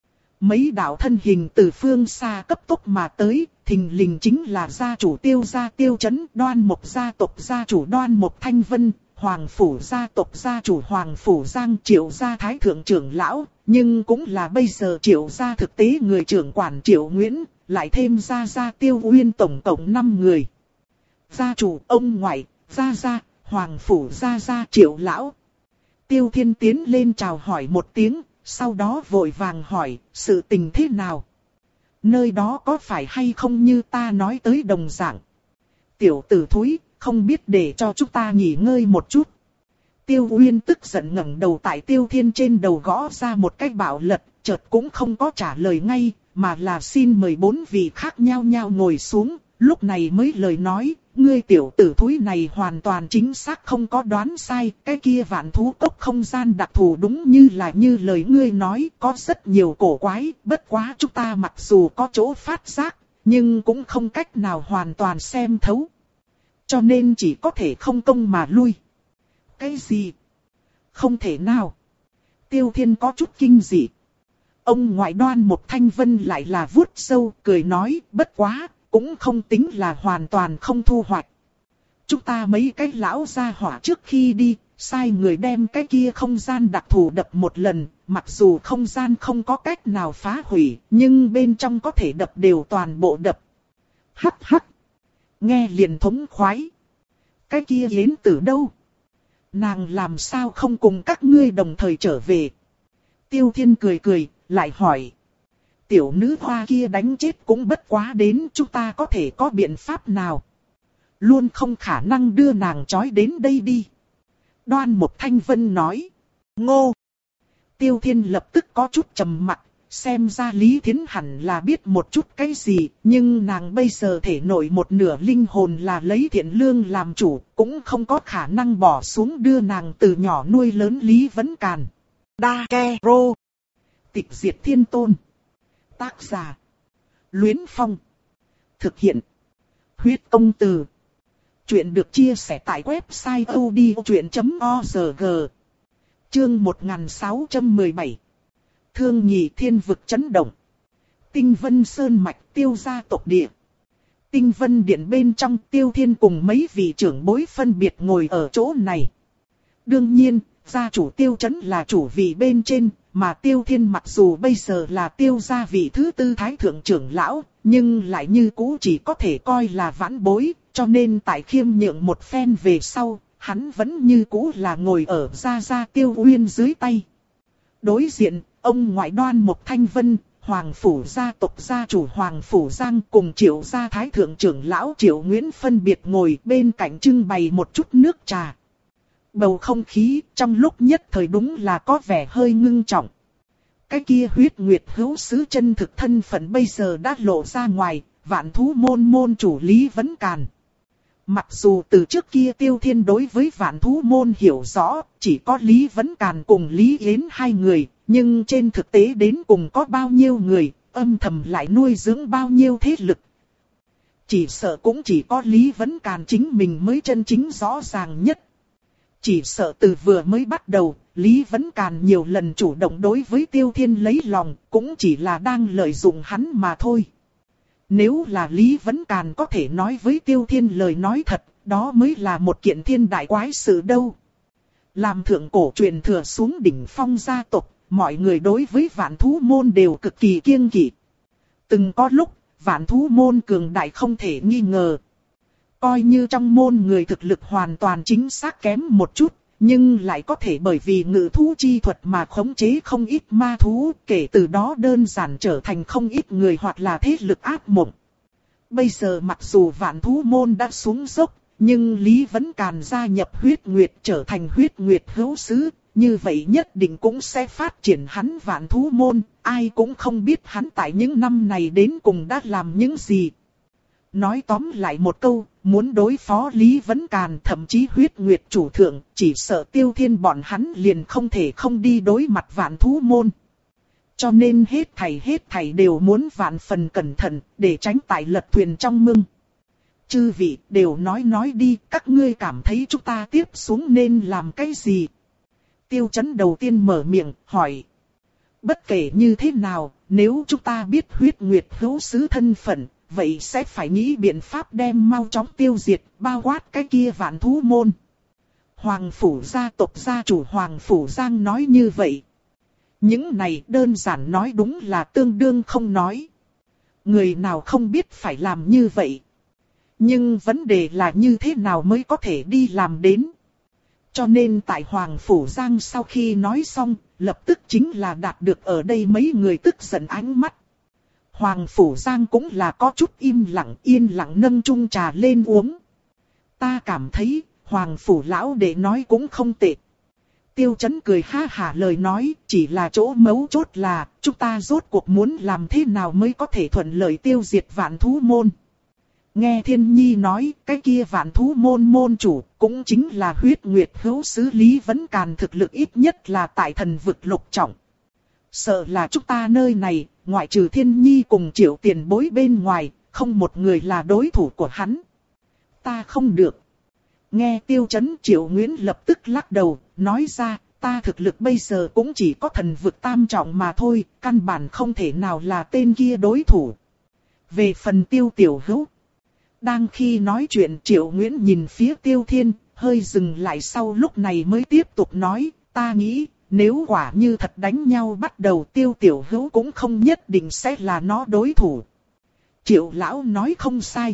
Mấy đạo thân hình từ phương xa cấp tốc mà tới, thình lình chính là gia chủ Tiêu gia Tiêu Chấn, Đoan Mộc gia tộc gia chủ Đoan Mộc Thanh Vân, Hoàng phủ gia tộc gia chủ Hoàng phủ Giang, Triệu gia thái thượng trưởng lão, nhưng cũng là bây giờ Triệu gia thực tế người trưởng quản Triệu Nguyễn, lại thêm gia gia Tiêu Uyên, tổng cộng năm người. Gia chủ ông ngoại, gia gia, Hoàng phủ gia gia Triệu lão. Tiêu Thiên tiến lên chào hỏi một tiếng. Sau đó vội vàng hỏi, sự tình thế nào? Nơi đó có phải hay không như ta nói tới đồng dạng? Tiểu tử thúi, không biết để cho chúng ta nghỉ ngơi một chút. Tiêu Uyên tức giận ngẩng đầu tại Tiêu Thiên trên đầu gõ ra một cái bạo lật, chợt cũng không có trả lời ngay, mà là xin mời bốn vị khác nhau nhau ngồi xuống, lúc này mới lời nói. Ngươi tiểu tử thúi này hoàn toàn chính xác không có đoán sai, cái kia vạn thú cốc không gian đặc thù đúng như là như lời ngươi nói, có rất nhiều cổ quái, bất quá chúng ta mặc dù có chỗ phát giác, nhưng cũng không cách nào hoàn toàn xem thấu. Cho nên chỉ có thể không công mà lui. Cái gì? Không thể nào. Tiêu Thiên có chút kinh dị. Ông ngoại Đoan Mộc Thanh Vân lại là vuốt sâu, cười nói, bất quá. Cũng không tính là hoàn toàn không thu hoạch. Chúng ta mấy cái lão gia hỏa trước khi đi, sai người đem cái kia không gian đặc thù đập một lần, mặc dù không gian không có cách nào phá hủy, nhưng bên trong có thể đập đều toàn bộ đập. Hắc hắc! Nghe liền thống khoái. Cái kia Yến Tử đâu? Nàng làm sao không cùng các ngươi đồng thời trở về? Tiêu Thiên cười cười, lại hỏi. Tiểu nữ hoa kia đánh chết cũng bất quá đến, chúng ta có thể có biện pháp nào? Luôn không khả năng đưa nàng trói đến đây đi. Đoan Mộc Thanh Vân nói. Ngô! Tiêu Thiên lập tức có chút trầm mặc, xem ra Lý Thiến hẳn là biết một chút cái gì, nhưng nàng bây giờ thể nội một nửa linh hồn là lấy Thiện Lương làm chủ, cũng không có khả năng bỏ xuống đưa nàng từ nhỏ nuôi lớn Lý Vấn Càn. Đa Ke Rô! Tịch diệt thiên tôn. Tác giả Luyến Phong. Thực hiện Huyết Công Từ. Chuyện được chia sẻ tại website odchuyện chấm org. Chương một nghìn sáu trăm mười bảy. Thương nhị thiên vực chấn động. Tinh Vân Sơn mạch Tiêu gia tộc địa. tinh vân điện bên trong, Tiêu Thiên cùng mấy vị trưởng bối phân biệt ngồi ở chỗ này. Đương nhiên, gia chủ Tiêu Chấn là chủ vị bên trên, mà Tiêu Thiên mặc dù bây giờ là Tiêu gia vị thứ tư thái thượng trưởng lão, nhưng lại như cũ chỉ có thể coi là vãn bối, cho nên tại khiêm nhượng một phen về sau, hắn vẫn như cũ là ngồi ở gia gia Tiêu Uyên dưới tay. Đối diện, ông ngoại Đoan Mộc Thanh Vân, Hoàng phủ gia tộc gia chủ Hoàng phủ Giang cùng Triệu gia thái thượng trưởng lão Triệu Nguyễn phân biệt ngồi bên cạnh trưng bày một chút nước trà. Bầu không khí trong lúc nhất thời đúng là có vẻ hơi ngưng trọng. Cái kia huyết nguyệt hữu sứ chân thực thân phận bây giờ đã lộ ra ngoài, vạn thú môn môn chủ Lý Vấn Càn. Mặc dù từ trước kia Tiêu Thiên đối với vạn thú môn hiểu rõ, chỉ có Lý Vấn Càn cùng Lý Yến hai người, nhưng trên thực tế đến cùng có bao nhiêu người, âm thầm lại nuôi dưỡng bao nhiêu thế lực. Chỉ sợ cũng chỉ có Lý Vấn Càn chính mình mới chân chính rõ ràng nhất. Chỉ sợ từ vừa mới bắt đầu, Lý Vấn Càn nhiều lần chủ động đối với Tiêu Thiên lấy lòng, cũng chỉ là đang lợi dụng hắn mà thôi. Nếu là Lý Vấn Càn có thể nói với Tiêu Thiên lời nói thật, đó mới là một kiện thiên đại quái sự đâu. Làm thượng cổ truyền thừa xuống đỉnh phong gia tộc, mọi người đối với vạn thú môn đều cực kỳ kiêng kỵ. Từng có lúc, vạn thú môn cường đại không thể nghi ngờ. Coi như trong môn người thực lực hoàn toàn chính xác kém một chút, nhưng lại có thể bởi vì ngự thú chi thuật mà khống chế không ít ma thú, kể từ đó đơn giản trở thành không ít người hoặc là thế lực ác mộng. Bây giờ mặc dù vạn thú môn đã xuống dốc, nhưng Lý Vấn Càn gia nhập huyết nguyệt trở thành huyết nguyệt hữu sứ, như vậy nhất định cũng sẽ phát triển hắn vạn thú môn, ai cũng không biết hắn tại những năm này đến cùng đã làm những gì. Nói tóm lại một câu, muốn đối phó Lý Vấn Càn thậm chí huyết nguyệt chủ thượng, chỉ sợ Tiêu Thiên bọn hắn liền không thể không đi đối mặt vạn thú môn. Cho nên hết thảy hết thảy đều muốn vạn phần cẩn thận, để tránh tại lật thuyền trong mưng. Chư vị đều nói nói đi, các ngươi cảm thấy chúng ta tiếp xuống nên làm cái gì? Tiêu Chấn đầu tiên mở miệng, hỏi. Bất kể như thế nào, nếu chúng ta biết huyết nguyệt hữu sứ thân phận, vậy sẽ phải nghĩ biện pháp đem mau chóng tiêu diệt, bao quát cái kia vạn thú môn. Hoàng phủ gia tộc gia chủ Hoàng phủ Giang nói như vậy. Những này đơn giản nói đúng là tương đương không nói. Người nào không biết phải làm như vậy. Nhưng vấn đề là như thế nào mới có thể đi làm đến. Cho nên tại Hoàng phủ Giang sau khi nói xong, lập tức chính là đạt được ở đây mấy người tức giận ánh mắt. Hoàng phủ Giang cũng là có chút im lặng yên lặng nâng chung trà lên uống. Ta cảm thấy, Hoàng phủ lão đệ nói cũng không tệ. Tiêu Chấn cười ha hả lời nói, chỉ là chỗ mấu chốt là, chúng ta rốt cuộc muốn làm thế nào mới có thể thuận lợi tiêu diệt vạn thú môn. Nghe Thiên Nhi nói, cái kia vạn thú môn môn chủ, cũng chính là huyết nguyệt hữu sứ Lý Vấn Càn thực lực ít nhất là tại thần vực lục trọng. Sợ là chúng ta nơi này, ngoại trừ Thiên Nhi cùng Triệu tiền bối bên ngoài, không một người là đối thủ của hắn. Ta không được. Nghe Tiêu Chấn Triệu Nguyễn lập tức lắc đầu, nói ra, ta thực lực bây giờ cũng chỉ có thần vực tam trọng mà thôi, căn bản không thể nào là tên kia đối thủ. Về phần Tiêu Tiểu Hữu. Đang khi nói chuyện Triệu Nguyễn nhìn phía Tiêu Thiên, hơi dừng lại sau lúc này mới tiếp tục nói, ta nghĩ, nếu quả như thật đánh nhau bắt đầu Tiêu Tiểu Hữu cũng không nhất định sẽ là nó đối thủ. Triệu Lão nói không sai.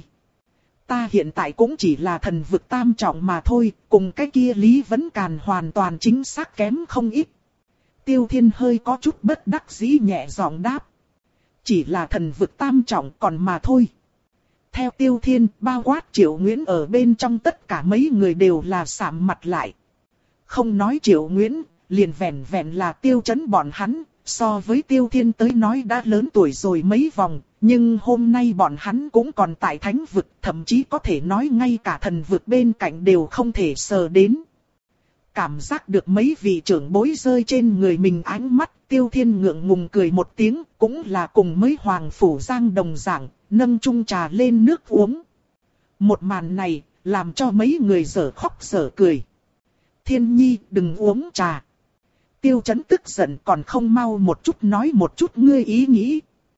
Ta hiện tại cũng chỉ là thần vực tam trọng mà thôi, cùng cái kia Lý Vấn Càn hoàn toàn chính xác kém không ít. Tiêu Thiên hơi có chút bất đắc dĩ nhẹ giọng đáp. Chỉ là thần vực tam trọng còn mà thôi. Theo Tiêu Thiên, bao quát Triệu Nguyễn ở bên trong tất cả mấy người đều là sạm mặt lại. Không nói Triệu Nguyễn, liền vẹn vẹn là Tiêu Chấn bọn hắn, so với Tiêu Thiên tới nói đã lớn tuổi rồi mấy vòng, nhưng hôm nay bọn hắn cũng còn tại thánh vực, thậm chí có thể nói ngay cả thần vực bên cạnh đều không thể sờ đến. Cảm giác được mấy vị trưởng bối rơi trên người mình ánh mắt, Tiêu Thiên ngượng ngùng cười một tiếng, cũng là cùng mấy Hoàng phủ Giang đồng dạng, nâng chung trà lên nước uống. Một màn này, làm cho mấy người dở khóc dở cười. Thiên Nhi, đừng uống trà. Tiêu Chấn tức giận còn không mau một chút nói một chút ngươi ý nghĩ.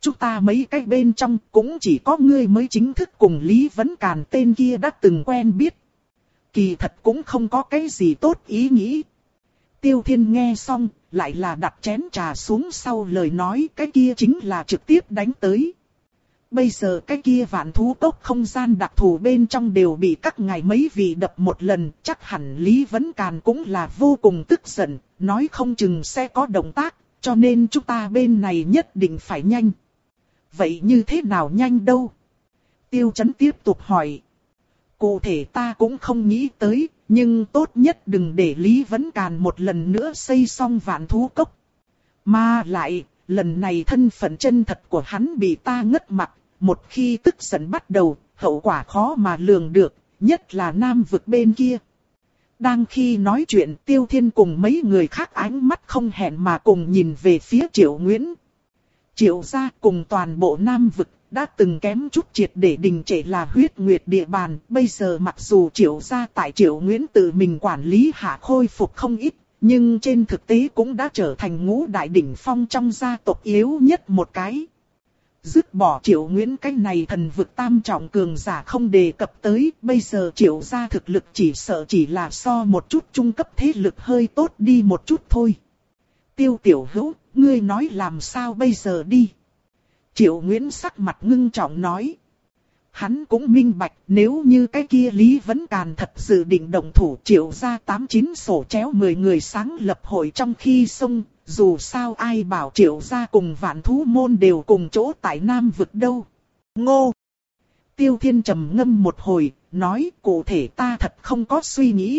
chúng ta mấy cái bên trong cũng chỉ có ngươi mới chính thức cùng Lý Vấn Càn tên kia đã từng quen biết. Kỳ thật cũng không có cái gì tốt ý nghĩ. Tiêu Thiên nghe xong, lại là đặt chén trà xuống sau lời nói, cái kia chính là trực tiếp đánh tới. Bây giờ cái kia Vạn Thú Cốc không gian đặc thù bên trong đều bị các ngài mấy vị đập một lần, chắc hẳn Lý Vấn Càn cũng là vô cùng tức giận, nói không chừng sẽ có động tác, cho nên chúng ta bên này nhất định phải nhanh. Vậy như thế nào nhanh đâu? Tiêu Chấn tiếp tục hỏi. Cụ thể ta cũng không nghĩ tới, nhưng tốt nhất đừng để Lý Vấn Càn một lần nữa xây xong Vạn Thú Cốc. Mà lại, lần này thân phận chân thật của hắn bị ta ngất mặt, một khi tức giận bắt đầu, hậu quả khó mà lường được, nhất là Nam vực bên kia. Đang khi nói chuyện, Tiêu Thiên cùng mấy người khác ánh mắt không hẹn mà cùng nhìn về phía Triệu Nguyễn. Triệu gia cùng toàn bộ Nam vực đã từng kém chút triệt để đình trệ là huyết nguyệt địa bàn, bây giờ mặc dù Triệu gia tại Triệu Nguyễn tự mình quản lý hạ khôi phục không ít, nhưng trên thực tế cũng đã trở thành ngũ đại đỉnh phong trong gia tộc yếu nhất một cái. Dứt bỏ Triệu Nguyễn cái này thần vực tam trọng cường giả không đề cập tới, bây giờ Triệu gia thực lực chỉ sợ chỉ là so một chút trung cấp thế lực hơi tốt đi một chút thôi. Tiêu Tiểu Hữu, ngươi nói làm sao bây giờ đi? Triệu Nguyễn sắc mặt ngưng trọng nói. Hắn cũng minh bạch, nếu như cái kia Lý Vấn Càn thật sự định động thủ, Triệu gia tám chín sổ chéo mười người sáng lập hội trong khi xông, dù sao ai bảo Triệu gia cùng Vạn Thú môn đều cùng chỗ tại Nam vực đâu. Ngô! Tiêu Thiên trầm ngâm một hồi, nói cụ thể ta thật không có suy nghĩ.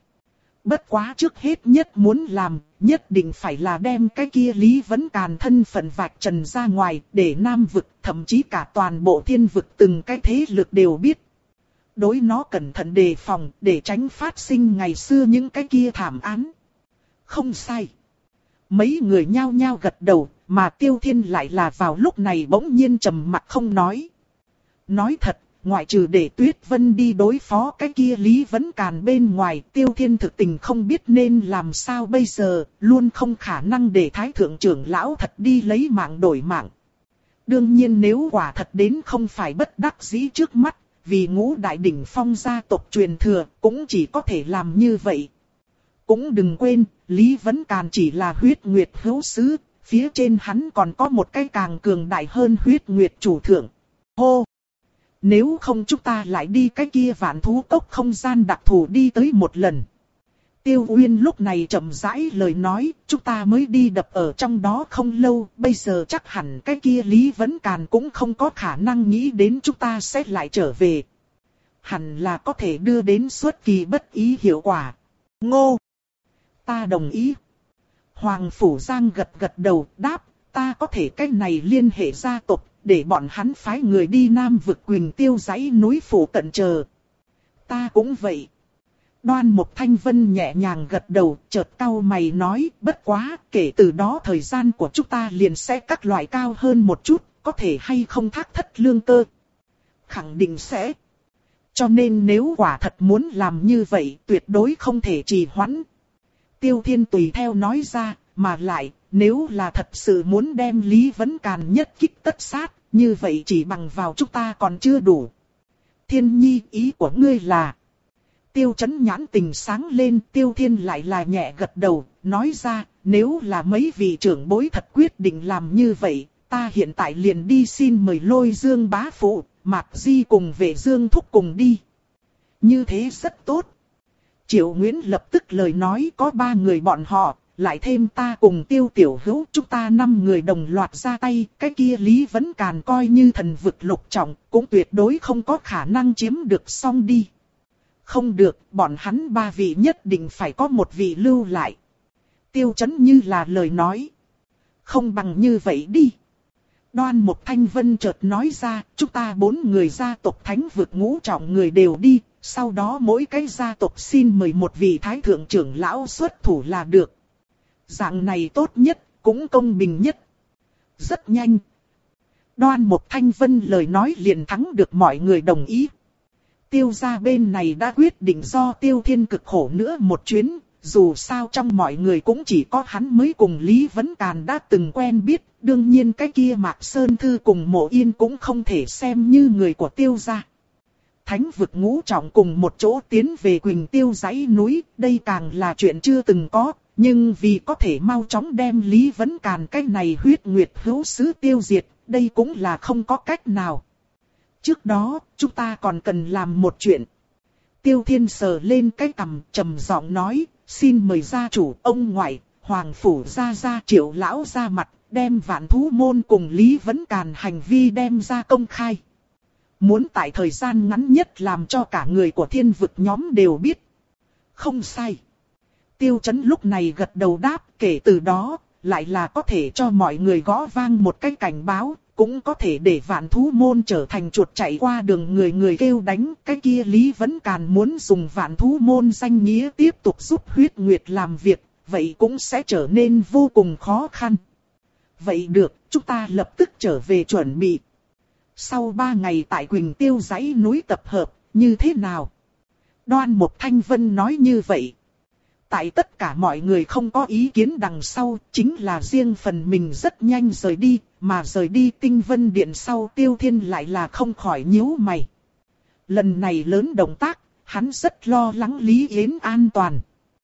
Bất quá trước hết nhất muốn làm, nhất định phải là đem cái kia Lý Vấn Càn thân phận vạch trần ra ngoài, để Nam vực, thậm chí cả toàn bộ thiên vực từng cái thế lực đều biết. Đối nó cẩn thận đề phòng, để tránh phát sinh ngày xưa những cái kia thảm án. Không sai. Mấy người nhao nhao gật đầu, mà Tiêu Thiên lại là vào lúc này bỗng nhiên trầm mặc không nói. Nói thật, ngoại trừ để Tuyết Vân đi đối phó cái kia Lý Vấn Càn bên ngoài, Tiêu Thiên thực tình không biết nên làm sao bây giờ, luôn không khả năng để Thái Thượng trưởng lão thật đi lấy mạng đổi mạng. Đương nhiên nếu quả thật đến không phải bất đắc dĩ trước mắt, vì ngũ đại đỉnh phong gia tộc truyền thừa, cũng chỉ có thể làm như vậy. Cũng đừng quên, Lý Vấn Càn chỉ là huyết nguyệt hữu sứ, phía trên hắn còn có một cái càng cường đại hơn huyết nguyệt chủ thượng. Hô! Nếu không chúng ta lại đi cái kia Vạn Thú Cốc không gian đặc thù đi tới một lần. Tiêu Uyên lúc này chậm rãi lời nói, chúng ta mới đi đập ở trong đó không lâu, bây giờ chắc hẳn cái kia Lý Vấn Càn cũng không có khả năng nghĩ đến chúng ta sẽ lại trở về. Hẳn là có thể đưa đến xuất kỳ bất ý hiệu quả. Ngô! Ta đồng ý. Hoàng Phủ Giang gật gật đầu đáp, ta có thể cách này liên hệ gia tộc, để bọn hắn phái người đi Nam vực Quỳnh Tiêu dãy núi phủ cận chờ. Ta cũng vậy. Đoan Mục Thanh Vân nhẹ nhàng gật đầu, chợt cau mày nói, bất quá, kể từ đó thời gian của chúng ta liền sẽ các loại cao hơn một chút, có thể hay không thác thất lương cơ. Khẳng định sẽ. Cho nên nếu quả thật muốn làm như vậy, tuyệt đối không thể trì hoãn. Tiêu Thiên tùy theo nói ra, mà lại, nếu là thật sự muốn đem Lý Vấn Càn nhất kích tất sát, như vậy chỉ bằng vào chúng ta còn chưa đủ. Thiên Nhi, ý của ngươi là... Tiêu Chấn nhãn tình sáng lên, Tiêu Thiên lại là nhẹ gật đầu, nói ra, nếu là mấy vị trưởng bối thật quyết định làm như vậy, ta hiện tại liền đi xin mời Lôi Dương bá phụ, Mạc Di cùng Vệ Dương thúc cùng đi. Như thế rất tốt. Triệu Nguyễn lập tức lời nói có ba người bọn họ, lại thêm ta cùng Tiêu Tiểu Hữu, chúng ta năm người đồng loạt ra tay, cái kia Lý Vấn Càn coi như thần vực lục trọng, cũng tuyệt đối không có khả năng chiếm được xong đi. Không được, bọn hắn ba vị nhất định phải có một vị lưu lại. Tiêu Chấn như là lời nói. Không bằng như vậy đi. Đoan Mục Thanh Vân chợt nói ra, chúng ta bốn người gia tộc thánh vực ngũ trọng người đều đi, sau đó mỗi cái gia tộc xin mời một vị thái thượng trưởng lão xuất thủ là được. Dạng này tốt nhất, cũng công bình nhất. Rất nhanh. Đoan Mục Thanh Vân lời nói liền thắng được mọi người đồng ý. Tiêu gia bên này đã quyết định do Tiêu Thiên cực khổ nữa một chuyến, dù sao trong mọi người cũng chỉ có hắn mới cùng Lý Vấn Càn đã từng quen biết, đương nhiên cái kia Mạc Sơn Thư cùng Mộ Yên cũng không thể xem như người của Tiêu gia. Thánh vực ngũ trọng cùng một chỗ tiến về Quỳnh Tiêu dãy núi, đây càng là chuyện chưa từng có, nhưng vì có thể mau chóng đem Lý Vấn Càn cái này huyết nguyệt hữu sứ tiêu diệt, đây cũng là không có cách nào. Trước đó, chúng ta còn cần làm một chuyện. Tiêu Thiên sờ lên cái cằm, trầm giọng nói, xin mời gia chủ, ông ngoại, hoàng phủ gia gia, Triệu lão ra mặt, đem Vạn Thú môn cùng Lý Vấn Càn hành vi đem ra công khai. Muốn tại thời gian ngắn nhất làm cho cả người của thiên vực nhóm đều biết. Không sai. Tiêu Chấn lúc này gật đầu đáp, kể từ đó, lại là có thể cho mọi người gõ vang một cái cảnh báo, cũng có thể để Vạn Thú môn trở thành chuột chạy qua đường người người kêu đánh. Cái kia Lý Vấn Càn muốn dùng Vạn Thú môn danh nghĩa tiếp tục giúp huyết nguyệt làm việc, vậy cũng sẽ trở nên vô cùng khó khăn. Vậy được, chúng ta lập tức trở về chuẩn bị. Sau ba ngày tại Quỳnh Tiêu dãy núi tập hợp, như thế nào? Đoan Mục Thanh Vân nói như vậy. Tại tất cả mọi người không có ý kiến đằng sau, chính là riêng phần mình rất nhanh rời đi, mà rời đi Tinh Vân Điện sau Tiêu Thiên lại là không khỏi nhíu mày. Lần này lớn động tác, hắn rất lo lắng Lý Yến an toàn.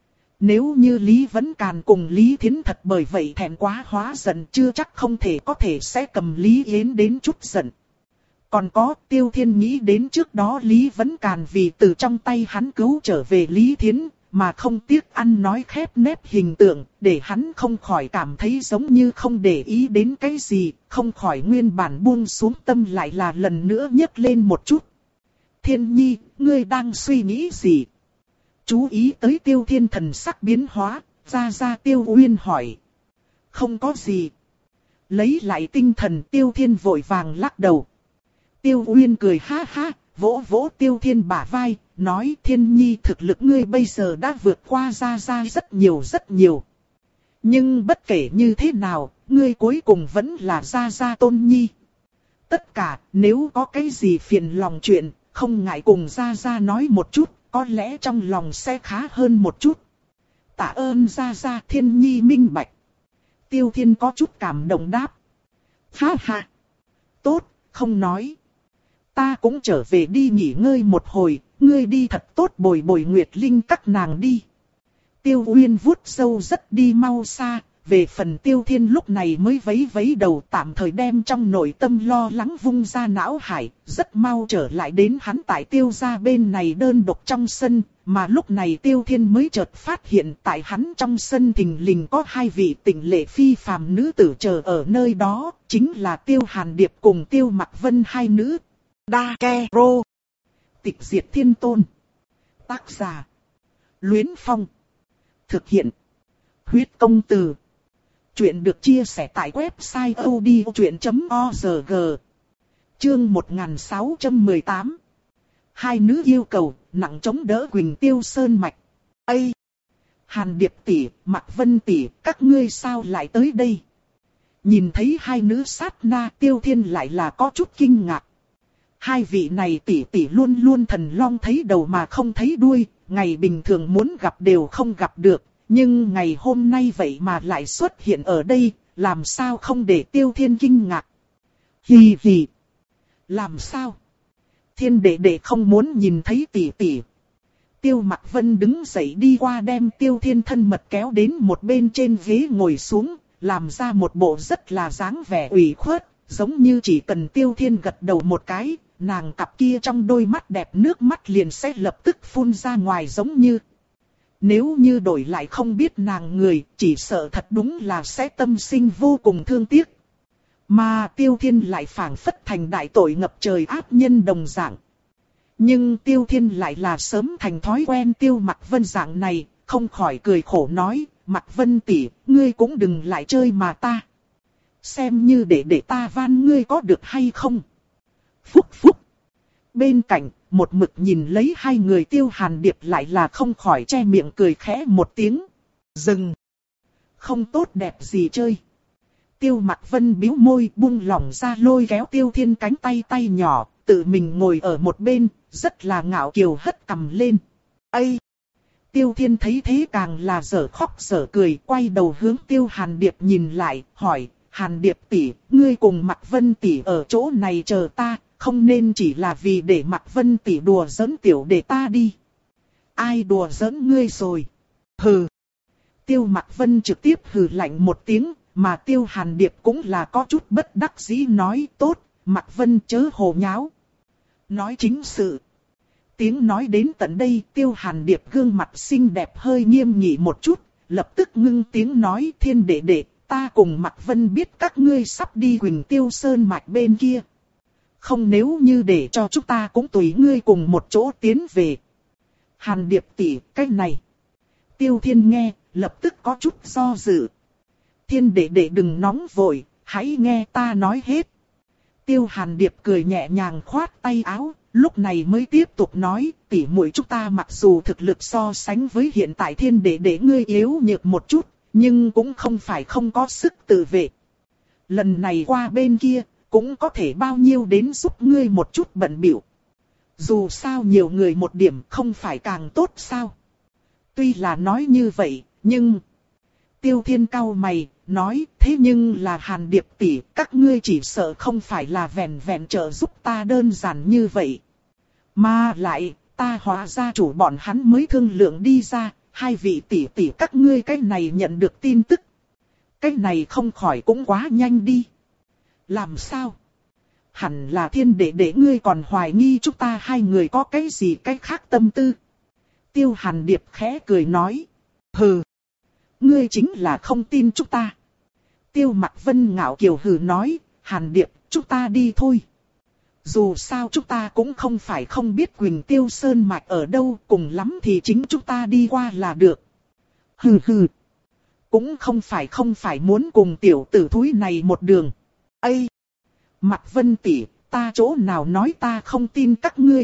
Nếu như Lý Vấn Càn cùng Lý Thiến thật bởi vậy thẹn quá hóa giận, chưa chắc không thể có thể sẽ cầm Lý Yến đến chút giận. Còn có, Tiêu Thiên nghĩ đến trước đó Lý Vấn Càn vì từ trong tay hắn cứu trở về Lý Thiến, mà không tiếc ăn nói khép nép hình tượng, để hắn không khỏi cảm thấy giống như không để ý đến cái gì, không khỏi nguyên bản buông xuống tâm lại là lần nữa nhấc lên một chút. Thiên Nhi, ngươi đang suy nghĩ gì? Chú ý tới Tiêu Thiên thần sắc biến hóa, ra ra Tiêu Uyên hỏi. Không có gì. Lấy lại tinh thần Tiêu Thiên vội vàng lắc đầu. Tiêu Uyên cười ha ha, vỗ vỗ Tiêu Thiên bả vai, nói Thiên Nhi thực lực ngươi bây giờ đã vượt qua ra ra rất nhiều rất nhiều. Nhưng bất kể như thế nào, ngươi cuối cùng vẫn là ra ra Tôn Nhi. Tất cả, nếu có cái gì phiền lòng chuyện, không ngại cùng ra ra nói một chút, có lẽ trong lòng sẽ khá hơn một chút. Tạ ơn ra ra Thiên Nhi minh bạch. Tiêu Thiên có chút cảm động đáp. Ha ha. Tốt, không nói. Ta cũng trở về đi nghỉ ngơi một hồi, ngươi đi thật tốt bồi bồi Nguyệt Linh các nàng đi. Tiêu Uyên vuốt râu rất đi mau xa, về phần Tiêu Thiên lúc này mới vấy vấy đầu tạm thời đem trong nội tâm lo lắng vung ra não hải, rất mau trở lại đến hắn tại Tiêu gia bên này đơn độc trong sân, mà lúc này Tiêu Thiên mới chợt phát hiện tại hắn trong sân thình lình có hai vị tịnh lệ phi phàm nữ tử chờ ở nơi đó, chính là Tiêu Hàn Điệp cùng Tiêu Mặc Vân hai nữ. Đa Ke Rô. Tịch diệt thiên tôn. Tác giả. Luyến Phong. Thực hiện. Huyết công từ. Chuyện được chia sẻ tại website odchuyện chấm org. Chương một nghìn sáu trăm mười tám. Hai nữ yêu cầu, nặng chống đỡ Quỳnh Tiêu Sơn Mạch. Ây! Hàn Điệp tỷ, Mạc Vân tỷ, các ngươi sao lại tới đây? Nhìn thấy hai nữ sát na Tiêu Thiên lại là có chút kinh ngạc. Hai vị này tỷ tỷ luôn luôn thần long thấy đầu mà không thấy đuôi, ngày bình thường muốn gặp đều không gặp được, nhưng ngày hôm nay vậy mà lại xuất hiện ở đây, làm sao không để Tiêu Thiên kinh ngạc. Hì hì. Làm sao? Thiên đệ đệ không muốn nhìn thấy tỷ tỷ. Tiêu Mặc Vân đứng dậy đi qua đem Tiêu Thiên thân mật kéo đến một bên trên ghế ngồi xuống, làm ra một bộ rất là dáng vẻ ủy khuất, giống như chỉ cần Tiêu Thiên gật đầu một cái, nàng cặp kia trong đôi mắt đẹp nước mắt liền sẽ lập tức phun ra ngoài giống như. Nếu như đổi lại không biết nàng người, chỉ sợ thật đúng là sẽ tâm sinh vô cùng thương tiếc. Mà Tiêu Thiên lại phảng phất thành đại tội ngập trời ác nhân đồng dạng. Nhưng Tiêu Thiên lại là sớm thành thói quen Tiêu Mặc Vân dạng này, không khỏi cười khổ nói, Mặc Vân tỷ, ngươi cũng đừng lại chơi mà ta. Xem như để để ta van ngươi có được hay không. Phúc phúc. Bên cạnh, một mực nhìn lấy hai người Tiêu Hàn Điệp lại là không khỏi che miệng cười khẽ một tiếng. Dừng. Không tốt đẹp gì chơi. Tiêu Mặc Vân bĩu môi buông lỏng ra lôi kéo Tiêu Thiên cánh tay tay nhỏ, tự mình ngồi ở một bên, rất là ngạo kiều hất cằm lên. Ây! Tiêu Thiên thấy thế càng là dở khóc dở cười, quay đầu hướng Tiêu Hàn Điệp nhìn lại, hỏi, Hàn Điệp tỷ, ngươi cùng Mạc Vân tỷ ở chỗ này chờ ta, không nên chỉ là vì để Mạc Vân tỷ đùa giỡn tiểu đệ ta đi. Ai đùa giỡn ngươi rồi? Hừ. Tiêu Mạc Vân trực tiếp hừ lạnh một tiếng, mà Tiêu Hàn Điệp cũng là có chút bất đắc dĩ nói, tốt, Mạc Vân chớ hồ nháo. Nói chính sự. Tiếng nói đến tận đây, Tiêu Hàn Điệp gương mặt xinh đẹp hơi nghiêm nghị một chút, lập tức ngưng tiếng nói, Thiên đệ đệ, ta cùng Mạc Vân biết các ngươi sắp đi Quỳnh Tiêu Sơn mạch bên kia. Không, nếu như để cho chúng ta cũng tùy ngươi cùng một chỗ tiến về. Hàn Điệp tỷ, cái này. Tiêu Thiên nghe, lập tức có chút do dự. Thiên đệ đệ đừng nóng vội, hãy nghe ta nói hết. Tiêu Hàn Điệp cười nhẹ nhàng khoát tay áo, lúc này mới tiếp tục nói, tỷ muội chúng ta mặc dù thực lực so sánh với hiện tại Thiên đệ đệ ngươi yếu nhược một chút, nhưng cũng không phải không có sức tự vệ. Lần này qua bên kia, cũng có thể bao nhiêu đến giúp ngươi một chút bận bịu. Dù sao nhiều người một điểm không phải càng tốt sao. Tuy là nói như vậy, nhưng... Tiêu Thiên cau mày, nói, thế nhưng là Hàn Điệp tỷ, các ngươi chỉ sợ không phải là vẹn vẹn trợ giúp ta đơn giản như vậy. Mà lại, ta hóa ra chủ bọn hắn mới thương lượng đi ra, hai vị tỷ tỷ các ngươi cái này nhận được tin tức. Cái này không khỏi cũng quá nhanh đi. Làm sao? Hẳn là Thiên đệ đệ ngươi còn hoài nghi chúng ta hai người có cái gì cái khác tâm tư. Tiêu Hàn Điệp khẽ cười nói. Hừ. Ngươi chính là không tin chúng ta. Tiêu Mạc Vân ngạo kiều hừ nói. Hàn Điệp, chúng ta đi thôi. Dù sao chúng ta cũng không phải không biết Quỳnh Tiêu Sơn mạch ở đâu, cùng lắm thì chính chúng ta đi qua là được. Hừ hừ. Cũng không phải không phải muốn cùng tiểu tử thúi này một đường. Ây! Mạc Vân tỷ, ta chỗ nào nói ta không tin các ngươi.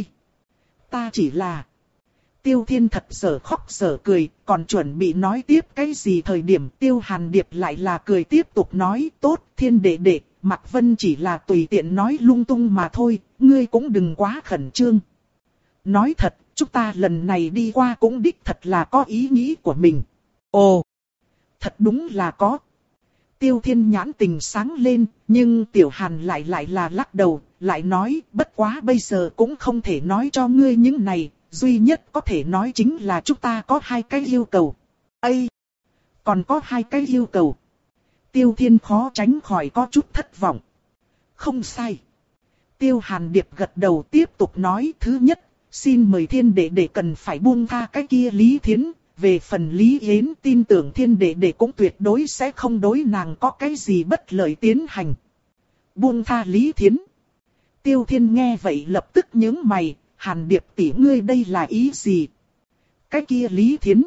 Ta chỉ là... Tiêu Thiên thật sở khóc sở cười, còn chuẩn bị nói tiếp cái gì thời điểm Tiêu Hàn Điệp lại là cười tiếp tục nói, tốt Thiên đệ đệ, Mạc Vân chỉ là tùy tiện nói lung tung mà thôi, ngươi cũng đừng quá khẩn trương. Nói thật, chúng ta lần này đi qua cũng đích thật là có ý nghĩ của mình. Ồ, thật đúng là có. Tiêu Thiên nhãn tình sáng lên, nhưng Tiểu Hàn lại lại là lắc đầu, lại nói, bất quá bây giờ cũng không thể nói cho ngươi những này, duy nhất có thể nói chính là chúng ta có hai cái yêu cầu. Ây! Còn có hai cái yêu cầu. Tiêu Thiên khó tránh khỏi có chút thất vọng. Không sai. Tiêu Hàn Điệp gật đầu tiếp tục nói, thứ nhất, xin mời Thiên đệ đệ cần phải buông tha cái kia Lý Thiến. Về phần Lý Yến tin tưởng Thiên đệ đệ cũng tuyệt đối sẽ không đối nàng có cái gì bất lợi tiến hành. Buông tha Lý Thiến. Tiêu Thiên nghe vậy lập tức nhướng mày, Hàn Điệp tỷ ngươi đây là ý gì? Cái kia Lý Thiến.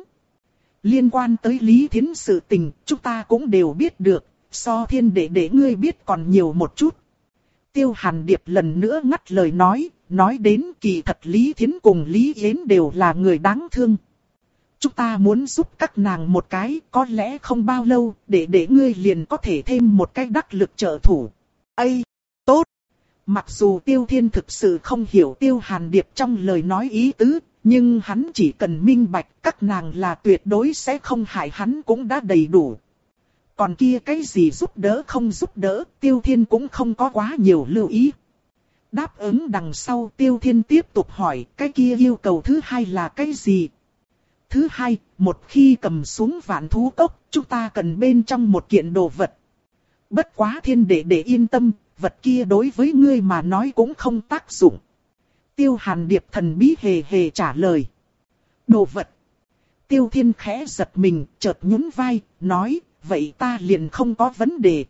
Liên quan tới Lý Thiến sự tình, chúng ta cũng đều biết được, so Thiên đệ đệ ngươi biết còn nhiều một chút. Tiêu Hàn Điệp lần nữa ngắt lời nói, nói đến kỳ thật Lý Thiến cùng Lý Yến đều là người đáng thương. Chúng ta muốn giúp các nàng một cái, có lẽ không bao lâu, để để ngươi liền có thể thêm một cái đắc lực trợ thủ. Ây, tốt! Mặc dù Tiêu Thiên thực sự không hiểu Tiêu Hàn Điệp trong lời nói ý tứ, nhưng hắn chỉ cần minh bạch các nàng là tuyệt đối sẽ không hại hắn cũng đã đầy đủ. Còn kia cái gì giúp đỡ không giúp đỡ, Tiêu Thiên cũng không có quá nhiều lưu ý. Đáp ứng đằng sau Tiêu Thiên tiếp tục hỏi, cái kia yêu cầu thứ hai là cái gì? Thứ hai, một khi cầm xuống vạn thú cốc, chúng ta cần bên trong một kiện đồ vật. Bất quá Thiên đệ đệ yên tâm, vật kia đối với ngươi mà nói cũng không tác dụng. Tiêu Hàn Điệp thần bí hề hề trả lời. Đồ vật. Tiêu Thiên khẽ giật mình, chợt nhún vai, nói, vậy ta liền không có vấn đề.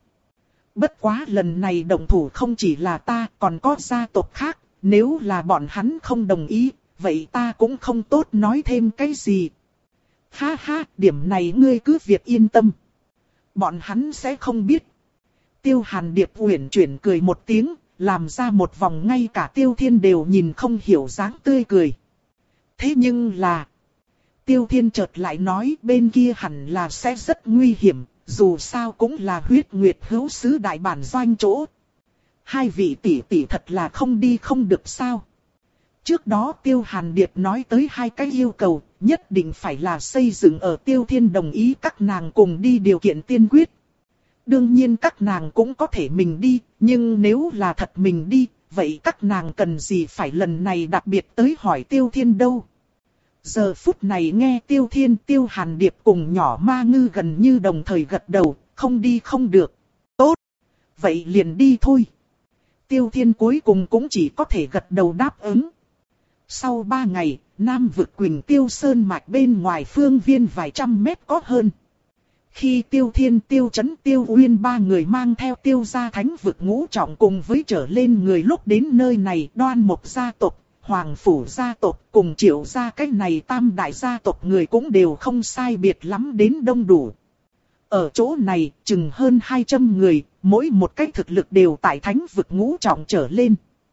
Bất quá lần này động thủ không chỉ là ta, còn có gia tộc khác, nếu là bọn hắn không đồng ý, vậy ta cũng không tốt nói thêm cái gì. Ha ha, điểm này ngươi cứ việc yên tâm. Bọn hắn sẽ không biết. Tiêu Hàn Điệp uyển chuyển cười một tiếng, làm ra một vòng ngay cả Tiêu Thiên đều nhìn không hiểu dáng tươi cười. Thế nhưng là... Tiêu Thiên chợt lại nói bên kia hẳn là sẽ rất nguy hiểm, dù sao cũng là huyết nguyệt hữu sứ đại bản doanh chỗ. Hai vị tỷ tỷ thật là không đi không được sao. Trước đó Tiêu Hàn Điệp nói tới hai cái yêu cầu, nhất định phải là xây dựng ở Tiêu Thiên đồng ý các nàng cùng đi điều kiện tiên quyết. Đương nhiên các nàng cũng có thể mình đi, nhưng nếu là thật mình đi, vậy các nàng cần gì phải lần này đặc biệt tới hỏi Tiêu Thiên đâu. Giờ phút này nghe Tiêu Thiên, Tiêu Hàn Điệp cùng nhỏ ma ngư gần như đồng thời gật đầu, không đi không được. Tốt, vậy liền đi thôi. Tiêu Thiên cuối cùng cũng chỉ có thể gật đầu đáp ứng. Sau ba ngày, Nam vực Quỳnh Tiêu Sơn mạch bên ngoài phương viên vài trăm mét có hơn. Khi Tiêu Thiên, Tiêu Chấn, Tiêu Uyên ba người mang theo Tiêu gia thánh vực ngũ trọng cùng với trở lên người lúc đến nơi này, Đoan Mộc gia tộc, Hoàng Phủ gia tộc cùng Triệu gia cái này tam đại gia tộc người cũng đều không sai biệt lắm đến đông đủ. Ở chỗ này, chừng hơn hai trăm người, mỗi một cái thực lực đều tại thánh vực ngũ trọng trở lên.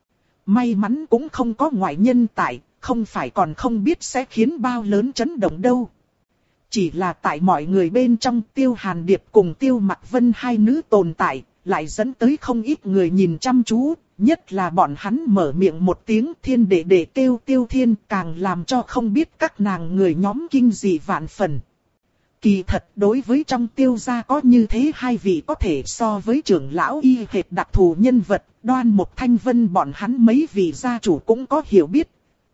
May mắn cũng không có ngoại nhân tại, không phải còn không biết sẽ khiến bao lớn chấn động đâu. Chỉ là tại mọi người bên trong Tiêu Hàn Điệp cùng Tiêu Mặc Vân hai nữ tồn tại, lại dẫn tới không ít người nhìn chăm chú, nhất là bọn hắn mở miệng một tiếng Thiên Đệ Đệ kêu Tiêu Thiên, càng làm cho không biết các nàng người nhóm kinh dị vạn phần. Kỳ thật đối với trong Tiêu gia có như thế hai vị có thể so với trưởng lão y hệt đặc thù nhân vật, Đoan Mộc Thanh Vân bọn hắn mấy vị gia chủ cũng có hiểu biết.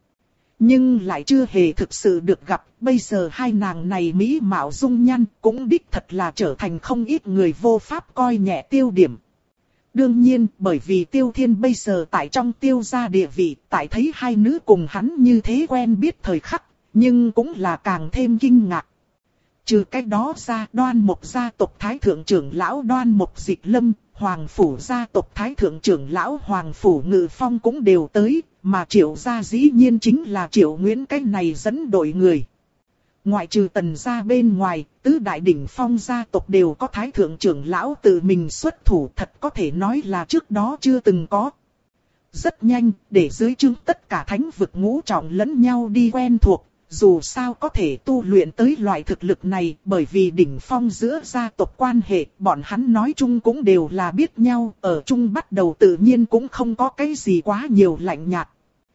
Nhưng lại chưa hề thực sự được gặp, bây giờ hai nàng này mỹ mạo dung nhan cũng đích thật là trở thành không ít người vô pháp coi nhẹ tiêu điểm. Đương nhiên, bởi vì Tiêu Thiên bây giờ tại trong Tiêu gia địa vị, tại thấy hai nữ cùng hắn như thế quen biết thời khắc, nhưng cũng là càng thêm kinh ngạc. Trừ cách đó ra, Đoan Mộc gia tộc Thái Thượng trưởng lão Đoan Mộc Dịch Lâm, Hoàng Phủ gia tộc Thái Thượng trưởng lão Hoàng Phủ Ngự Phong cũng đều tới, mà Triệu gia dĩ nhiên chính là Triệu Nguyễn cái này dẫn đội người. Ngoại trừ Tần gia bên ngoài, tứ đại đỉnh phong gia tộc đều có Thái Thượng trưởng lão tự mình xuất thủ, thật có thể nói là trước đó chưa từng có. Rất nhanh, để dưới trướng tất cả thánh vực ngũ trọng lẫn nhau đi quen thuộc. Dù sao có thể tu luyện tới loại thực lực này, bởi vì đỉnh phong giữa gia tộc quan hệ, bọn hắn nói chung cũng đều là biết nhau, ở chung bắt đầu tự nhiên cũng không có cái gì quá nhiều lạnh nhạt.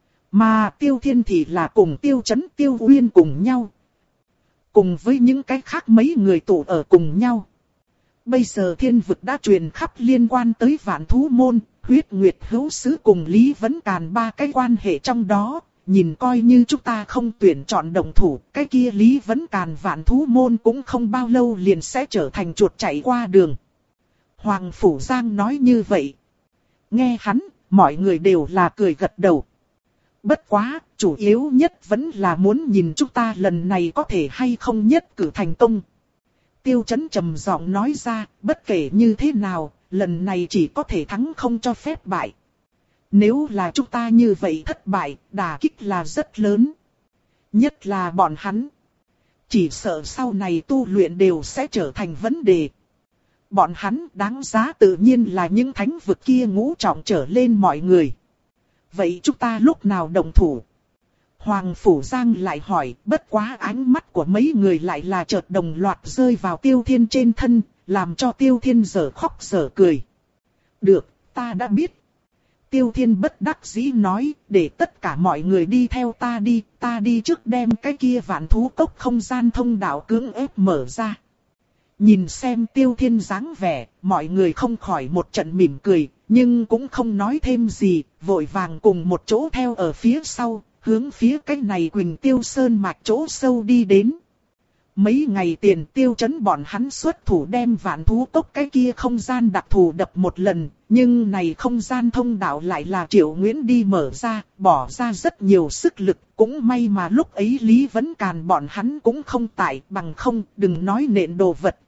Mà Tiêu Thiên thì là cùng Tiêu Chấn, Tiêu Uyên cùng nhau. Cùng với những cái khác mấy người tụ ở cùng nhau. Bây giờ thiên vực đã truyền khắp liên quan tới Vạn Thú Môn, Huyết Nguyệt Hữu Sứ cùng Lý Vấn Càn ba cái quan hệ trong đó. Nhìn coi như chúng ta không tuyển chọn đồng thủ, cái kia Lý Vấn Càn Vạn Thú Môn cũng không bao lâu liền sẽ trở thành chuột chạy qua đường. Hoàng Phủ Giang nói như vậy. Nghe hắn, mọi người đều là cười gật đầu. Bất quá, chủ yếu nhất vẫn là muốn nhìn chúng ta lần này có thể hay không nhất cử thành công. Tiêu Chấn trầm giọng nói ra, bất kể như thế nào, lần này chỉ có thể thắng không cho phép bại. Nếu là chúng ta như vậy thất bại, đả kích là rất lớn. Nhất là bọn hắn. Chỉ sợ sau này tu luyện đều sẽ trở thành vấn đề. Bọn hắn đáng giá tự nhiên là những thánh vực kia ngũ trọng trở lên mọi người. Vậy chúng ta lúc nào đồng thủ? Hoàng Phủ Giang lại hỏi, bất quá ánh mắt của mấy người lại là chợt đồng loạt rơi vào Tiêu Thiên trên thân, làm cho Tiêu Thiên dở khóc dở cười. Được, ta đã biết. Tiêu Thiên bất đắc dĩ nói, để tất cả mọi người đi theo ta đi, ta đi trước đem cái kia Vạn Thú Cốc không gian thông đạo cưỡng ép mở ra. Nhìn xem Tiêu Thiên dáng vẻ, mọi người không khỏi một trận mỉm cười, nhưng cũng không nói thêm gì, vội vàng cùng một chỗ theo ở phía sau, hướng phía cái này Quỳnh Tiêu Sơn mạch chỗ sâu đi đến. Mấy ngày tiền Tiêu Chấn bọn hắn xuất thủ đem Vạn Thú Cốc cái kia không gian đặc thù đập một lần, nhưng này không gian thông đạo lại là Triệu Nguyễn đi mở ra, bỏ ra rất nhiều sức lực, cũng may mà lúc ấy Lý Vấn Càn bọn hắn cũng không tại, bằng không, đừng nói nện đồ vật.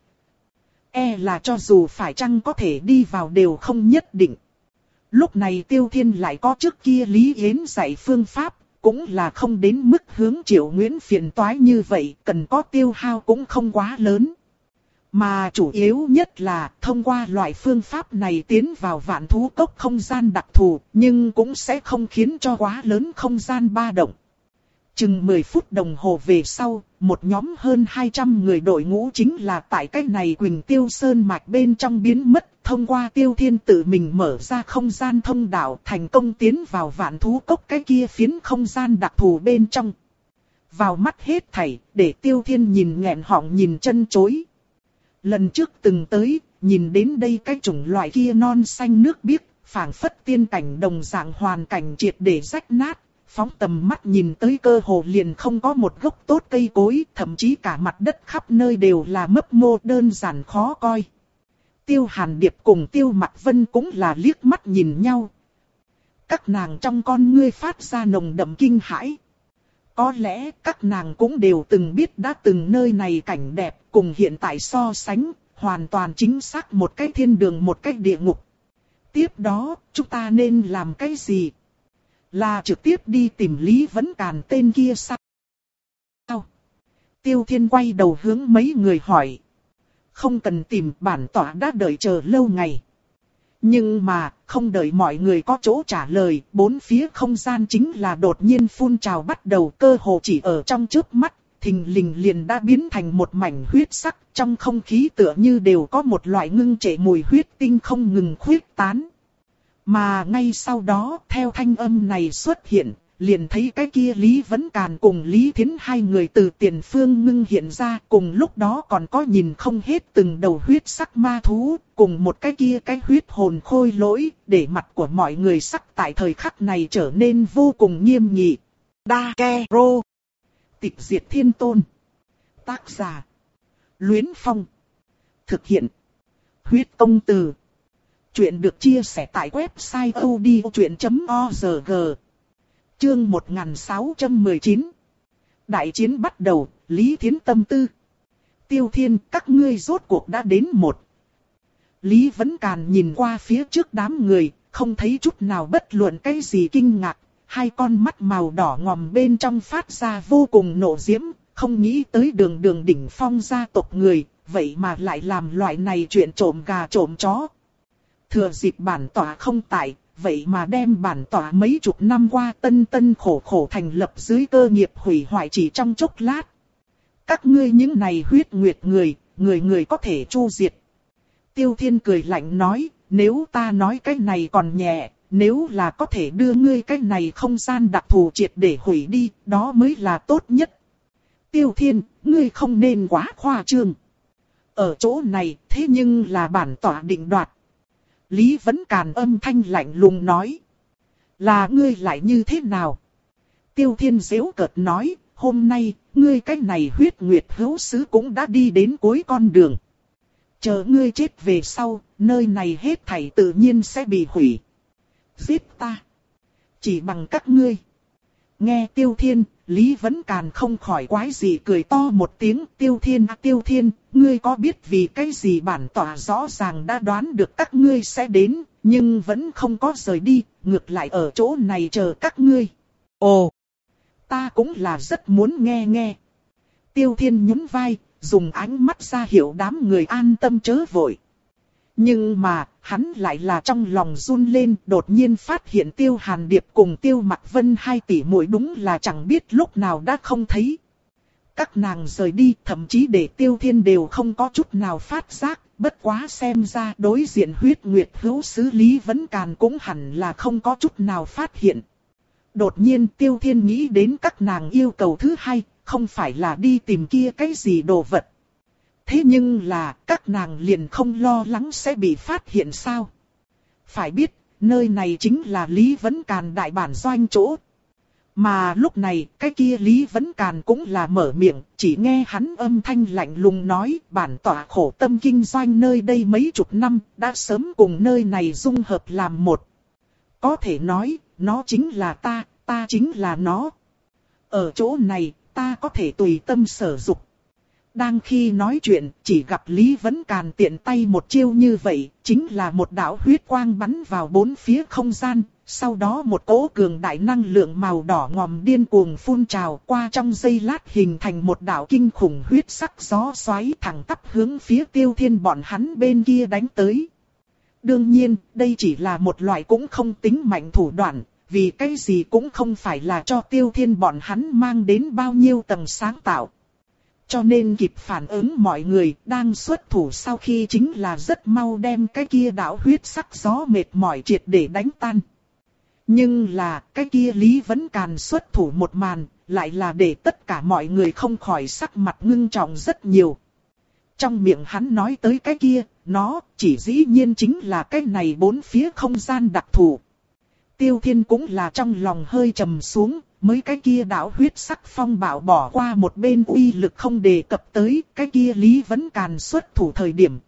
E là cho dù phải chăng có thể đi vào đều không nhất định. Lúc này Tiêu Thiên lại có trước kia Lý Yến dạy phương pháp. Cũng là không đến mức hướng Triệu Nguyễn phiền toái như vậy, cần có tiêu hao cũng không quá lớn. Mà chủ yếu nhất là thông qua loại phương pháp này tiến vào Vạn Thú Cốc không gian đặc thù, nhưng cũng sẽ không khiến cho quá lớn không gian ba động. Chừng mười phút đồng hồ về sau, một nhóm hơn hai trăm người đội ngũ chính là tại cái này Quỳnh Tiêu Sơn mạch bên trong biến mất, thông qua Tiêu Thiên tự mình mở ra không gian thông đạo, thành công tiến vào Vạn Thú Cốc cái kia phiến không gian đặc thù bên trong. Vào mắt hết thảy, để Tiêu Thiên nhìn nghẹn họng nhìn chân chối. Lần trước từng tới, nhìn đến đây cái chủng loại kia non xanh nước biếc, phảng phất tiên cảnh đồng dạng hoàn cảnh triệt để rách nát. Phóng tầm mắt nhìn tới cơ hồ liền không có một gốc tốt cây cối, thậm chí cả mặt đất khắp nơi đều là mấp mô đơn giản khó coi. Tiêu Hàn Điệp cùng Tiêu Mặc Vân cũng là liếc mắt nhìn nhau. Các nàng trong con ngươi phát ra nồng đậm kinh hãi. Có lẽ các nàng cũng đều từng biết đã từng nơi này cảnh đẹp cùng hiện tại so sánh, hoàn toàn chính xác một cái thiên đường một cái địa ngục. Tiếp đó, chúng ta nên làm cái gì? Là trực tiếp đi tìm Lý Vấn Càn tên kia sao? Tiêu Thiên quay đầu hướng mấy người hỏi. Không cần tìm, bản tỏa đã đợi chờ lâu ngày. Nhưng mà, không đợi mọi người có chỗ trả lời, bốn phía không gian chính là đột nhiên phun trào bắt đầu, cơ hồ chỉ ở trong chớp mắt, thình lình liền đã biến thành một mảnh huyết sắc, trong không khí tựa như đều có một loại ngưng trệ mùi huyết tinh không ngừng khuyết tán. Mà ngay sau đó, theo thanh âm này xuất hiện, liền thấy cái kia Lý Vấn Càn cùng Lý Thiến hai người từ tiền phương ngưng hiện ra, cùng lúc đó còn có nhìn không hết từng đầu huyết sắc ma thú, cùng một cái kia cái huyết hồn khôi lỗi, để mặt của mọi người sắc tại thời khắc này trở nên vô cùng nghiêm nghị. Đa Ke Rô, Tịch Diệt Thiên Tôn. Tác giả: Luyến Phong. Thực hiện: Huyết Công Từ. Chuyện được chia sẻ tại website odchuyện chấm org. Chương một nghìn sáu trăm mười chín. Đại chiến bắt đầu, Lý Thiến tâm tư. Tiêu Thiên, các ngươi rốt cuộc đã đến một. Lý Vấn Càn nhìn qua phía trước đám người, không thấy chút nào bất luận cái gì kinh ngạc. Hai con mắt màu đỏ ngòm bên trong phát ra vô cùng nộ diễm, không nghĩ tới đường đường đỉnh phong gia tộc người, vậy mà lại làm loại này chuyện trộm gà trộm chó. Thừa dịp bản tỏa không tại, vậy mà đem bản tỏa mấy chục năm qua tân tân khổ khổ thành lập dưới cơ nghiệp hủy hoại chỉ trong chốc lát. Các ngươi những này huyết nguyệt người, người người có thể chu diệt. Tiêu Thiên cười lạnh nói, nếu ta nói cái này còn nhẹ, nếu là có thể đưa ngươi cái này không gian đặc thù triệt để hủy đi, đó mới là tốt nhất. Tiêu Thiên, ngươi không nên quá khoa trương. Ở chỗ này, thế nhưng là bản tỏa định đoạt. Lý Vấn Càn âm thanh lạnh lùng nói. Là ngươi lại như thế nào? Tiêu Thiên giễu cợt nói, hôm nay, ngươi cái này huyết nguyệt hữu sứ cũng đã đi đến cuối con đường. Chờ ngươi chết về sau, nơi này hết thảy tự nhiên sẽ bị hủy. Giết ta. Chỉ bằng các ngươi. Nghe Tiêu Thiên, Lý Vấn Càn không khỏi quái gì cười to một tiếng. Tiêu Thiên à Tiêu Thiên, ngươi có biết vì cái gì bản tỏa rõ ràng đã đoán được các ngươi sẽ đến, nhưng vẫn không có rời đi, ngược lại ở chỗ này chờ các ngươi. Ồ, ta cũng là rất muốn nghe nghe. Tiêu Thiên nhún vai, dùng ánh mắt ra hiệu đám người an tâm chớ vội. Nhưng mà, hắn lại là trong lòng run lên, đột nhiên phát hiện Tiêu Hàn Điệp cùng Tiêu Mặc Vân hai tỷ muội đúng là chẳng biết lúc nào đã không thấy. Các nàng rời đi, thậm chí để Tiêu Thiên đều không có chút nào phát giác, bất quá xem ra đối diện huyết nguyệt hữu sứ Lý Vấn Càn cũng hẳn là không có chút nào phát hiện. Đột nhiên Tiêu Thiên nghĩ đến các nàng yêu cầu thứ hai, không phải là đi tìm kia cái gì đồ vật. Thế nhưng là, các nàng liền không lo lắng sẽ bị phát hiện sao? Phải biết, nơi này chính là Lý Vấn Càn đại bản doanh chỗ. Mà lúc này, cái kia Lý Vấn Càn cũng là mở miệng, chỉ nghe hắn âm thanh lạnh lùng nói, bản tỏa khổ tâm kinh doanh nơi đây mấy chục năm, đã sớm cùng nơi này dung hợp làm một. Có thể nói, nó chính là ta, ta chính là nó. Ở chỗ này, ta có thể tùy tâm sở dục. Đang khi nói chuyện, chỉ gặp Lý Vấn Càn tiện tay một chiêu như vậy, chính là một đạo huyết quang bắn vào bốn phía không gian, sau đó một cỗ cường đại năng lượng màu đỏ ngòm điên cuồng phun trào qua trong giây lát hình thành một đạo kinh khủng huyết sắc gió xoáy thẳng tắp hướng phía Tiêu Thiên bọn hắn bên kia đánh tới. Đương nhiên, đây chỉ là một loại cũng không tính mạnh thủ đoạn, vì cái gì cũng không phải là cho Tiêu Thiên bọn hắn mang đến bao nhiêu tầng sáng tạo. Cho nên kịp phản ứng mọi người đang xuất thủ sau khi chính là rất mau đem cái kia đạo huyết sắc gió mệt mỏi triệt để đánh tan. Nhưng là cái kia Lý Vấn Càn xuất thủ một màn, lại là để tất cả mọi người không khỏi sắc mặt ngưng trọng rất nhiều. Trong miệng hắn nói tới cái kia, nó chỉ dĩ nhiên chính là cái này bốn phía không gian đặc thù. Tiêu Thiên cũng là trong lòng hơi trầm xuống, mới cái kia đạo huyết sắc phong bạo bỏ qua một bên uy lực không đề cập tới cái kia Lý Vấn Càn xuất thủ thời điểm.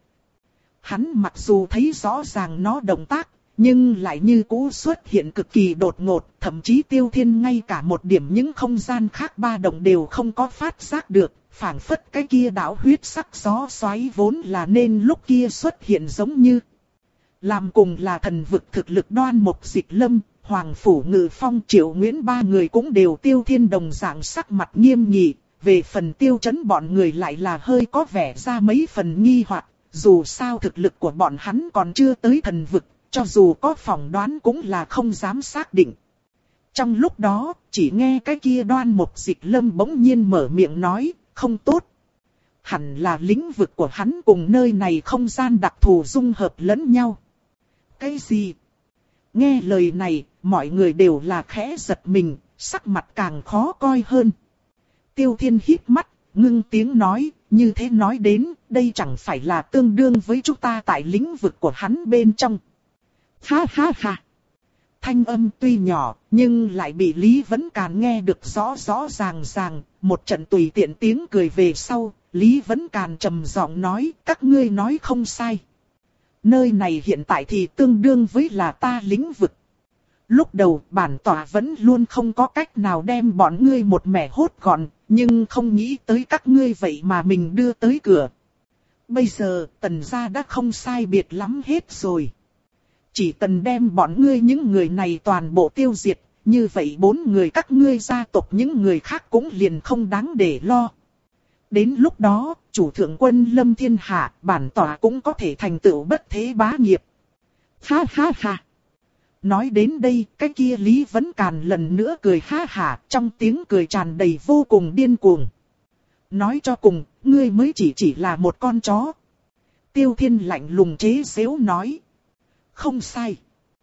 Hắn mặc dù thấy rõ ràng nó động tác, nhưng lại như cũ xuất hiện cực kỳ đột ngột, thậm chí Tiêu Thiên ngay cả một điểm những không gian khác ba động đều không có phát giác được, phảng phất cái kia đạo huyết sắc gió xoáy vốn là nên lúc kia xuất hiện giống như. Làm cùng là thần vực thực lực Đoan Mộc Dịch Lâm, Hoàng Phủ Ngự Phong, Triệu Nguyễn ba người cũng đều Tiêu Thiên đồng dạng sắc mặt nghiêm nghị, về phần Tiêu Chấn bọn người lại là hơi có vẻ ra mấy phần nghi hoặc, dù sao thực lực của bọn hắn còn chưa tới thần vực, cho dù có phỏng đoán cũng là không dám xác định. Trong lúc đó, chỉ nghe cái kia Đoan Mộc Dịch Lâm bỗng nhiên mở miệng nói, không tốt. Hẳn là lĩnh vực của hắn cùng nơi này không gian đặc thù dung hợp lẫn nhau. Cái gì? Nghe lời này, mọi người đều là khẽ giật mình, sắc mặt càng khó coi hơn. Tiêu Thiên hít mắt, ngưng tiếng nói, như thế nói đến, đây chẳng phải là tương đương với chúng ta tại lĩnh vực của hắn bên trong. Ha ha ha. Thanh âm tuy nhỏ, nhưng lại bị Lý Vấn Càn nghe được rõ rõ ràng ràng, một trận tùy tiện tiếng cười về sau, Lý Vấn Càn trầm giọng nói, các ngươi nói không sai. Nơi này hiện tại thì tương đương với là ta lĩnh vực. Lúc đầu bản tỏa vẫn luôn không có cách nào đem bọn ngươi một mẻ hốt gọn, nhưng không nghĩ tới các ngươi vậy mà mình đưa tới cửa. Bây giờ Tần gia đã không sai biệt lắm hết rồi. Chỉ cần đem bọn ngươi những người này toàn bộ tiêu diệt, như vậy bốn người các ngươi gia tộc những người khác cũng liền không đáng để lo. Đến lúc đó, chủ thượng quân lâm thiên hạ, bản tỏa cũng có thể thành tựu bất thế bá nghiệp. Ha ha ha. Nói đến đây, cái kia Lý Vấn Càn lần nữa cười ha hả, trong tiếng cười tràn đầy vô cùng điên cuồng. Nói cho cùng, ngươi mới chỉ chỉ là một con chó. Tiêu Thiên lạnh lùng chế giễu nói. Không sai.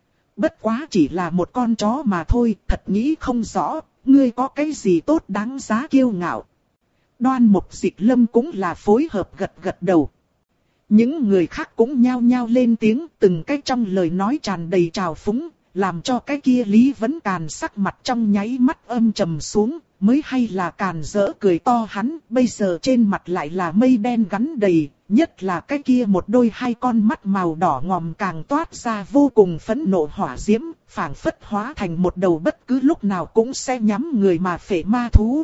Bất quá chỉ là một con chó mà thôi, thật nghĩ không rõ, ngươi có cái gì tốt đáng giá kiêu ngạo. Đoan Mộc Dịch Lâm cũng là phối hợp gật gật đầu. Những người khác cũng nhao nhao lên tiếng, từng cái trong lời nói tràn đầy trào phúng, làm cho cái kia Lý Vấn Càn sắc mặt trong nháy mắt âm trầm xuống, mới hay là Càn dỡ cười to hắn, bây giờ trên mặt lại là mây đen gắn đầy, nhất là cái kia một đôi hai con mắt màu đỏ ngòm càng toát ra vô cùng phẫn nộ hỏa diễm, phảng phất hóa thành một đầu bất cứ lúc nào cũng sẽ nhắm người mà phệ ma thú.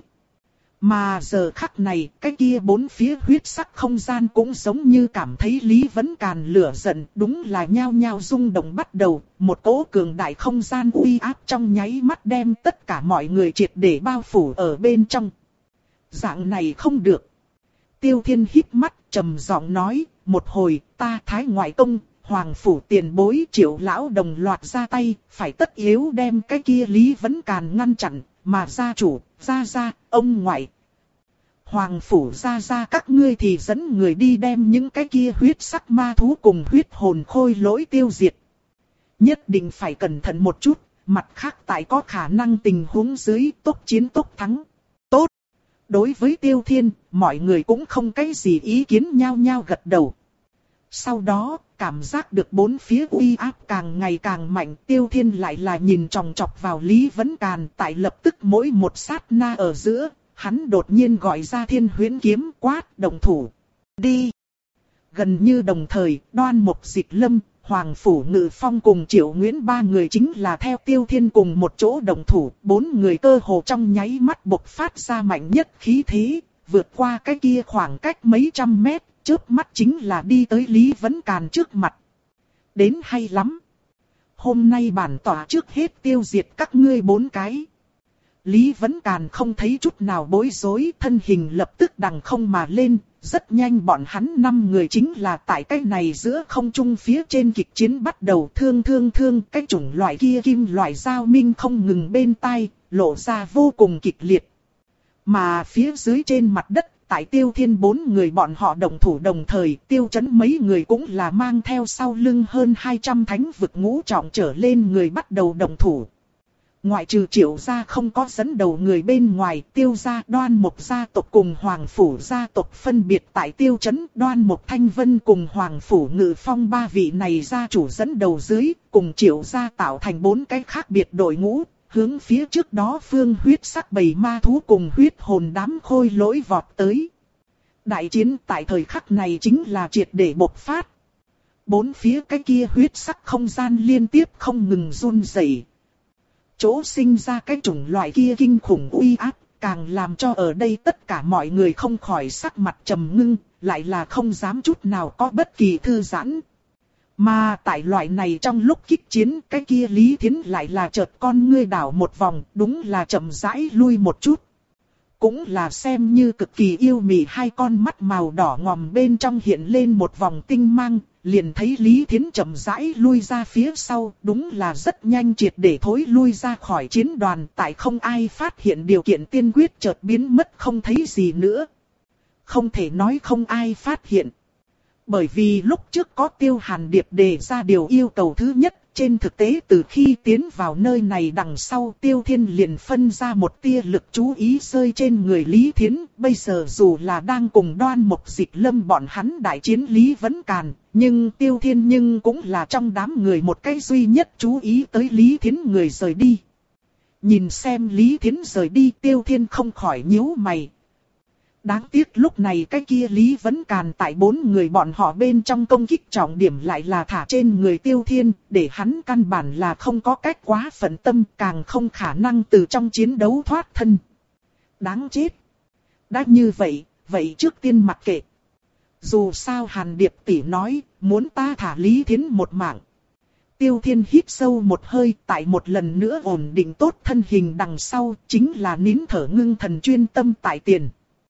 Mà giờ khắc này, cái kia bốn phía huyết sắc không gian cũng giống như cảm thấy Lý Vấn Càn lửa giận, đúng là nhao nhao rung động bắt đầu, một cỗ cường đại không gian uy áp trong nháy mắt đem tất cả mọi người triệt để bao phủ ở bên trong. Dạng này không được. Tiêu Thiên hít mắt, trầm giọng nói, một hồi, ta Thái ngoại công, Hoàng phủ tiền bối Triệu lão đồng loạt ra tay, phải tất yếu đem cái kia Lý Vấn Càn ngăn chặn, mà gia chủ, gia gia, ông ngoại. Hoàng phủ gia gia các ngươi thì dẫn người đi đem những cái kia huyết sắc ma thú cùng huyết hồn khôi lỗi tiêu diệt. Nhất định phải cẩn thận một chút, mặt khác tại có khả năng tình huống dưới tốc chiến tốc thắng. Tốt! Đối với Tiêu Thiên, mọi người cũng không cái gì ý kiến nhao nhao gật đầu. Sau đó, cảm giác được bốn phía uy áp càng ngày càng mạnh, Tiêu Thiên lại là nhìn chòng chọc vào Lý Vấn Càn, tại lập tức mỗi một sát na ở giữa, hắn đột nhiên gọi ra Thiên Huyễn kiếm, quát đồng thủ. Đi! Gần như đồng thời, Đoan Mộc Dịch Lâm, Hoàng Phủ Ngự Phong cùng Triệu Nguyễn ba người chính là theo Tiêu Thiên cùng một chỗ đồng thủ, bốn người cơ hồ trong nháy mắt bộc phát ra mạnh nhất khí thế, vượt qua cái kia khoảng cách mấy trăm mét, chớp mắt chính là đi tới Lý Vấn Càn trước mặt. Đến hay lắm! Hôm nay bản tỏa trước hết tiêu diệt các ngươi bốn cái. Lý Vấn Càn không thấy chút nào bối rối, thân hình lập tức đằng không mà lên. Rất nhanh bọn hắn năm người chính là tại cái này giữa không trung phía trên kịch chiến bắt đầu thương thương thương. Cái chủng loại kia kim loại dao minh không ngừng bên tai, lộ ra vô cùng kịch liệt. Mà phía dưới trên mặt đất, tại Tiêu Thiên bốn người bọn họ đồng thủ đồng thời, Tiêu Chấn mấy người cũng là mang theo sau lưng hơn hai trăm thánh vực ngũ trọng trở lên người bắt đầu đồng thủ. Ngoại trừ Triệu gia không có dẫn đầu người bên ngoài, Tiêu gia, Đoan Mục gia tộc cùng Hoàng phủ gia tộc phân biệt tại Tiêu Chấn, Đoan Mục Thanh Vân cùng Hoàng phủ Ngự Phong ba vị này gia chủ dẫn đầu dưới, cùng Triệu gia tạo thành bốn cái khác biệt đội ngũ, hướng phía trước đó phương huyết sắc bầy ma thú cùng huyết hồn đám khôi lỗi vọt tới. Đại chiến tại thời khắc này chính là triệt để bộc phát. Bốn phía cái kia huyết sắc không gian liên tiếp không ngừng run rẩy. Chỗ sinh ra cái chủng loại kia kinh khủng uy áp, càng làm cho ở đây tất cả mọi người không khỏi sắc mặt trầm ngưng, lại là không dám chút nào có bất kỳ thư giãn. Mà tại loại này trong lúc kích chiến, cái kia Lý Thiến lại là chợt con ngươi đảo một vòng, đúng là chậm rãi lui một chút. Cũng là xem như cực kỳ yêu mị, hai con mắt màu đỏ ngòm bên trong hiện lên một vòng tinh mang, liền thấy Lý Thiến chậm rãi lui ra phía sau, đúng là rất nhanh triệt để thối lui ra khỏi chiến đoàn, tại không ai phát hiện điều kiện tiên quyết chợt biến mất không thấy gì nữa. Không thể nói không ai phát hiện. Bởi vì lúc trước có Tiêu Hàn Điệp đề ra điều yêu cầu thứ nhất, trên thực tế từ khi tiến vào nơi này đằng sau Tiêu Thiên liền phân ra một tia lực chú ý rơi trên người Lý Thiến. Bây giờ dù là đang cùng Đoan Mục Dịch Lâm bọn hắn đại chiến Lý Vấn Càn, nhưng Tiêu Thiên nhưng cũng là trong đám người một cái duy nhất chú ý tới Lý Thiến người rời đi. Nhìn xem Lý Thiến rời đi, Tiêu Thiên không khỏi nhíu mày. Đáng tiếc lúc này cái kia Lý Vấn Càn tại bốn người bọn họ bên trong công kích trọng điểm lại là thả trên người Tiêu Thiên, để hắn căn bản là không có cách quá phận tâm, càng không khả năng từ trong chiến đấu thoát thân. Đáng chết. Đã như vậy, vậy trước tiên mặc kệ. Dù sao Hàn Điệp tỷ nói, muốn ta thả Lý Thiến một mạng. Tiêu Thiên hít sâu một hơi, tại một lần nữa ổn định tốt thân hình đằng sau, chính là nín thở ngưng thần chuyên tâm tại tiền.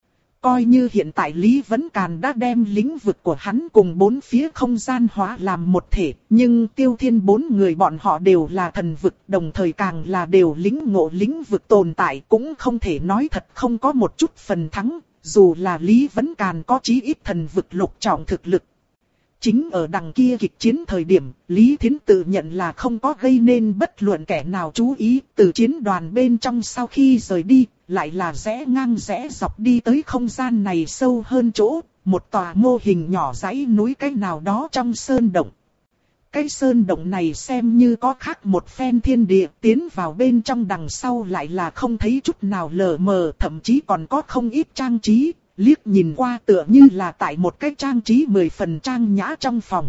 Coi như hiện tại Lý Vấn Càn đã đem lĩnh vực của hắn cùng bốn phía không gian hóa làm một thể, nhưng Tiêu Thiên bốn người bọn họ đều là thần vực, đồng thời càng là đều lĩnh ngộ lĩnh vực tồn tại, cũng không thể nói thật không có một chút phần thắng, dù là Lý Vấn Càn có chí ít thần vực lục trọng thực lực. Chính ở đằng kia kịch chiến thời điểm, Lý Thiến tự nhận là không có gây nên bất luận kẻ nào chú ý, từ chiến đoàn bên trong sau khi rời đi, lại là rẽ ngang rẽ dọc đi tới không gian này sâu hơn chỗ, một tòa mô hình nhỏ dãy núi cái nào đó trong sơn động. Cái sơn động này xem như có khác một phen thiên địa, tiến vào bên trong đằng sau lại là không thấy chút nào lờ mờ, thậm chí còn có không ít trang trí. Liếc nhìn qua tựa như là tại một cái trang trí mười phần trang nhã trong phòng.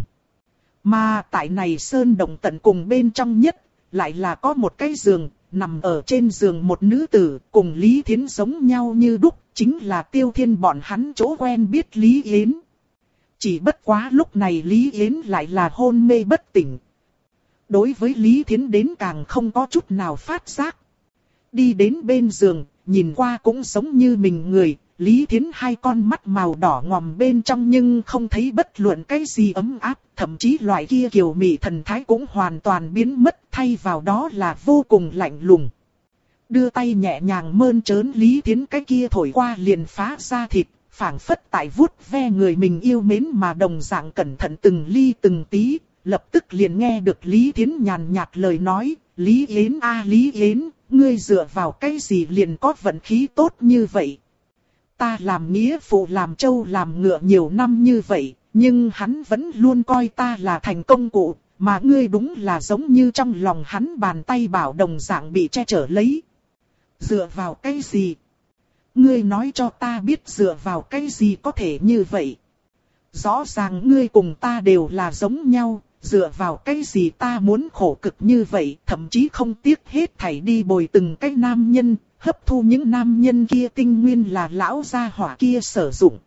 Mà tại này sơn động tận cùng bên trong nhất, lại là có một cái giường, nằm ở trên giường một nữ tử, cùng Lý Thiến giống nhau như đúc, chính là Tiêu Thiên bọn hắn chỗ quen biết Lý Yến. Chỉ bất quá lúc này Lý Yến lại là hôn mê bất tỉnh. Đối với Lý Thiến đến càng không có chút nào phát giác. Đi đến bên giường, nhìn qua cũng giống như mình người. Lý Thiến hai con mắt màu đỏ ngòm bên trong nhưng không thấy bất luận cái gì ấm áp, thậm chí loại kia kiều mị thần thái cũng hoàn toàn biến mất, thay vào đó là vô cùng lạnh lùng. Đưa tay nhẹ nhàng mơn trớn Lý Thiến cái kia thổi qua liền phá ra thịt, phảng phất tại vuốt ve người mình yêu mến mà đồng dạng cẩn thận từng ly từng tí, lập tức liền nghe được Lý Thiến nhàn nhạt lời nói, Lý Yến a Lý Yến, ngươi dựa vào cái gì liền có vận khí tốt như vậy. Ta làm nghĩa phụ làm trâu làm ngựa nhiều năm như vậy, nhưng hắn vẫn luôn coi ta là thành công cụ, mà ngươi đúng là giống như trong lòng hắn bàn tay bảo đồng dạng bị che chở lấy. Dựa vào cái gì? Ngươi nói cho ta biết dựa vào cái gì có thể như vậy? Rõ ràng ngươi cùng ta đều là giống nhau, dựa vào cái gì ta muốn khổ cực như vậy, thậm chí không tiếc hết thảy đi bồi từng cái nam nhân. Hấp thu những nam nhân kia tinh nguyên là lão gia hỏa kia sử dụng.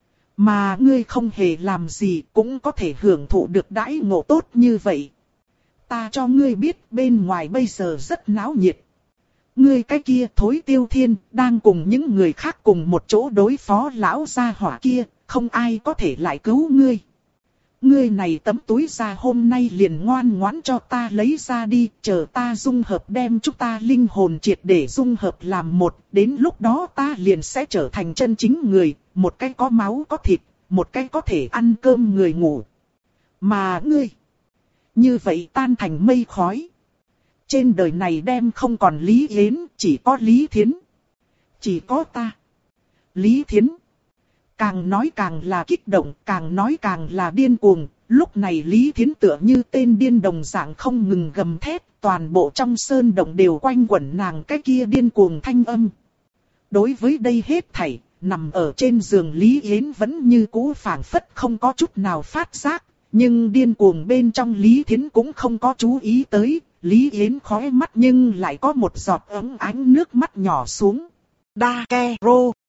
Mà ngươi không hề làm gì cũng có thể hưởng thụ được đãi ngộ tốt như vậy. Ta cho ngươi biết bên ngoài bây giờ rất náo nhiệt. Ngươi cái kia Thối Tiêu Thiên, đang cùng những người khác cùng một chỗ đối phó lão gia hỏa kia, không ai có thể lại cứu ngươi. Ngươi này tấm túi da hôm nay liền ngoan ngoãn cho ta lấy ra đi, chờ ta dung hợp đem chúng ta linh hồn triệt để dung hợp làm một, đến lúc đó ta liền sẽ trở thành chân chính người, một cái có máu có thịt, một cái có thể ăn cơm người ngủ. Mà ngươi, như vậy tan thành mây khói. Trên đời này đem không còn Lý Yến, chỉ có Lý Thiến. Chỉ có ta. Lý Thiến. Càng nói càng là kích động, càng nói càng là điên cuồng. Lúc này Lý Thiến tựa như tên điên đồng dạng không ngừng gầm thét. Toàn bộ trong sơn động đều quanh quẩn nàng cái kia điên cuồng thanh âm. Đối với đây hết thảy, nằm ở trên giường Lý Yến vẫn như cũ phảng phất không có chút nào phát giác. Nhưng điên cuồng bên trong Lý Thiến cũng không có chú ý tới. Lý Yến khóe mắt nhưng lại có một giọt ấm ánh nước mắt nhỏ xuống. Đa ke rô.